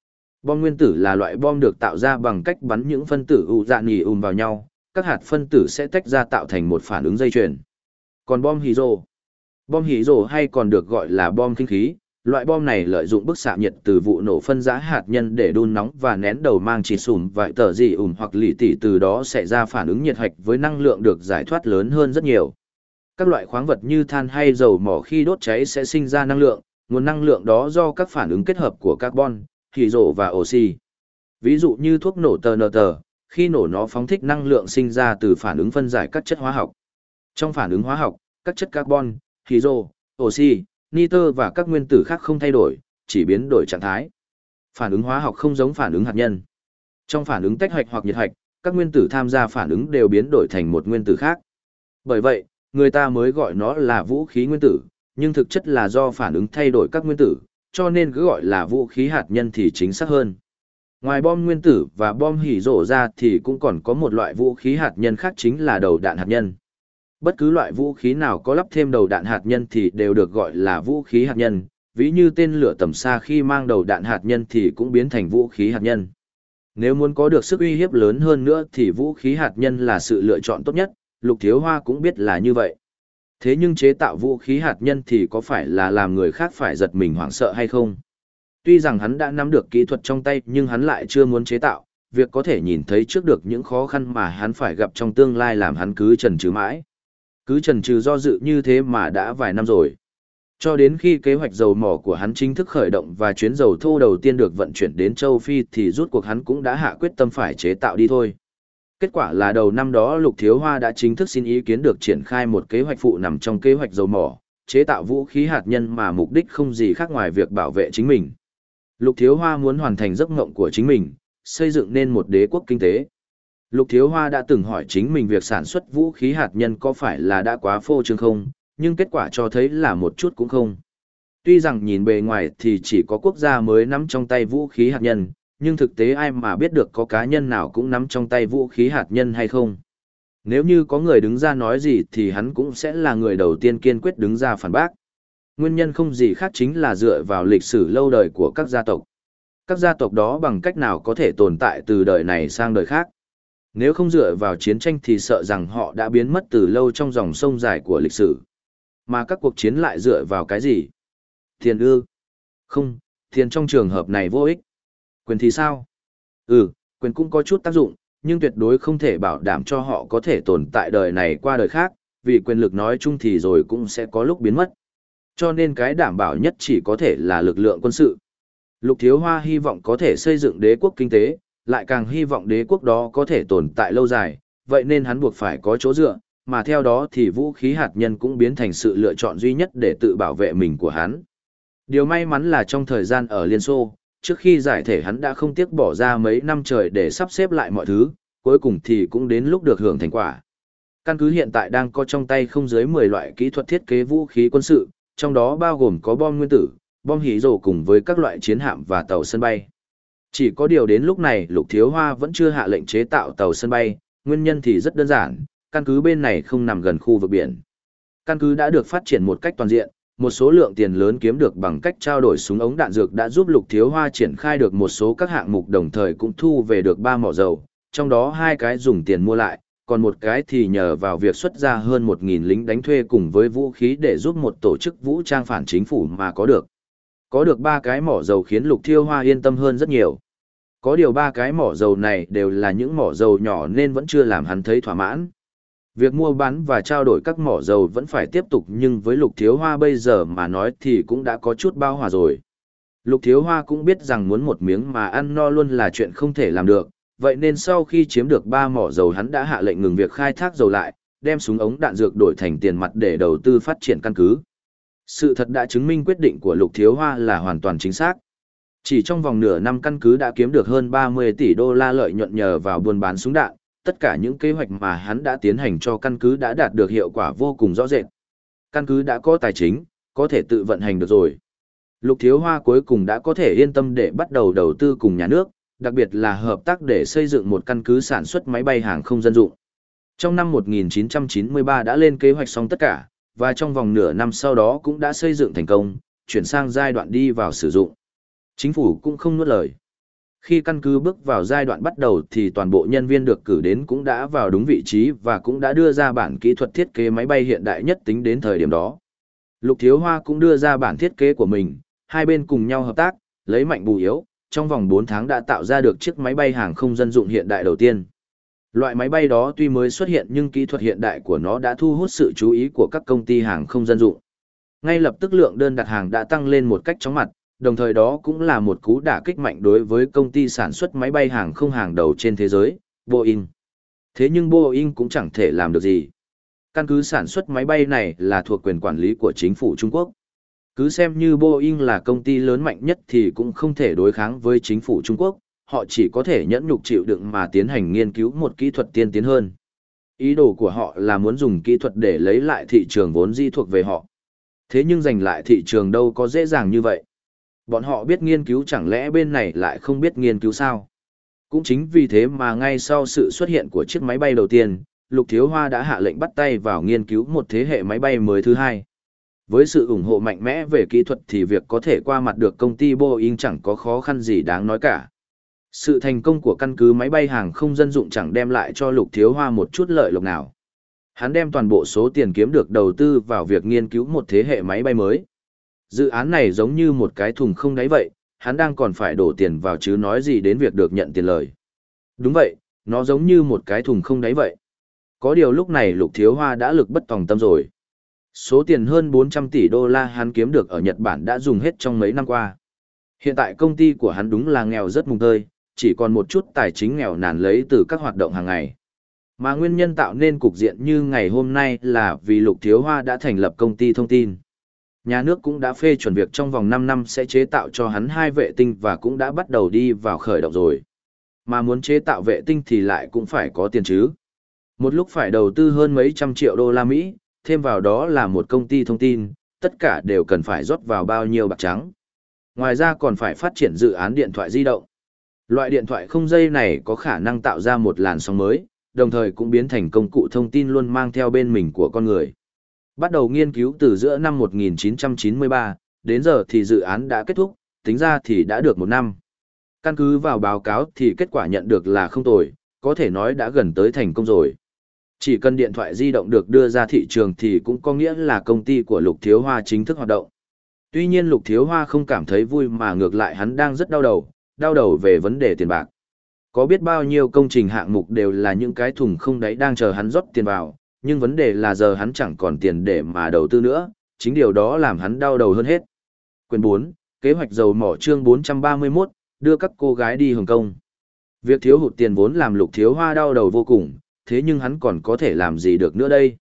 Bom nguyên tử là loại bom được tạo ra bằng cách bắn những phân tử u dạ nhì ùm vào nhau, các hạt phân tử sẽ tách ra tạo thành một phản ứng dây chuyền. Còn bom hydro, bom hydro hay còn được gọi là bom kinh khí, loại bom này lợi dụng bức xạ nhiệt từ vụ nổ phân rã hạt nhân để đun nóng và nén đầu mang chỉ sùm vài tờ dị ùm hoặc lì tỉ, từ đó sẽ ra phản ứng nhiệt hạch với năng lượng được giải thoát lớn hơn rất nhiều. Các loại khoáng vật như than hay dầu mỏ khi đốt cháy sẽ sinh ra năng lượng, nguồn năng lượng đó do các phản ứng kết hợp của carbon, hydro và oxy. Ví dụ như thuốc nổ tê en tê, khi nổ nó phóng thích năng lượng sinh ra từ phản ứng phân giải các chất hóa học. Trong phản ứng hóa học, các chất carbon, hydro, oxy, nitơ và các nguyên tử khác không thay đổi, chỉ biến đổi trạng thái. Phản ứng hóa học không giống phản ứng hạt nhân. Trong phản ứng tách hạch hoặc nhiệt hạch, các nguyên tử tham gia phản ứng đều biến đổi thành một nguyên tử khác. Bởi vậy, người ta mới gọi nó là vũ khí nguyên tử, nhưng thực chất là do phản ứng thay đổi các nguyên tử, cho nên cứ gọi là vũ khí hạt nhân thì chính xác hơn. Ngoài bom nguyên tử và bom hỉ rổ ra thì cũng còn có một loại vũ khí hạt nhân khác, chính là đầu đạn hạt nhân. Bất cứ loại vũ khí nào có lắp thêm đầu đạn hạt nhân thì đều được gọi là vũ khí hạt nhân, ví như tên lửa tầm xa khi mang đầu đạn hạt nhân thì cũng biến thành vũ khí hạt nhân. Nếu muốn có được sức uy hiếp lớn hơn nữa thì vũ khí hạt nhân là sự lựa chọn tốt nhất, Lục Thiếu Hoa cũng biết là như vậy. Thế nhưng chế tạo vũ khí hạt nhân thì có phải là làm người khác phải giật mình hoảng sợ hay không? Tuy rằng hắn đã nắm được kỹ thuật trong tay nhưng hắn lại chưa muốn chế tạo, việc có thể nhìn thấy trước được những khó khăn mà hắn phải gặp trong tương lai làm hắn cứ chần chừ mãi. Cứ chần chừ do dự như thế mà đã vài năm rồi. Cho đến khi kế hoạch dầu mỏ của hắn chính thức khởi động và chuyến dầu thô đầu tiên được vận chuyển đến châu Phi thì rút cuộc hắn cũng đã hạ quyết tâm phải chế tạo đi thôi. Kết quả là đầu năm đó Lục Thiếu Hoa đã chính thức xin ý kiến được triển khai một kế hoạch phụ nằm trong kế hoạch dầu mỏ, chế tạo vũ khí hạt nhân mà mục đích không gì khác ngoài việc bảo vệ chính mình. Lục Thiếu Hoa muốn hoàn thành giấc mộng của chính mình, xây dựng nên một đế quốc kinh tế. Lục Thiếu Hoa đã từng hỏi chính mình việc sản xuất vũ khí hạt nhân có phải là đã quá phô trương không, nhưng kết quả cho thấy là một chút cũng không. Tuy rằng nhìn bề ngoài thì chỉ có quốc gia mới nắm trong tay vũ khí hạt nhân, nhưng thực tế ai mà biết được có cá nhân nào cũng nắm trong tay vũ khí hạt nhân hay không. Nếu như có người đứng ra nói gì thì hắn cũng sẽ là người đầu tiên kiên quyết đứng ra phản bác. Nguyên nhân không gì khác chính là dựa vào lịch sử lâu đời của các gia tộc. Các gia tộc đó bằng cách nào có thể tồn tại từ đời này sang đời khác. Nếu không dựa vào chiến tranh thì sợ rằng họ đã biến mất từ lâu trong dòng sông dài của lịch sử. Mà các cuộc chiến lại dựa vào cái gì? Tiền ư? Không, tiền trong trường hợp này vô ích. Quyền thì sao? Ừ, quyền cũng có chút tác dụng, nhưng tuyệt đối không thể bảo đảm cho họ có thể tồn tại đời này qua đời khác, vì quyền lực nói chung thì rồi cũng sẽ có lúc biến mất. Cho nên cái đảm bảo nhất chỉ có thể là lực lượng quân sự. Lục Thiếu Hoa hy vọng có thể xây dựng đế quốc kinh tế, lại càng hy vọng đế quốc đó có thể tồn tại lâu dài, vậy nên hắn buộc phải có chỗ dựa, mà theo đó thì vũ khí hạt nhân cũng biến thành sự lựa chọn duy nhất để tự bảo vệ mình của hắn. Điều may mắn là trong thời gian ở Liên Xô, trước khi giải thể hắn đã không tiếc bỏ ra mấy năm trời để sắp xếp lại mọi thứ, cuối cùng thì cũng đến lúc được hưởng thành quả. Căn cứ hiện tại đang có trong tay không dưới mười loại kỹ thuật thiết kế vũ khí quân sự, trong đó bao gồm có bom nguyên tử, bom hỉ rồ cùng với các loại chiến hạm và tàu sân bay. Chỉ có điều đến lúc này Lục Thiếu Hoa vẫn chưa hạ lệnh chế tạo tàu sân bay, nguyên nhân thì rất đơn giản, căn cứ bên này không nằm gần khu vực biển. Căn cứ đã được phát triển một cách toàn diện, một số lượng tiền lớn kiếm được bằng cách trao đổi súng ống đạn dược đã giúp Lục Thiếu Hoa triển khai được một số các hạng mục, đồng thời cũng thu về được ba mỏ dầu, trong đó hai cái dùng tiền mua lại, còn một cái thì nhờ vào việc xuất ra hơn một nghìn lính đánh thuê cùng với vũ khí để giúp một tổ chức vũ trang phản chính phủ mà có được. Có được ba cái mỏ dầu khiến Lục Thiếu Hoa yên tâm hơn rất nhiều. Có điều ba cái mỏ dầu này đều là những mỏ dầu nhỏ nên vẫn chưa làm hắn thấy thỏa mãn. Việc mua bán và trao đổi các mỏ dầu vẫn phải tiếp tục, nhưng với Lục Thiếu Hoa bây giờ mà nói thì cũng đã có chút bao hòa rồi. Lục Thiếu Hoa cũng biết rằng muốn một miếng mà ăn no luôn là chuyện không thể làm được, vậy nên sau khi chiếm được ba mỏ dầu hắn đã hạ lệnh ngừng việc khai thác dầu lại, đem súng ống đạn dược đổi thành tiền mặt để đầu tư phát triển căn cứ. Sự thật đã chứng minh quyết định của Lục Thiếu Hoa là hoàn toàn chính xác. Chỉ trong vòng nửa năm căn cứ đã kiếm được hơn ba mươi tỷ đô la lợi nhuận nhờ vào buôn bán súng đạn, tất cả những kế hoạch mà hắn đã tiến hành cho căn cứ đã đạt được hiệu quả vô cùng rõ rệt. Căn cứ đã có tài chính, có thể tự vận hành được rồi. Lục Thiếu Hoa cuối cùng đã có thể yên tâm để bắt đầu đầu tư cùng nhà nước, đặc biệt là hợp tác để xây dựng một căn cứ sản xuất máy bay hàng không dân dụng. Trong năm một nghìn chín trăm chín mươi ba đã lên kế hoạch xong tất cả, và trong vòng nửa năm sau đó cũng đã xây dựng thành công, chuyển sang giai đoạn đi vào sử dụng. Chính phủ cũng không nuốt lời. Khi căn cứ bước vào giai đoạn bắt đầu thì toàn bộ nhân viên được cử đến cũng đã vào đúng vị trí và cũng đã đưa ra bản kỹ thuật thiết kế máy bay hiện đại nhất tính đến thời điểm đó. Lục Thiếu Hoa cũng đưa ra bản thiết kế của mình, hai bên cùng nhau hợp tác, lấy mạnh bù yếu, trong vòng bốn tháng đã tạo ra được chiếc máy bay hàng không dân dụng hiện đại đầu tiên. Loại máy bay đó tuy mới xuất hiện nhưng kỹ thuật hiện đại của nó đã thu hút sự chú ý của các công ty hàng không dân dụng. Ngay lập tức lượng đơn đặt hàng đã tăng lên một cách chóng mặt, đồng thời đó cũng là một cú đả kích mạnh đối với công ty sản xuất máy bay hàng không hàng đầu trên thế giới, Boeing. Thế nhưng Boeing cũng chẳng thể làm được gì. Căn cứ sản xuất máy bay này là thuộc quyền quản lý của chính phủ Trung Quốc. Cứ xem như Boeing là công ty lớn mạnh nhất thì cũng không thể đối kháng với chính phủ Trung Quốc, họ chỉ có thể nhẫn nhục chịu đựng mà tiến hành nghiên cứu một kỹ thuật tiên tiến hơn. Ý đồ của họ là muốn dùng kỹ thuật để lấy lại thị trường vốn dĩ thuộc về họ. Thế nhưng giành lại thị trường đâu có dễ dàng như vậy. Bọn họ biết nghiên cứu, chẳng lẽ bên này lại không biết nghiên cứu sao? Cũng chính vì thế mà ngay sau sự xuất hiện của chiếc máy bay đầu tiên, Lục Thiếu Hoa đã hạ lệnh bắt tay vào nghiên cứu một thế hệ máy bay mới thứ hai. Với sự ủng hộ mạnh mẽ về kỹ thuật thì việc có thể qua mặt được công ty Boeing chẳng có khó khăn gì đáng nói cả. Sự thành công của căn cứ máy bay hàng không dân dụng chẳng đem lại cho Lục Thiếu Hoa một chút lợi lộc nào. Hắn đem toàn bộ số tiền kiếm được đầu tư vào việc nghiên cứu một thế hệ máy bay mới. Dự án này giống như một cái thùng không đáy vậy, hắn đang còn phải đổ tiền vào chứ nói gì đến việc được nhận tiền lời. Đúng vậy, nó giống như một cái thùng không đáy vậy. Có điều lúc này Lục Thiếu Hoa đã lực bất tòng tâm rồi. Số tiền hơn bốn trăm tỷ đô la hắn kiếm được ở Nhật Bản đã dùng hết trong mấy năm qua. Hiện tại công ty của hắn đúng là nghèo rất mùng tơi, chỉ còn một chút tài chính nghèo nàn lấy từ các hoạt động hàng ngày. Mà nguyên nhân tạo nên cục diện như ngày hôm nay là vì Lục Thiếu Hoa đã thành lập công ty thông tin. Nhà nước cũng đã phê chuẩn việc trong vòng năm năm sẽ chế tạo cho hắn hai vệ tinh và cũng đã bắt đầu đi vào khởi động rồi. Mà muốn chế tạo vệ tinh thì lại cũng phải có tiền chứ. Một lúc phải đầu tư hơn mấy trăm triệu đô la Mỹ, thêm vào đó là một công ty thông tin, tất cả đều cần phải rót vào bao nhiêu bạc trắng. Ngoài ra còn phải phát triển dự án điện thoại di động. Loại điện thoại không dây này có khả năng tạo ra một làn sóng mới, đồng thời cũng biến thành công cụ thông tin luôn mang theo bên mình của con người. Bắt đầu nghiên cứu từ giữa năm một nghìn chín trăm chín mươi ba, đến giờ thì dự án đã kết thúc, tính ra thì đã được một năm. Căn cứ vào báo cáo thì kết quả nhận được là không tồi, có thể nói đã gần tới thành công rồi. Chỉ cần điện thoại di động được đưa ra thị trường thì cũng có nghĩa là công ty của Lục Thiếu Hoa chính thức hoạt động. Tuy nhiên Lục Thiếu Hoa không cảm thấy vui mà ngược lại hắn đang rất đau đầu, đau đầu về vấn đề tiền bạc. Có biết bao nhiêu công trình hạng mục đều là những cái thùng không đáy đang chờ hắn rót tiền vào, nhưng vấn đề là giờ hắn chẳng còn tiền để mà đầu tư nữa, chính điều đó làm hắn đau đầu hơn hết. Quyển bốn, Kế hoạch dầu mỏ chương bốn trăm ba mươi mốt, đưa các cô gái đi Hồng Kông. Việc thiếu hụt tiền vốn làm Lục Thiếu Hoa đau đầu vô cùng, thế nhưng hắn còn có thể làm gì được nữa đây?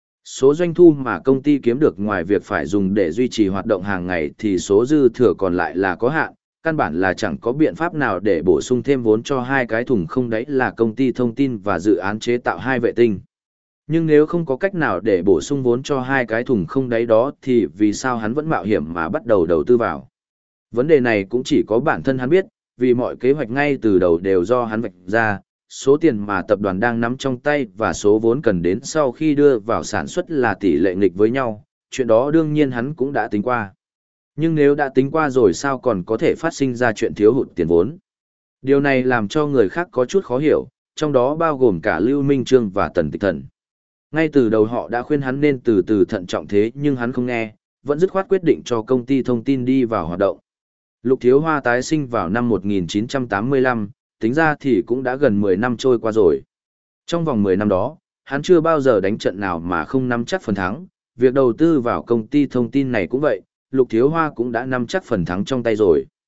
Số doanh thu mà công ty kiếm được ngoài việc phải dùng để duy trì hoạt động hàng ngày thì số dư thừa còn lại là có hạn, căn bản là chẳng có biện pháp nào để bổ sung thêm vốn cho hai cái thùng không đáy là công ty thông tin và dự án chế tạo hai vệ tinh. Nhưng nếu không có cách nào để bổ sung vốn cho hai cái thùng không đáy đó thì vì sao hắn vẫn mạo hiểm mà bắt đầu đầu tư vào? Vấn đề này cũng chỉ có bản thân hắn biết, vì mọi kế hoạch ngay từ đầu đều do hắn vạch ra, số tiền mà tập đoàn đang nắm trong tay và số vốn cần đến sau khi đưa vào sản xuất là tỷ lệ nghịch với nhau, chuyện đó đương nhiên hắn cũng đã tính qua. Nhưng nếu đã tính qua rồi sao còn có thể phát sinh ra chuyện thiếu hụt tiền vốn? Điều này làm cho người khác có chút khó hiểu, trong đó bao gồm cả Lưu Minh Trương và Tần Tịch Thần. Ngay từ đầu họ đã khuyên hắn nên từ từ thận trọng thế nhưng hắn không nghe, vẫn dứt khoát quyết định cho công ty thông tin đi vào hoạt động. Lục Thiếu Hoa tái sinh vào năm một nghìn chín trăm tám mươi lăm, tính ra thì cũng đã gần mười năm trôi qua rồi. Trong vòng mười năm đó, hắn chưa bao giờ đánh trận nào mà không nắm chắc phần thắng, việc đầu tư vào công ty thông tin này cũng vậy, Lục Thiếu Hoa cũng đã nắm chắc phần thắng trong tay rồi.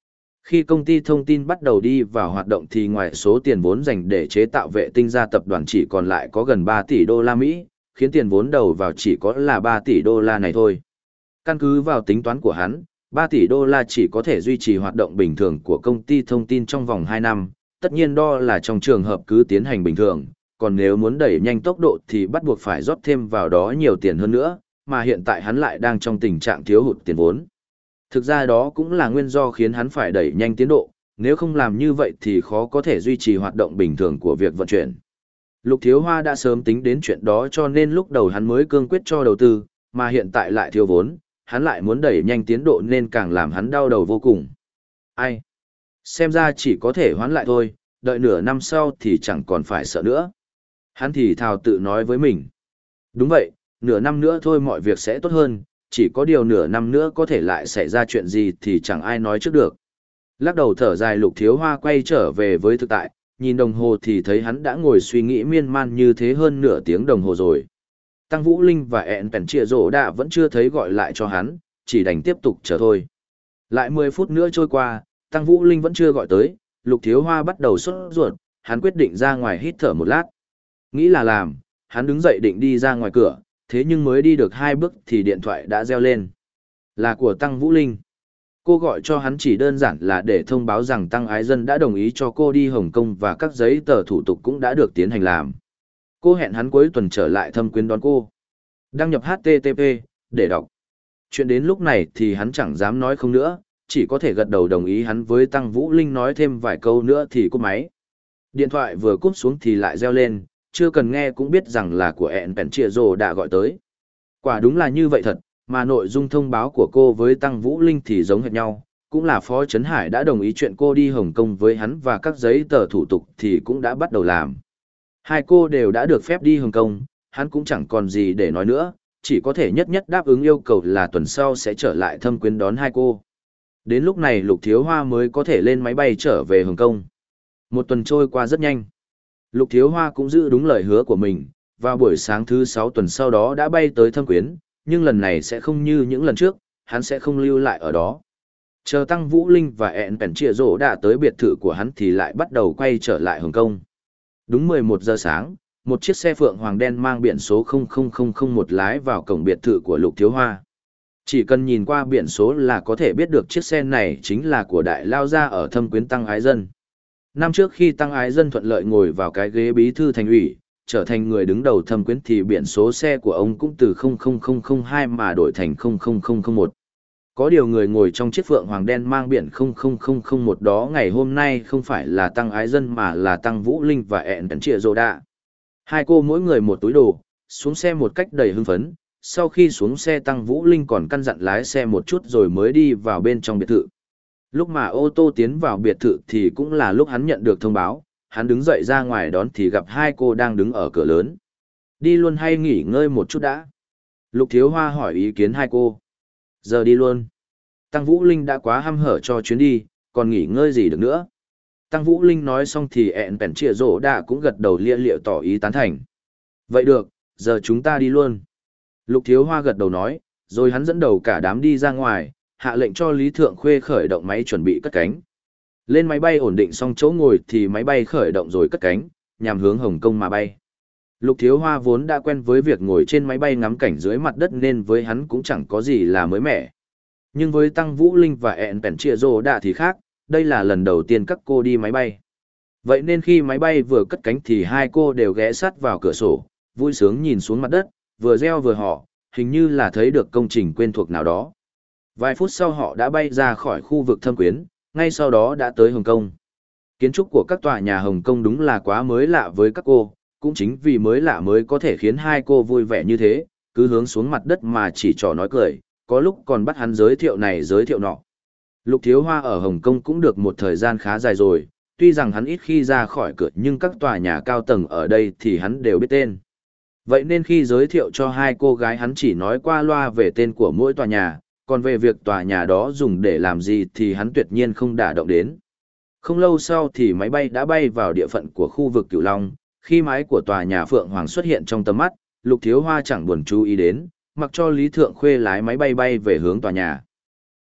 Khi công ty thông tin bắt đầu đi vào hoạt động thì ngoài số tiền vốn dành để chế tạo vệ tinh ra, tập đoàn chỉ còn lại có gần ba tỷ đô la Mỹ, khiến tiền vốn đầu vào chỉ có là ba tỷ đô la này thôi. Căn cứ vào tính toán của hắn, ba tỷ đô la chỉ có thể duy trì hoạt động bình thường của công ty thông tin trong vòng hai năm, tất nhiên đó là trong trường hợp cứ tiến hành bình thường, còn nếu muốn đẩy nhanh tốc độ thì bắt buộc phải rót thêm vào đó nhiều tiền hơn nữa, mà hiện tại hắn lại đang trong tình trạng thiếu hụt tiền vốn. Thực ra đó cũng là nguyên do khiến hắn phải đẩy nhanh tiến độ, nếu không làm như vậy thì khó có thể duy trì hoạt động bình thường của việc vận chuyển. Lục Thiếu Hoa đã sớm tính đến chuyện đó cho nên lúc đầu hắn mới cương quyết cho đầu tư, mà hiện tại lại thiếu vốn, hắn lại muốn đẩy nhanh tiến độ nên càng làm hắn đau đầu vô cùng. Ai? Xem ra chỉ có thể hoãn lại thôi, đợi nửa năm sau thì chẳng còn phải sợ nữa. Hắn thì thào tự nói với mình. Đúng vậy, nửa năm nữa thôi mọi việc sẽ tốt hơn, chỉ có điều nửa năm nữa có thể lại xảy ra chuyện gì thì chẳng ai nói trước được. Lắc đầu thở dài, Lục Thiếu Hoa quay trở về với thực tại, nhìn đồng hồ thì thấy hắn đã ngồi suy nghĩ miên man như thế hơn nửa tiếng đồng hồ rồi. Tăng Vũ Linh và ẹn Pèn Trịa Rỗ Đạ vẫn chưa thấy gọi lại cho hắn, chỉ đành tiếp tục chờ thôi. Lại mười phút nữa trôi qua, Tăng Vũ Linh vẫn chưa gọi tới, Lục Thiếu Hoa bắt đầu sốt ruột, hắn quyết định ra ngoài hít thở một lát. Nghĩ là làm, hắn đứng dậy định đi ra ngoài cửa, thế nhưng mới đi được hai bước thì điện thoại đã reo lên. Là của Tăng Vũ Linh. Cô gọi cho hắn chỉ đơn giản là để thông báo rằng Tăng Ái Dân đã đồng ý cho cô đi Hồng Kông và các giấy tờ thủ tục cũng đã được tiến hành làm. Cô hẹn hắn cuối tuần trở lại Thâm Quyến đón cô. Đăng nhập hát tê tê pê, để đọc. Chuyện đến lúc này thì hắn chẳng dám nói không nữa, chỉ có thể gật đầu đồng ý. Hắn với Tăng Vũ Linh nói thêm vài câu nữa thì cúp máy. Điện thoại vừa cúp xuống thì lại reo lên, chưa cần nghe cũng biết rằng là của ẹn Pèn Trịa Rỗ đã gọi tới. Quả đúng là như vậy thật, mà nội dung thông báo của cô với Tăng Vũ Linh thì giống hệt nhau, cũng là Phó Trấn Hải đã đồng ý chuyện cô đi Hồng Kông với hắn và các giấy tờ thủ tục thì cũng đã bắt đầu làm. Hai cô đều đã được phép đi Hồng Kông, hắn cũng chẳng còn gì để nói nữa, chỉ có thể nhất nhất đáp ứng yêu cầu là tuần sau sẽ trở lại Thâm Quyến đón hai cô. Đến lúc này Lục Thiếu Hoa mới có thể lên máy bay trở về Hồng Kông. Một tuần trôi qua rất nhanh. Lục Thiếu Hoa cũng giữ đúng lời hứa của mình, vào buổi sáng thứ sáu tuần sau đó đã bay tới Thâm Quyến, nhưng lần này sẽ không như những lần trước, hắn sẽ không lưu lại ở đó. Chờ Tăng Vũ Linh và ẹn Pèn Trịa Rỗ đã tới biệt thự của hắn thì lại bắt đầu quay trở lại Hồng Kông. Đúng mười một giờ sáng, một chiếc xe Phượng Hoàng đen mang biển số không không không không một lái vào cổng biệt thự của Lục Thiếu Hoa. Chỉ cần nhìn qua biển số là có thể biết được chiếc xe này chính là của đại lao gia ở Thâm Quyến Tăng Ái Dân. Năm trước khi Tăng Ái Dân thuận lợi ngồi vào cái ghế bí thư thành ủy, trở thành người đứng đầu Thâm Quyến thì biển số xe của ông cũng từ không không không không hai mà đổi thành không không không không một. Có điều người ngồi trong chiếc Phượng Hoàng đen mang biển không không không không một đó ngày hôm nay không phải là Tăng Ái Dân mà là Tăng Vũ Linh và ẹn Pèn Trịa Rỗ Đạ. Hai cô mỗi người một túi đồ, xuống xe một cách đầy hưng phấn. Sau khi xuống xe, Tăng Vũ Linh còn căn dặn lái xe một chút rồi mới đi vào bên trong biệt thự. Lúc mà ô tô tiến vào biệt thự thì cũng là lúc hắn nhận được thông báo, hắn đứng dậy ra ngoài đón thì gặp hai cô đang đứng ở cửa lớn. Đi luôn hay nghỉ ngơi một chút đã? Lục Thiếu Hoa hỏi ý kiến hai cô. Giờ đi luôn. Tăng Vũ Linh đã quá hăm hở cho chuyến đi, còn nghỉ ngơi gì được nữa. Tăng Vũ Linh nói xong thì ẹn Pèn Trịa Rỗ Đạ cũng gật đầu lia lịa tỏ ý tán thành. Vậy được, giờ chúng ta đi luôn. Lục Thiếu Hoa gật đầu nói, rồi hắn dẫn đầu cả đám đi ra ngoài, hạ lệnh cho Lý Thượng Khuê khởi động máy chuẩn bị cất cánh. Lên máy bay ổn định xong chỗ ngồi thì máy bay khởi động rồi cất cánh, nhằm hướng Hồng Kông mà bay. Lục Thiếu Hoa vốn đã quen với việc ngồi trên máy bay ngắm cảnh dưới mặt đất nên với hắn cũng chẳng có gì là mới mẻ. Nhưng với Tăng Vũ Linh và ẹn Pèn Trịa Rỗ Đạ thì khác, đây là lần đầu tiên các cô đi máy bay. Vậy nên khi máy bay vừa cất cánh thì hai cô đều ghé sát vào cửa sổ, vui sướng nhìn xuống mặt đất, vừa reo vừa hò, hình như là thấy được công trình quen thuộc nào đó. Vài phút sau họ đã bay ra khỏi khu vực Thâm Quyến, ngay sau đó đã tới Hồng Kông. Kiến trúc của các tòa nhà Hồng Kông đúng là quá mới lạ với các cô, cũng chính vì mới lạ mới có thể khiến hai cô vui vẻ như thế, cứ hướng xuống mặt đất mà chỉ trò nói cười, có lúc còn bắt hắn giới thiệu này giới thiệu nọ. Lục Thiếu Hoa ở Hồng Kông cũng được một thời gian khá dài rồi, tuy rằng hắn ít khi ra khỏi cửa nhưng các tòa nhà cao tầng ở đây thì hắn đều biết tên. Vậy nên khi giới thiệu cho hai cô gái hắn chỉ nói qua loa về tên của mỗi tòa nhà, còn về việc tòa nhà đó dùng để làm gì thì hắn tuyệt nhiên không đả động đến. Không lâu sau thì máy bay đã bay vào địa phận của khu vực Cửu Long, khi mái của tòa nhà Phượng Hoàng xuất hiện trong tầm mắt, Lục Thiếu Hoa chẳng buồn chú ý đến, mặc cho Lý Thượng Khuê lái máy bay bay về hướng tòa nhà.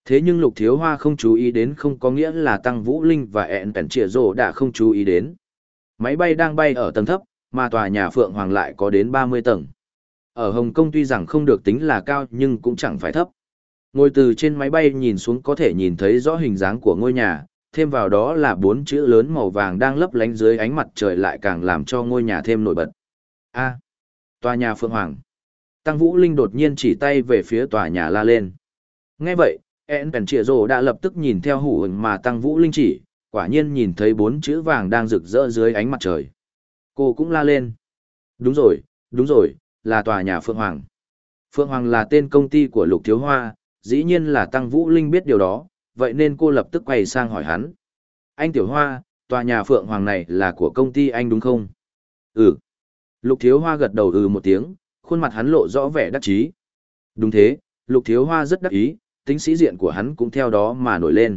Thế nhưng Lục Thiếu Hoa không chú ý đến không có nghĩa là Tăng Vũ Linh và ẹn Pèn Trịa Rồ đã không chú ý đến. Máy bay đang bay ở tầng thấp, mà tòa nhà Phượng Hoàng lại có đến ba mươi tầng. Ở Hồng Kông tuy rằng không được tính là cao nhưng cũng chẳng phải thấp. Ngồi từ trên máy bay nhìn xuống có thể nhìn thấy rõ hình dáng của ngôi nhà, thêm vào đó là bốn chữ lớn màu vàng đang lấp lánh dưới ánh mặt trời lại càng làm cho ngôi nhà thêm nổi bật. A. Tòa nhà Phượng Hoàng. Tăng Vũ Linh đột nhiên chỉ tay về phía tòa nhà la lên. Nghe vậy, ẹn Pèn Trịa Rồ đã lập tức nhìn theo hủ hình mà Tăng Vũ Linh chỉ, quả nhiên nhìn thấy bốn chữ vàng đang rực rỡ dưới ánh mặt trời. Cô cũng la lên. Đúng rồi, đúng rồi, là tòa nhà Phượng Hoàng. Phượng Hoàng là tên công ty của Lục Thiếu Hoa, dĩ nhiên là Tăng Vũ Linh biết điều đó, vậy nên cô lập tức quay sang hỏi hắn. Anh Tiểu Hoa, tòa nhà Phượng Hoàng này là của công ty anh đúng không? Ừ. Lục Thiếu Hoa gật đầu ừ một tiếng, khuôn mặt hắn lộ rõ vẻ đắc chí. Đúng thế, Lục Thiếu Hoa rất đắc ý, tính sĩ diện của hắn cũng theo đó mà nổi lên.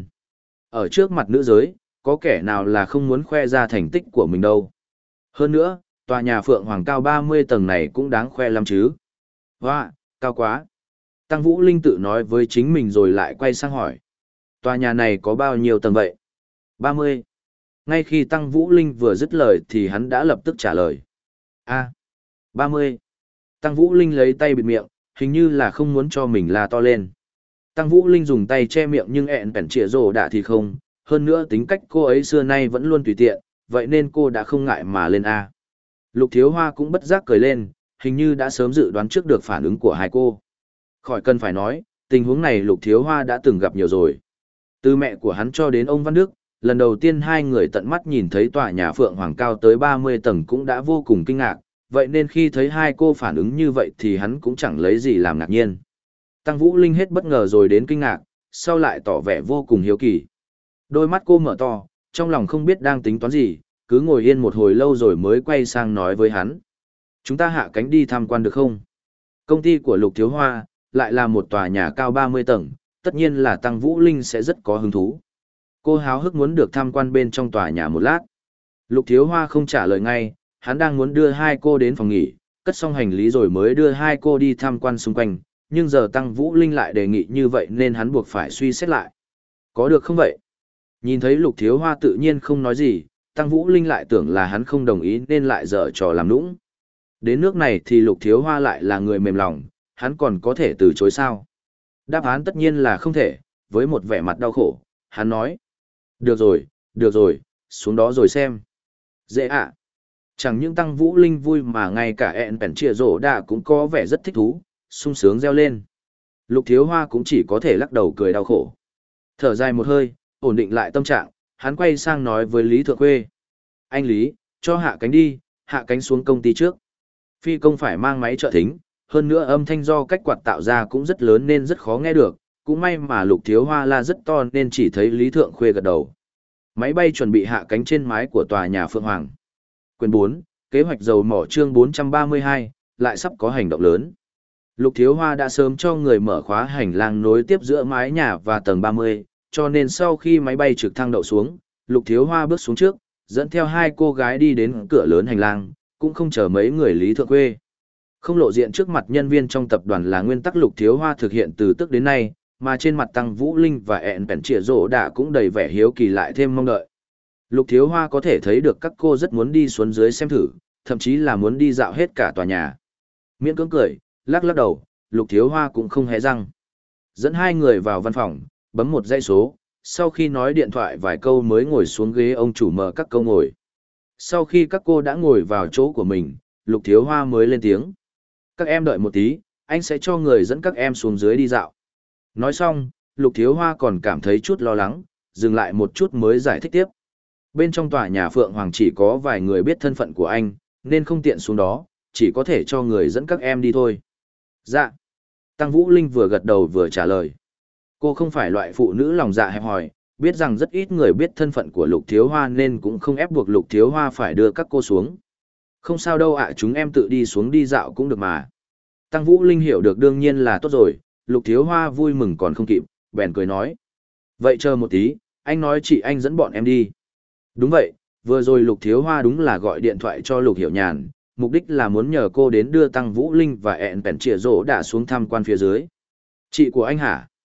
Ở trước mặt nữ giới, có kẻ nào là không muốn khoe ra thành tích của mình đâu. Hơn nữa, tòa nhà Phượng Hoàng cao ba mươi tầng này cũng đáng khoe lắm chứ. Hoa, cao quá. Tăng Vũ Linh tự nói với chính mình rồi lại quay sang hỏi. Tòa nhà này có bao nhiêu tầng vậy? ba mươi. Ngay khi Tăng Vũ Linh vừa dứt lời thì hắn đã lập tức trả lời. A. ba mươi. Tăng Vũ Linh lấy tay bịt miệng, hình như là không muốn cho mình la to lên. Tăng Vũ Linh dùng tay che miệng nhưng ẹn Pèn Trịa Rồ đã thì không, hơn nữa tính cách cô ấy xưa nay vẫn luôn tùy tiện, vậy nên cô đã không ngại mà lên A. Lục Thiếu Hoa cũng bất giác cười lên, hình như đã sớm dự đoán trước được phản ứng của hai cô. Khỏi cần phải nói, tình huống này Lục Thiếu Hoa đã từng gặp nhiều rồi. Từ mẹ của hắn cho đến ông Văn Đức, lần đầu tiên hai người tận mắt nhìn thấy tòa nhà Phượng Hoàng cao tới ba mươi tầng cũng đã vô cùng kinh ngạc, vậy nên khi thấy hai cô phản ứng như vậy thì hắn cũng chẳng lấy gì làm ngạc nhiên. Tăng Vũ Linh hết bất ngờ rồi đến kinh ngạc, sau lại tỏ vẻ vô cùng hiếu kỳ. Đôi mắt cô mở to, trong lòng không biết đang tính toán gì, cứ ngồi yên một hồi lâu rồi mới quay sang nói với hắn. Chúng ta hạ cánh đi tham quan được không? Công ty của Lục Thiếu Hoa, lại là một tòa nhà cao ba mươi tầng, tất nhiên là Tăng Vũ Linh sẽ rất có hứng thú. Cô háo hức muốn được tham quan bên trong tòa nhà một lát. Lục Thiếu Hoa không trả lời ngay, hắn đang muốn đưa hai cô đến phòng nghỉ, cất xong hành lý rồi mới đưa hai cô đi tham quan xung quanh, nhưng giờ Tăng Vũ Linh lại đề nghị như vậy nên hắn buộc phải suy xét lại. Có được không vậy? Nhìn thấy Lục Thiếu Hoa tự nhiên không nói gì, Tăng Vũ Linh lại tưởng là hắn không đồng ý nên lại dở trò làm nũng. Đến nước này thì Lục Thiếu Hoa lại là người mềm lòng, hắn còn có thể từ chối sao? Đáp án tất nhiên là không thể, với một vẻ mặt đau khổ, hắn nói. Được rồi, được rồi, xuống đó rồi xem. Dễ ạ. Chẳng những Tăng Vũ Linh vui mà ngay cả ẹn Pèn Trịa Rồ đã cũng có vẻ rất thích thú, sung sướng reo lên. Lục Thiếu Hoa cũng chỉ có thể lắc đầu cười đau khổ. Thở dài một hơi, ổn định lại tâm trạng, hắn quay sang nói với Lý Thượng Khuê. Anh Lý, cho hạ cánh đi, hạ cánh xuống công ty trước. Phi công phải mang máy trợ thính, hơn nữa âm thanh do cách quạt tạo ra cũng rất lớn nên rất khó nghe được, cũng may mà Lục Thiếu Hoa la rất to nên chỉ thấy Lý Thượng Khuê gật đầu. Máy bay chuẩn bị hạ cánh trên mái của tòa nhà Phượng Hoàng. Quyền bốn, kế hoạch dầu mỏ chương bốn trăm ba mươi hai, lại sắp có hành động lớn. Lục Thiếu Hoa đã sớm cho người mở khóa hành lang nối tiếp giữa mái nhà và tầng ba mươi, cho nên sau khi máy bay trực thăng đậu xuống, Lục Thiếu Hoa bước xuống trước, dẫn theo hai cô gái đi đến cửa lớn hành lang, cũng không chờ mấy người Lý Thượng Khuê. Không lộ diện trước mặt nhân viên trong tập đoàn là nguyên tắc Lục Thiếu Hoa thực hiện từ trước đến nay, mà trên mặt Tăng Vũ Linh và ẹn Pèn Trịa Rồ đã cũng đầy vẻ hiếu kỳ lại thêm mong đợi. Lục Thiếu Hoa có thể thấy được các cô rất muốn đi xuống dưới xem thử, thậm chí là muốn đi dạo hết cả tòa nhà. Miễn cưỡng cười, lắc lắc đầu, Lục Thiếu Hoa cũng không hé răng. Dẫn hai người vào văn phòng, bấm một dãy số, sau khi nói điện thoại vài câu mới ngồi xuống ghế ông chủ mở các câu ngồi. Sau khi các cô đã ngồi vào chỗ của mình, Lục Thiếu Hoa mới lên tiếng. Các em đợi một tí, anh sẽ cho người dẫn các em xuống dưới đi dạo. Nói xong, Lục Thiếu Hoa còn cảm thấy chút lo lắng, dừng lại một chút mới giải thích tiếp. Bên trong tòa nhà Phượng Hoàng chỉ có vài người biết thân phận của anh, nên không tiện xuống đó, chỉ có thể cho người dẫn các em đi thôi. Dạ. Tăng Vũ Linh vừa gật đầu vừa trả lời. Cô không phải loại phụ nữ lòng dạ hẹp hòi, biết rằng rất ít người biết thân phận của Lục Thiếu Hoa nên cũng không ép buộc Lục Thiếu Hoa phải đưa các cô xuống. Không sao đâu ạ, chúng em tự đi xuống đi dạo cũng được mà. Tăng Vũ Linh hiểu được đương nhiên là tốt rồi, Lục Thiếu Hoa vui mừng còn không kịp, bèn cười nói. Vậy chờ một tí, anh nói chị anh dẫn bọn em đi. Đúng vậy, vừa rồi Lục Thiếu Hoa đúng là gọi điện thoại cho Lục Hiểu Nhàn, mục đích là muốn nhờ cô đến đưa Tăng Vũ Linh và ẹn Pèn Trịa Rồ đã xuống tham quan phía dưới. Chị của anh hả?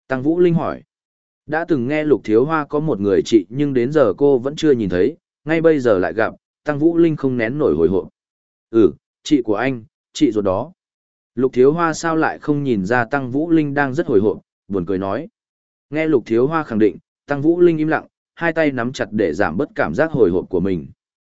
Tăng Vũ Linh hỏi. Đã từng nghe Lục Thiếu Hoa có một người chị nhưng đến giờ cô vẫn chưa nhìn thấy, ngay bây giờ lại gặp, Tăng Vũ Linh không nén nổi hồi hộp. Ừ, chị của anh, chị ruột đó. Lục Thiếu Hoa sao lại không nhìn ra Tăng Vũ Linh đang rất hồi hộp, buồn cười nói. Nghe Lục Thiếu Hoa khẳng định, Tăng Vũ Linh im lặng, hai tay nắm chặt để giảm bớt cảm giác hồi hộp của mình.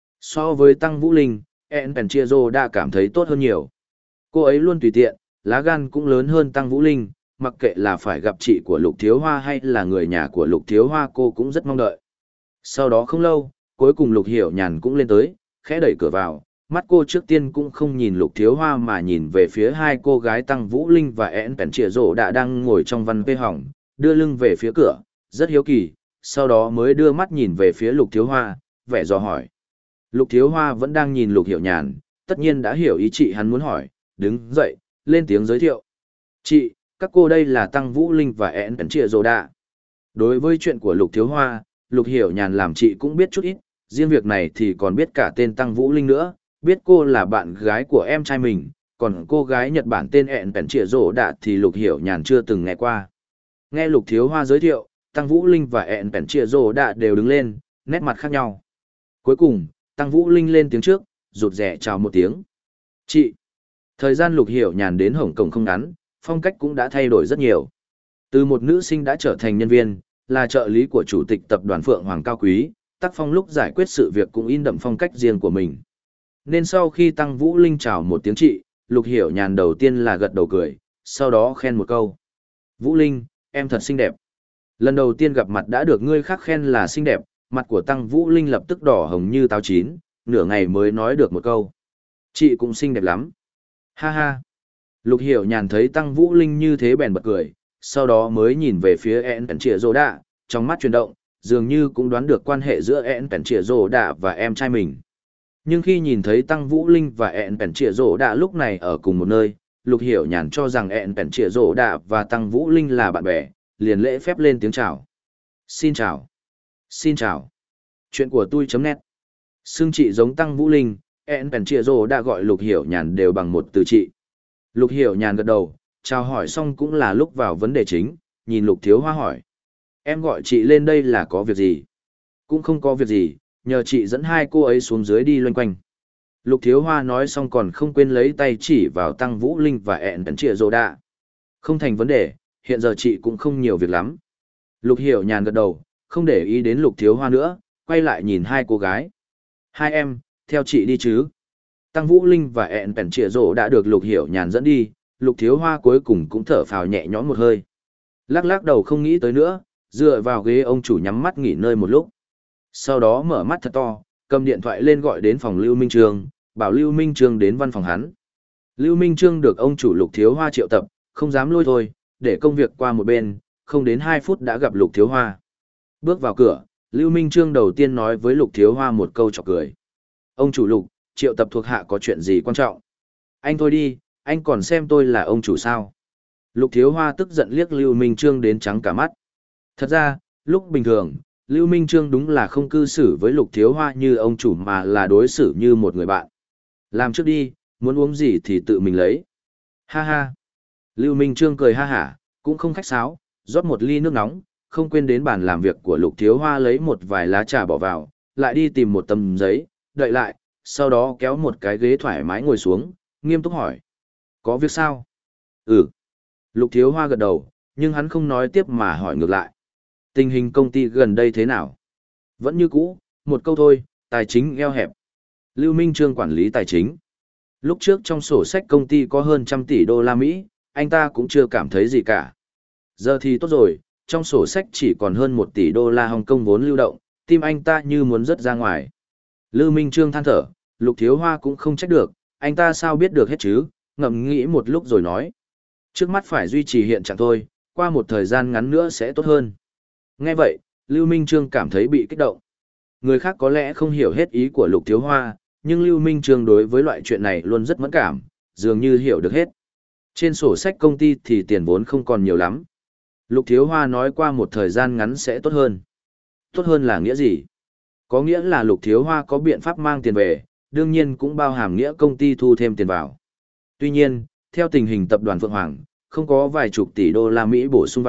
So với Tăng Vũ Linh, En Penchiero đã cảm thấy tốt hơn nhiều. Cô ấy luôn tùy tiện, lá gan cũng lớn hơn Tăng Vũ Linh, mặc kệ là phải gặp chị của Lục Thiếu Hoa hay là người nhà của Lục Thiếu Hoa cô cũng rất mong đợi. Sau đó không lâu, cuối cùng Lục Hiểu Nhàn cũng lên tới, khẽ đẩy cửa vào, mắt cô trước tiên cũng không nhìn Lục Thiếu Hoa mà nhìn về phía hai cô gái Tăng Vũ Linh và En Penchiero đã đang ngồi trong văn phê hỏng, đưa lưng về phía cửa, rất hiếu kỳ, sau đó mới đưa mắt nhìn về phía Lục Thiếu Hoa, vẻ dò hỏi. Lục Thiếu Hoa vẫn đang nhìn Lục Hiểu Nhàn, tất nhiên đã hiểu ý chị hắn muốn hỏi, đứng dậy, lên tiếng giới thiệu. Chị, các cô đây là Tăng Vũ Linh và En Penchiero đã. Đối với chuyện của Lục Thiếu Hoa, Lục Hiểu Nhàn làm chị cũng biết chút ít, riêng việc này thì còn biết cả tên Tăng Vũ Linh nữa, biết cô là bạn gái của em trai mình, còn cô gái Nhật Bản tên En Penchiero đã thì Lục Hiểu Nhàn chưa từng nghe qua. Nghe Lục Thiếu Hoa giới thiệu, Tăng Vũ Linh và En Penchiero đã đều đứng lên, nét mặt khác nhau. Cuối cùng, Tăng Vũ Linh lên tiếng trước, rụt rè chào một tiếng. Chị! Thời gian Lục Hiểu Nhàn đến Hồng Kông không ngắn, phong cách cũng đã thay đổi rất nhiều. Từ một nữ sinh đã trở thành nhân viên, là trợ lý của chủ tịch tập đoàn Phượng Hoàng Cao Quý, tác phong lúc giải quyết sự việc cũng in đậm phong cách riêng của mình. Nên sau khi Tăng Vũ Linh chào một tiếng chị, Lục Hiểu Nhàn đầu tiên là gật đầu cười, sau đó khen một câu. Vũ Linh, em thật xinh đẹp. Lần đầu tiên gặp mặt đã được ngươi khác khen là xinh đẹp, mặt của Tăng Vũ Linh lập tức đỏ hồng như táo chín, nửa ngày mới nói được một câu. Chị cũng xinh đẹp lắm. Ha ha. Lục Hiểu Nhàn thấy Tăng Vũ Linh như thế bèn bật cười, sau đó mới nhìn về phía En Penchiero đã, trong mắt chuyển động, dường như cũng đoán được quan hệ giữa En Penchiero đã và em trai mình. Nhưng khi nhìn thấy Tăng Vũ Linh và En Penchiero đã lúc này ở cùng một nơi, Lục Hiểu Nhàn cho rằng En Penchiero đã và Tăng Vũ Linh là bạn bè, liền lễ phép lên tiếng chào. Xin chào. Xin chào. Chuyện của tôi chấm net. Xưng chị giống Tăng Vũ Linh, En Penchiero đã gọi Lục Hiểu Nhàn đều bằng một từ chị. Lục Hiểu Nhàn gật đầu, chào hỏi xong cũng là lúc vào vấn đề chính, nhìn Lục Thiếu Hoa hỏi. Em gọi chị lên đây là có việc gì? Cũng không có việc gì, nhờ chị dẫn hai cô ấy xuống dưới đi loanh quanh. Lục Thiếu Hoa nói xong còn không quên lấy tay chỉ vào Tăng Vũ Linh và En Penchiero đã. Không thành vấn đề, hiện giờ chị cũng không nhiều việc lắm. Lục Hiểu Nhàn gật đầu, không để ý đến Lục Thiếu Hoa nữa, quay lại nhìn hai cô gái. Hai em, theo chị đi chứ? Tăng Vũ Linh và En Penchiero đã được Lục Hiểu Nhàn dẫn đi, Lục Thiếu Hoa cuối cùng cũng thở phào nhẹ nhõm một hơi. Lắc lắc đầu không nghĩ tới nữa, dựa vào ghế ông chủ nhắm mắt nghỉ ngơi một lúc. Sau đó mở mắt thật to, cầm điện thoại lên gọi đến phòng Lưu Minh Trương, bảo Lưu Minh Trương đến văn phòng hắn. Lưu Minh Trương được ông chủ Lục Thiếu Hoa triệu tập, không dám lôi thôi, để công việc qua một bên, không đến hai phút đã gặp Lục Thiếu Hoa. Bước vào cửa, Lưu Minh Trương đầu tiên nói với Lục Thiếu Hoa một câu chọc cười. Ông chủ Lục, triệu tập thuộc hạ có chuyện gì quan trọng? Anh thôi đi, anh còn xem tôi là ông chủ sao? Lục Thiếu Hoa tức giận liếc Lưu Minh Trương đến trắng cả mắt. Thật ra, lúc bình thường, Lưu Minh Trương đúng là không cư xử với Lục Thiếu Hoa như ông chủ mà là đối xử như một người bạn. Làm trước đi, muốn uống gì thì tự mình lấy. Ha ha. Lưu Minh Trương cười ha hả, cũng không khách sáo, rót một ly nước nóng, không quên đến bàn làm việc của Lục Thiếu Hoa lấy một vài lá trà bỏ vào, lại đi tìm một tấm giấy, đợi lại, sau đó kéo một cái ghế thoải mái ngồi xuống, nghiêm túc hỏi. Có việc sao? Ừ. Lục Thiếu Hoa gật đầu, nhưng hắn không nói tiếp mà hỏi ngược lại. Tình hình công ty gần đây thế nào? Vẫn như cũ, một câu thôi, tài chính eo hẹp. Lưu Minh Trương quản lý tài chính. Lúc trước trong sổ sách công ty có hơn trăm tỷ đô la Mỹ, anh ta cũng chưa cảm thấy gì cả. Giờ thì tốt rồi, trong sổ sách chỉ còn hơn một tỷ đô la Hồng Kông vốn lưu động, tim anh ta như muốn rớt ra ngoài. Lưu Minh Trương than thở, Lục Thiếu Hoa cũng không trách được, anh ta sao biết được hết chứ, ngẫm nghĩ một lúc rồi nói. Trước mắt phải duy trì hiện trạng thôi, qua một thời gian ngắn nữa sẽ tốt hơn. Nghe vậy, Lưu Minh Trương cảm thấy bị kích động. Người khác có lẽ không hiểu hết ý của Lục Thiếu Hoa, nhưng Lưu Minh Trương đối với loại chuyện này luôn rất mẫn cảm, dường như hiểu được hết. Trên sổ sách công ty thì tiền vốn không còn nhiều lắm. Lục Thiếu Hoa nói qua một thời gian ngắn sẽ tốt hơn. Tốt hơn là nghĩa gì? Có nghĩa là Lục Thiếu Hoa có biện pháp mang tiền về, đương nhiên cũng bao hàm nghĩa công ty thu thêm tiền vào. Tuy nhiên, theo tình hình tập đoàn Phượng Hoàng, không có vài chục tỷ đô la Mỹ bổ sung vào,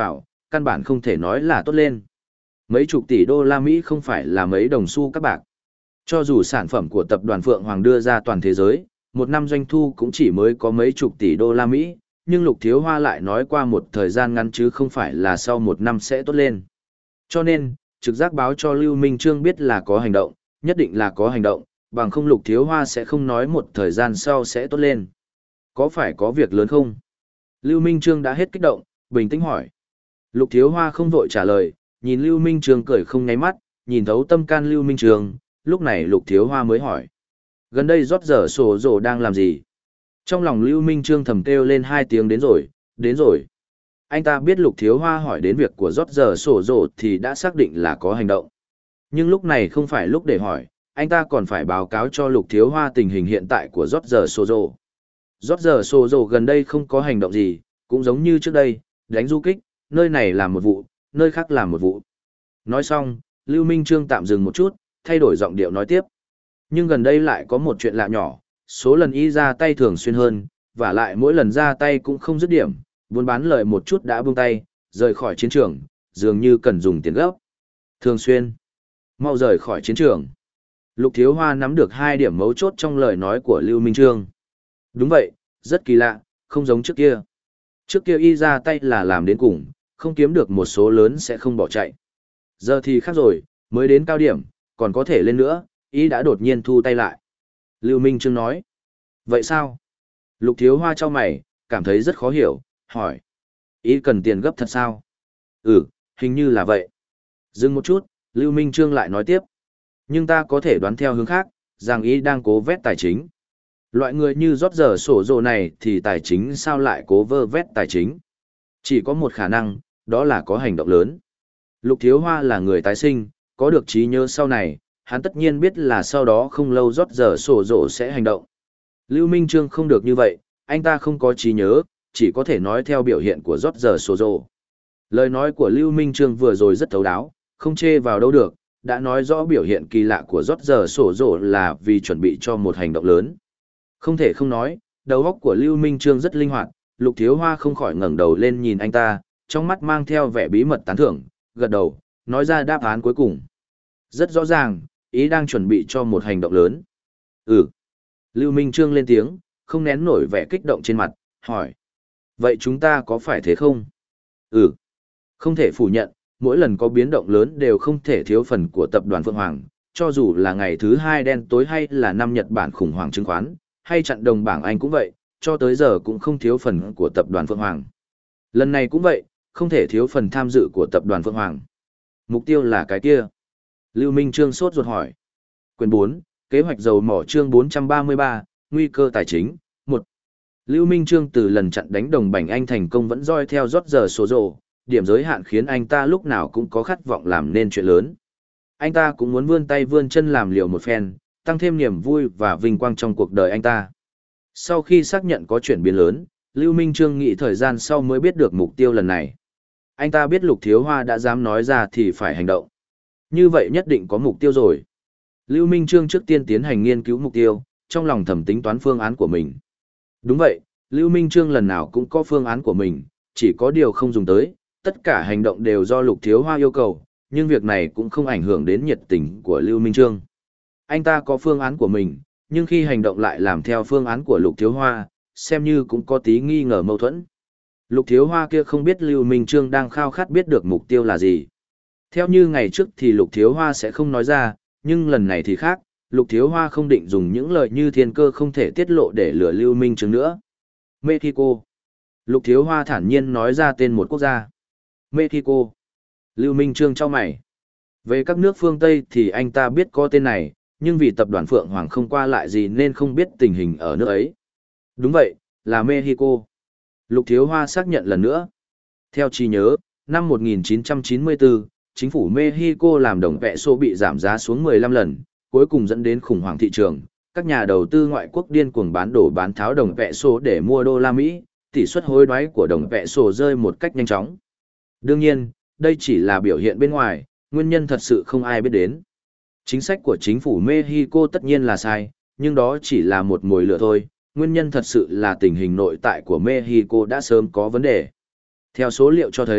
căn bản không thể nói là tốt lên. Mấy chục tỷ đô la Mỹ không phải là mấy đồng xu các bạc. Cho dù sản phẩm của tập đoàn Phượng Hoàng đưa ra toàn thế giới, một năm doanh thu cũng chỉ mới có mấy chục tỷ đô la Mỹ, nhưng Lục Thiếu Hoa lại nói qua một thời gian ngắn chứ không phải là sau một năm sẽ tốt lên. Cho nên, trực giác báo cho Lưu Minh Trương biết là có hành động, nhất định là có hành động, bằng không Lục Thiếu Hoa sẽ không nói một thời gian sau sẽ tốt lên. Có phải có việc lớn không? Lưu Minh Trương đã hết kích động, bình tĩnh hỏi. Lục Thiếu Hoa không vội trả lời, nhìn Lưu Minh Trương cười không nháy mắt, nhìn thấu tâm can Lưu Minh Trương, lúc này Lục Thiếu Hoa mới hỏi. Gần đây rót giờ sổ rổ đang làm gì? Trong lòng Lưu Minh Trương thầm kêu lên hai tiếng đến rồi, đến rồi. Anh ta biết Lục Thiếu Hoa hỏi đến việc của rót giờ sổ rổ thì đã xác định là có hành động. Nhưng lúc này không phải lúc để hỏi, anh ta còn phải báo cáo cho Lục Thiếu Hoa tình hình hiện tại của rót giờ sổ rổ. Rót giờ sổ rổ gần đây không có hành động gì, cũng giống như trước đây, đánh du kích, nơi này làm một vụ, nơi khác làm một vụ. Nói xong, Lưu Minh Trương tạm dừng một chút, thay đổi giọng điệu nói tiếp. Nhưng gần đây lại có một chuyện lạ nhỏ, số lần y ra tay thường xuyên hơn, và lại mỗi lần ra tay cũng không dứt điểm, buôn bán lời một chút đã buông tay, rời khỏi chiến trường, dường như cần dùng tiền gấp. Thường xuyên, mau rời khỏi chiến trường. Lục Thiếu Hoa nắm được hai điểm mấu chốt trong lời nói của Lưu Minh Trương. Đúng vậy, rất kỳ lạ, không giống trước kia. Trước kia y ra tay là làm đến cùng, không kiếm được một số lớn sẽ không bỏ chạy. Giờ thì khác rồi, mới đến cao điểm, còn có thể lên nữa, y đã đột nhiên thu tay lại. Lưu Minh Trương nói. Vậy sao? Lục Thiếu Hoa cho mày, cảm thấy rất khó hiểu, hỏi. Y cần tiền gấp thật sao? Ừ, hình như là vậy. Dừng một chút, Lưu Minh Trương lại nói tiếp. Nhưng ta có thể đoán theo hướng khác, rằng y đang cố vét tài chính. Loại người như rót giờ sổ rồ này thì tài chính sao lại cố vơ vét tài chính? Chỉ có một khả năng, đó là có hành động lớn. Lục Thiếu Hoa là người tái sinh, có được trí nhớ sau này, hắn tất nhiên biết là sau đó không lâu rót giờ sổ rồ sẽ hành động. Lưu Minh Trương không được như vậy, anh ta không có trí nhớ, chỉ có thể nói theo biểu hiện của rót giờ sổ rồ. Lời nói của Lưu Minh Trương vừa rồi rất thấu đáo, không chê vào đâu được, đã nói rõ biểu hiện kỳ lạ của rót giờ sổ rồ là vì chuẩn bị cho một hành động lớn. Không thể không nói, đầu óc của Lưu Minh Trương rất linh hoạt, Lục Thiếu Hoa không khỏi ngẩng đầu lên nhìn anh ta, trong mắt mang theo vẻ bí mật tán thưởng, gật đầu, nói ra đáp án cuối cùng. Rất rõ ràng, ý đang chuẩn bị cho một hành động lớn. Ừ. Lưu Minh Trương lên tiếng, không nén nổi vẻ kích động trên mặt, hỏi. Vậy chúng ta có phải thế không? Ừ. Không thể phủ nhận, mỗi lần có biến động lớn đều không thể thiếu phần của tập đoàn Phượng Hoàng, cho dù là ngày thứ hai đen tối hay là năm Nhật Bản khủng hoảng chứng khoán, hay chặn đồng bảng Anh cũng vậy, cho tới giờ cũng không thiếu phần của tập đoàn Phượng Hoàng. Lần này cũng vậy, không thể thiếu phần tham dự của tập đoàn Phượng Hoàng. Mục tiêu là cái kia. Lưu Minh Trương sốt ruột hỏi. Quyền bốn, kế hoạch dầu mỏ chương bốn trăm ba mươi ba, nguy cơ tài chính, một. Lưu Minh Trương từ lần chặn đánh đồng bảng Anh thành công vẫn roi theo rót giờ số rồ, điểm giới hạn khiến anh ta lúc nào cũng có khát vọng làm nên chuyện lớn. Anh ta cũng muốn vươn tay vươn chân làm liều một phen, tăng thêm niềm vui và vinh quang trong cuộc đời anh ta. Sau khi xác nhận có chuyển biến lớn, Lưu Minh Trương nghĩ thời gian sau mới biết được mục tiêu lần này. Anh ta biết Lục Thiếu Hoa đã dám nói ra thì phải hành động. Như vậy nhất định có mục tiêu rồi. Lưu Minh Trương trước tiên tiến hành nghiên cứu mục tiêu, trong lòng thầm tính toán phương án của mình. Đúng vậy, Lưu Minh Trương lần nào cũng có phương án của mình, chỉ có điều không dùng tới, tất cả hành động đều do Lục Thiếu Hoa yêu cầu, nhưng việc này cũng không ảnh hưởng đến nhiệt tình của Lưu Minh Trương. Anh ta có phương án của mình, nhưng khi hành động lại làm theo phương án của Lục Thiếu Hoa, xem như cũng có tí nghi ngờ mâu thuẫn. Lục Thiếu Hoa kia không biết Lưu Minh Trương đang khao khát biết được mục tiêu là gì. Theo như ngày trước thì Lục Thiếu Hoa sẽ không nói ra, nhưng lần này thì khác, Lục Thiếu Hoa không định dùng những lời như thiên cơ không thể tiết lộ để lừa Lưu Minh Trương nữa. Mexico. Lục Thiếu Hoa thản nhiên nói ra tên một quốc gia. Mexico. Lưu Minh Trương chau mày. Về các nước phương Tây thì anh ta biết có tên này, nhưng vì tập đoàn Phượng Hoàng không qua lại gì nên không biết tình hình ở nước ấy. Đúng vậy, là Mexico. Lục Thiếu Hoa xác nhận lần nữa. Theo trí nhớ, năm một nghìn chín trăm chín mươi tư, chính phủ Mexico làm đồng peso bị giảm giá xuống mười lăm lần, cuối cùng dẫn đến khủng hoảng thị trường. Các nhà đầu tư ngoại quốc điên cuồng bán đổ bán tháo đồng peso để mua đô la Mỹ, tỷ suất hối đoái của đồng peso rơi một cách nhanh chóng. Đương nhiên, đây chỉ là biểu hiện bên ngoài, nguyên nhân thật sự không ai biết đến. Chính sách của chính phủ Mexico tất nhiên là sai, nhưng đó chỉ là một mồi lửa thôi, nguyên nhân thật sự là tình hình nội tại của Mexico đã sớm có vấn đề. Theo số liệu cho thấy,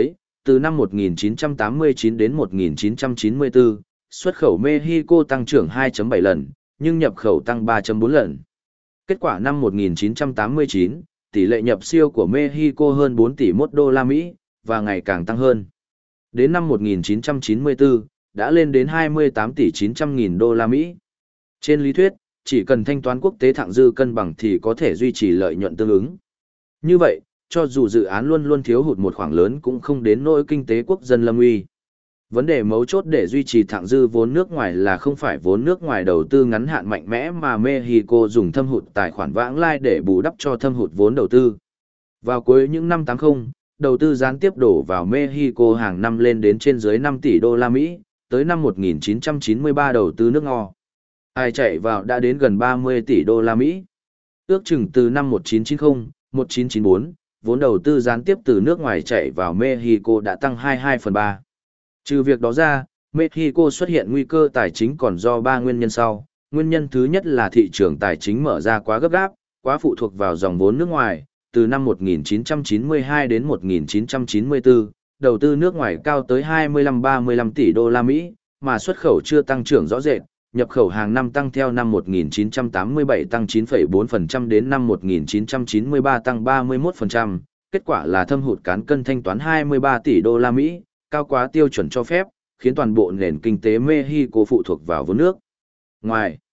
từ năm một nghìn chín trăm tám mươi chín đến một nghìn chín trăm chín mươi tư, xuất khẩu Mexico tăng trưởng hai phẩy bảy lần, nhưng nhập khẩu tăng ba phẩy bốn lần. Kết quả năm một nghìn chín trăm tám mươi chín, tỷ lệ nhập siêu của Mexico hơn bốn tỷ một đô la Mỹ, và ngày càng tăng hơn. Đến năm một nghìn chín trăm chín mươi tư, đã lên đến hai mươi tám tỷ chín trăm nghìn đô la Mỹ. Trên lý thuyết, chỉ cần thanh toán quốc tế thặng dư cân bằng thì có thể duy trì lợi nhuận tương ứng. Như vậy, cho dù dự án luôn luôn thiếu hụt một khoản lớn cũng không đến nỗi kinh tế quốc dân lâm uy. Vấn đề mấu chốt để duy trì thặng dư vốn nước ngoài là không phải vốn nước ngoài đầu tư ngắn hạn mạnh mẽ mà Mexico dùng thâm hụt tài khoản vãng lai để bù đắp cho thâm hụt vốn đầu tư. Vào cuối những năm tám mươi, đầu tư gián tiếp đổ vào Mexico hàng năm lên đến trên dưới năm tỷ đô la Mỹ, tới năm một nghìn chín trăm chín mươi ba đầu tư nước ngò. Ai chạy vào đã đến gần ba mươi tỷ đô la Mỹ. Ước chừng từ năm một nghìn chín trăm chín mươi, một nghìn chín trăm chín mươi tư, vốn đầu tư gián tiếp từ nước ngoài chạy vào Mexico đã tăng hai mươi hai phần ba. Trừ việc đó ra, Mexico xuất hiện nguy cơ tài chính còn do ba nguyên nhân sau. Nguyên nhân thứ nhất là thị trường tài chính mở ra quá gấp gáp, quá phụ thuộc vào dòng vốn nước ngoài. Từ năm một nghìn chín trăm chín mươi hai đến một nghìn chín trăm chín mươi tư, đầu tư nước ngoài cao tới hai mươi lăm ba mươi lăm tỷ đô la Mỹ, mà xuất khẩu chưa tăng trưởng rõ rệt, nhập khẩu hàng năm tăng theo năm một nghìn chín trăm tám mươi bảy tăng chín phẩy bốn phần trăm đến năm một nghìn chín trăm chín mươi ba tăng ba mươi mốt phần trăm, kết quả là thâm hụt cán cân thanh toán hai mươi ba tỷ đô la Mỹ, cao quá tiêu chuẩn cho phép, khiến toàn bộ nền kinh tế Mexico phụ thuộc vào vốn nước ngoài.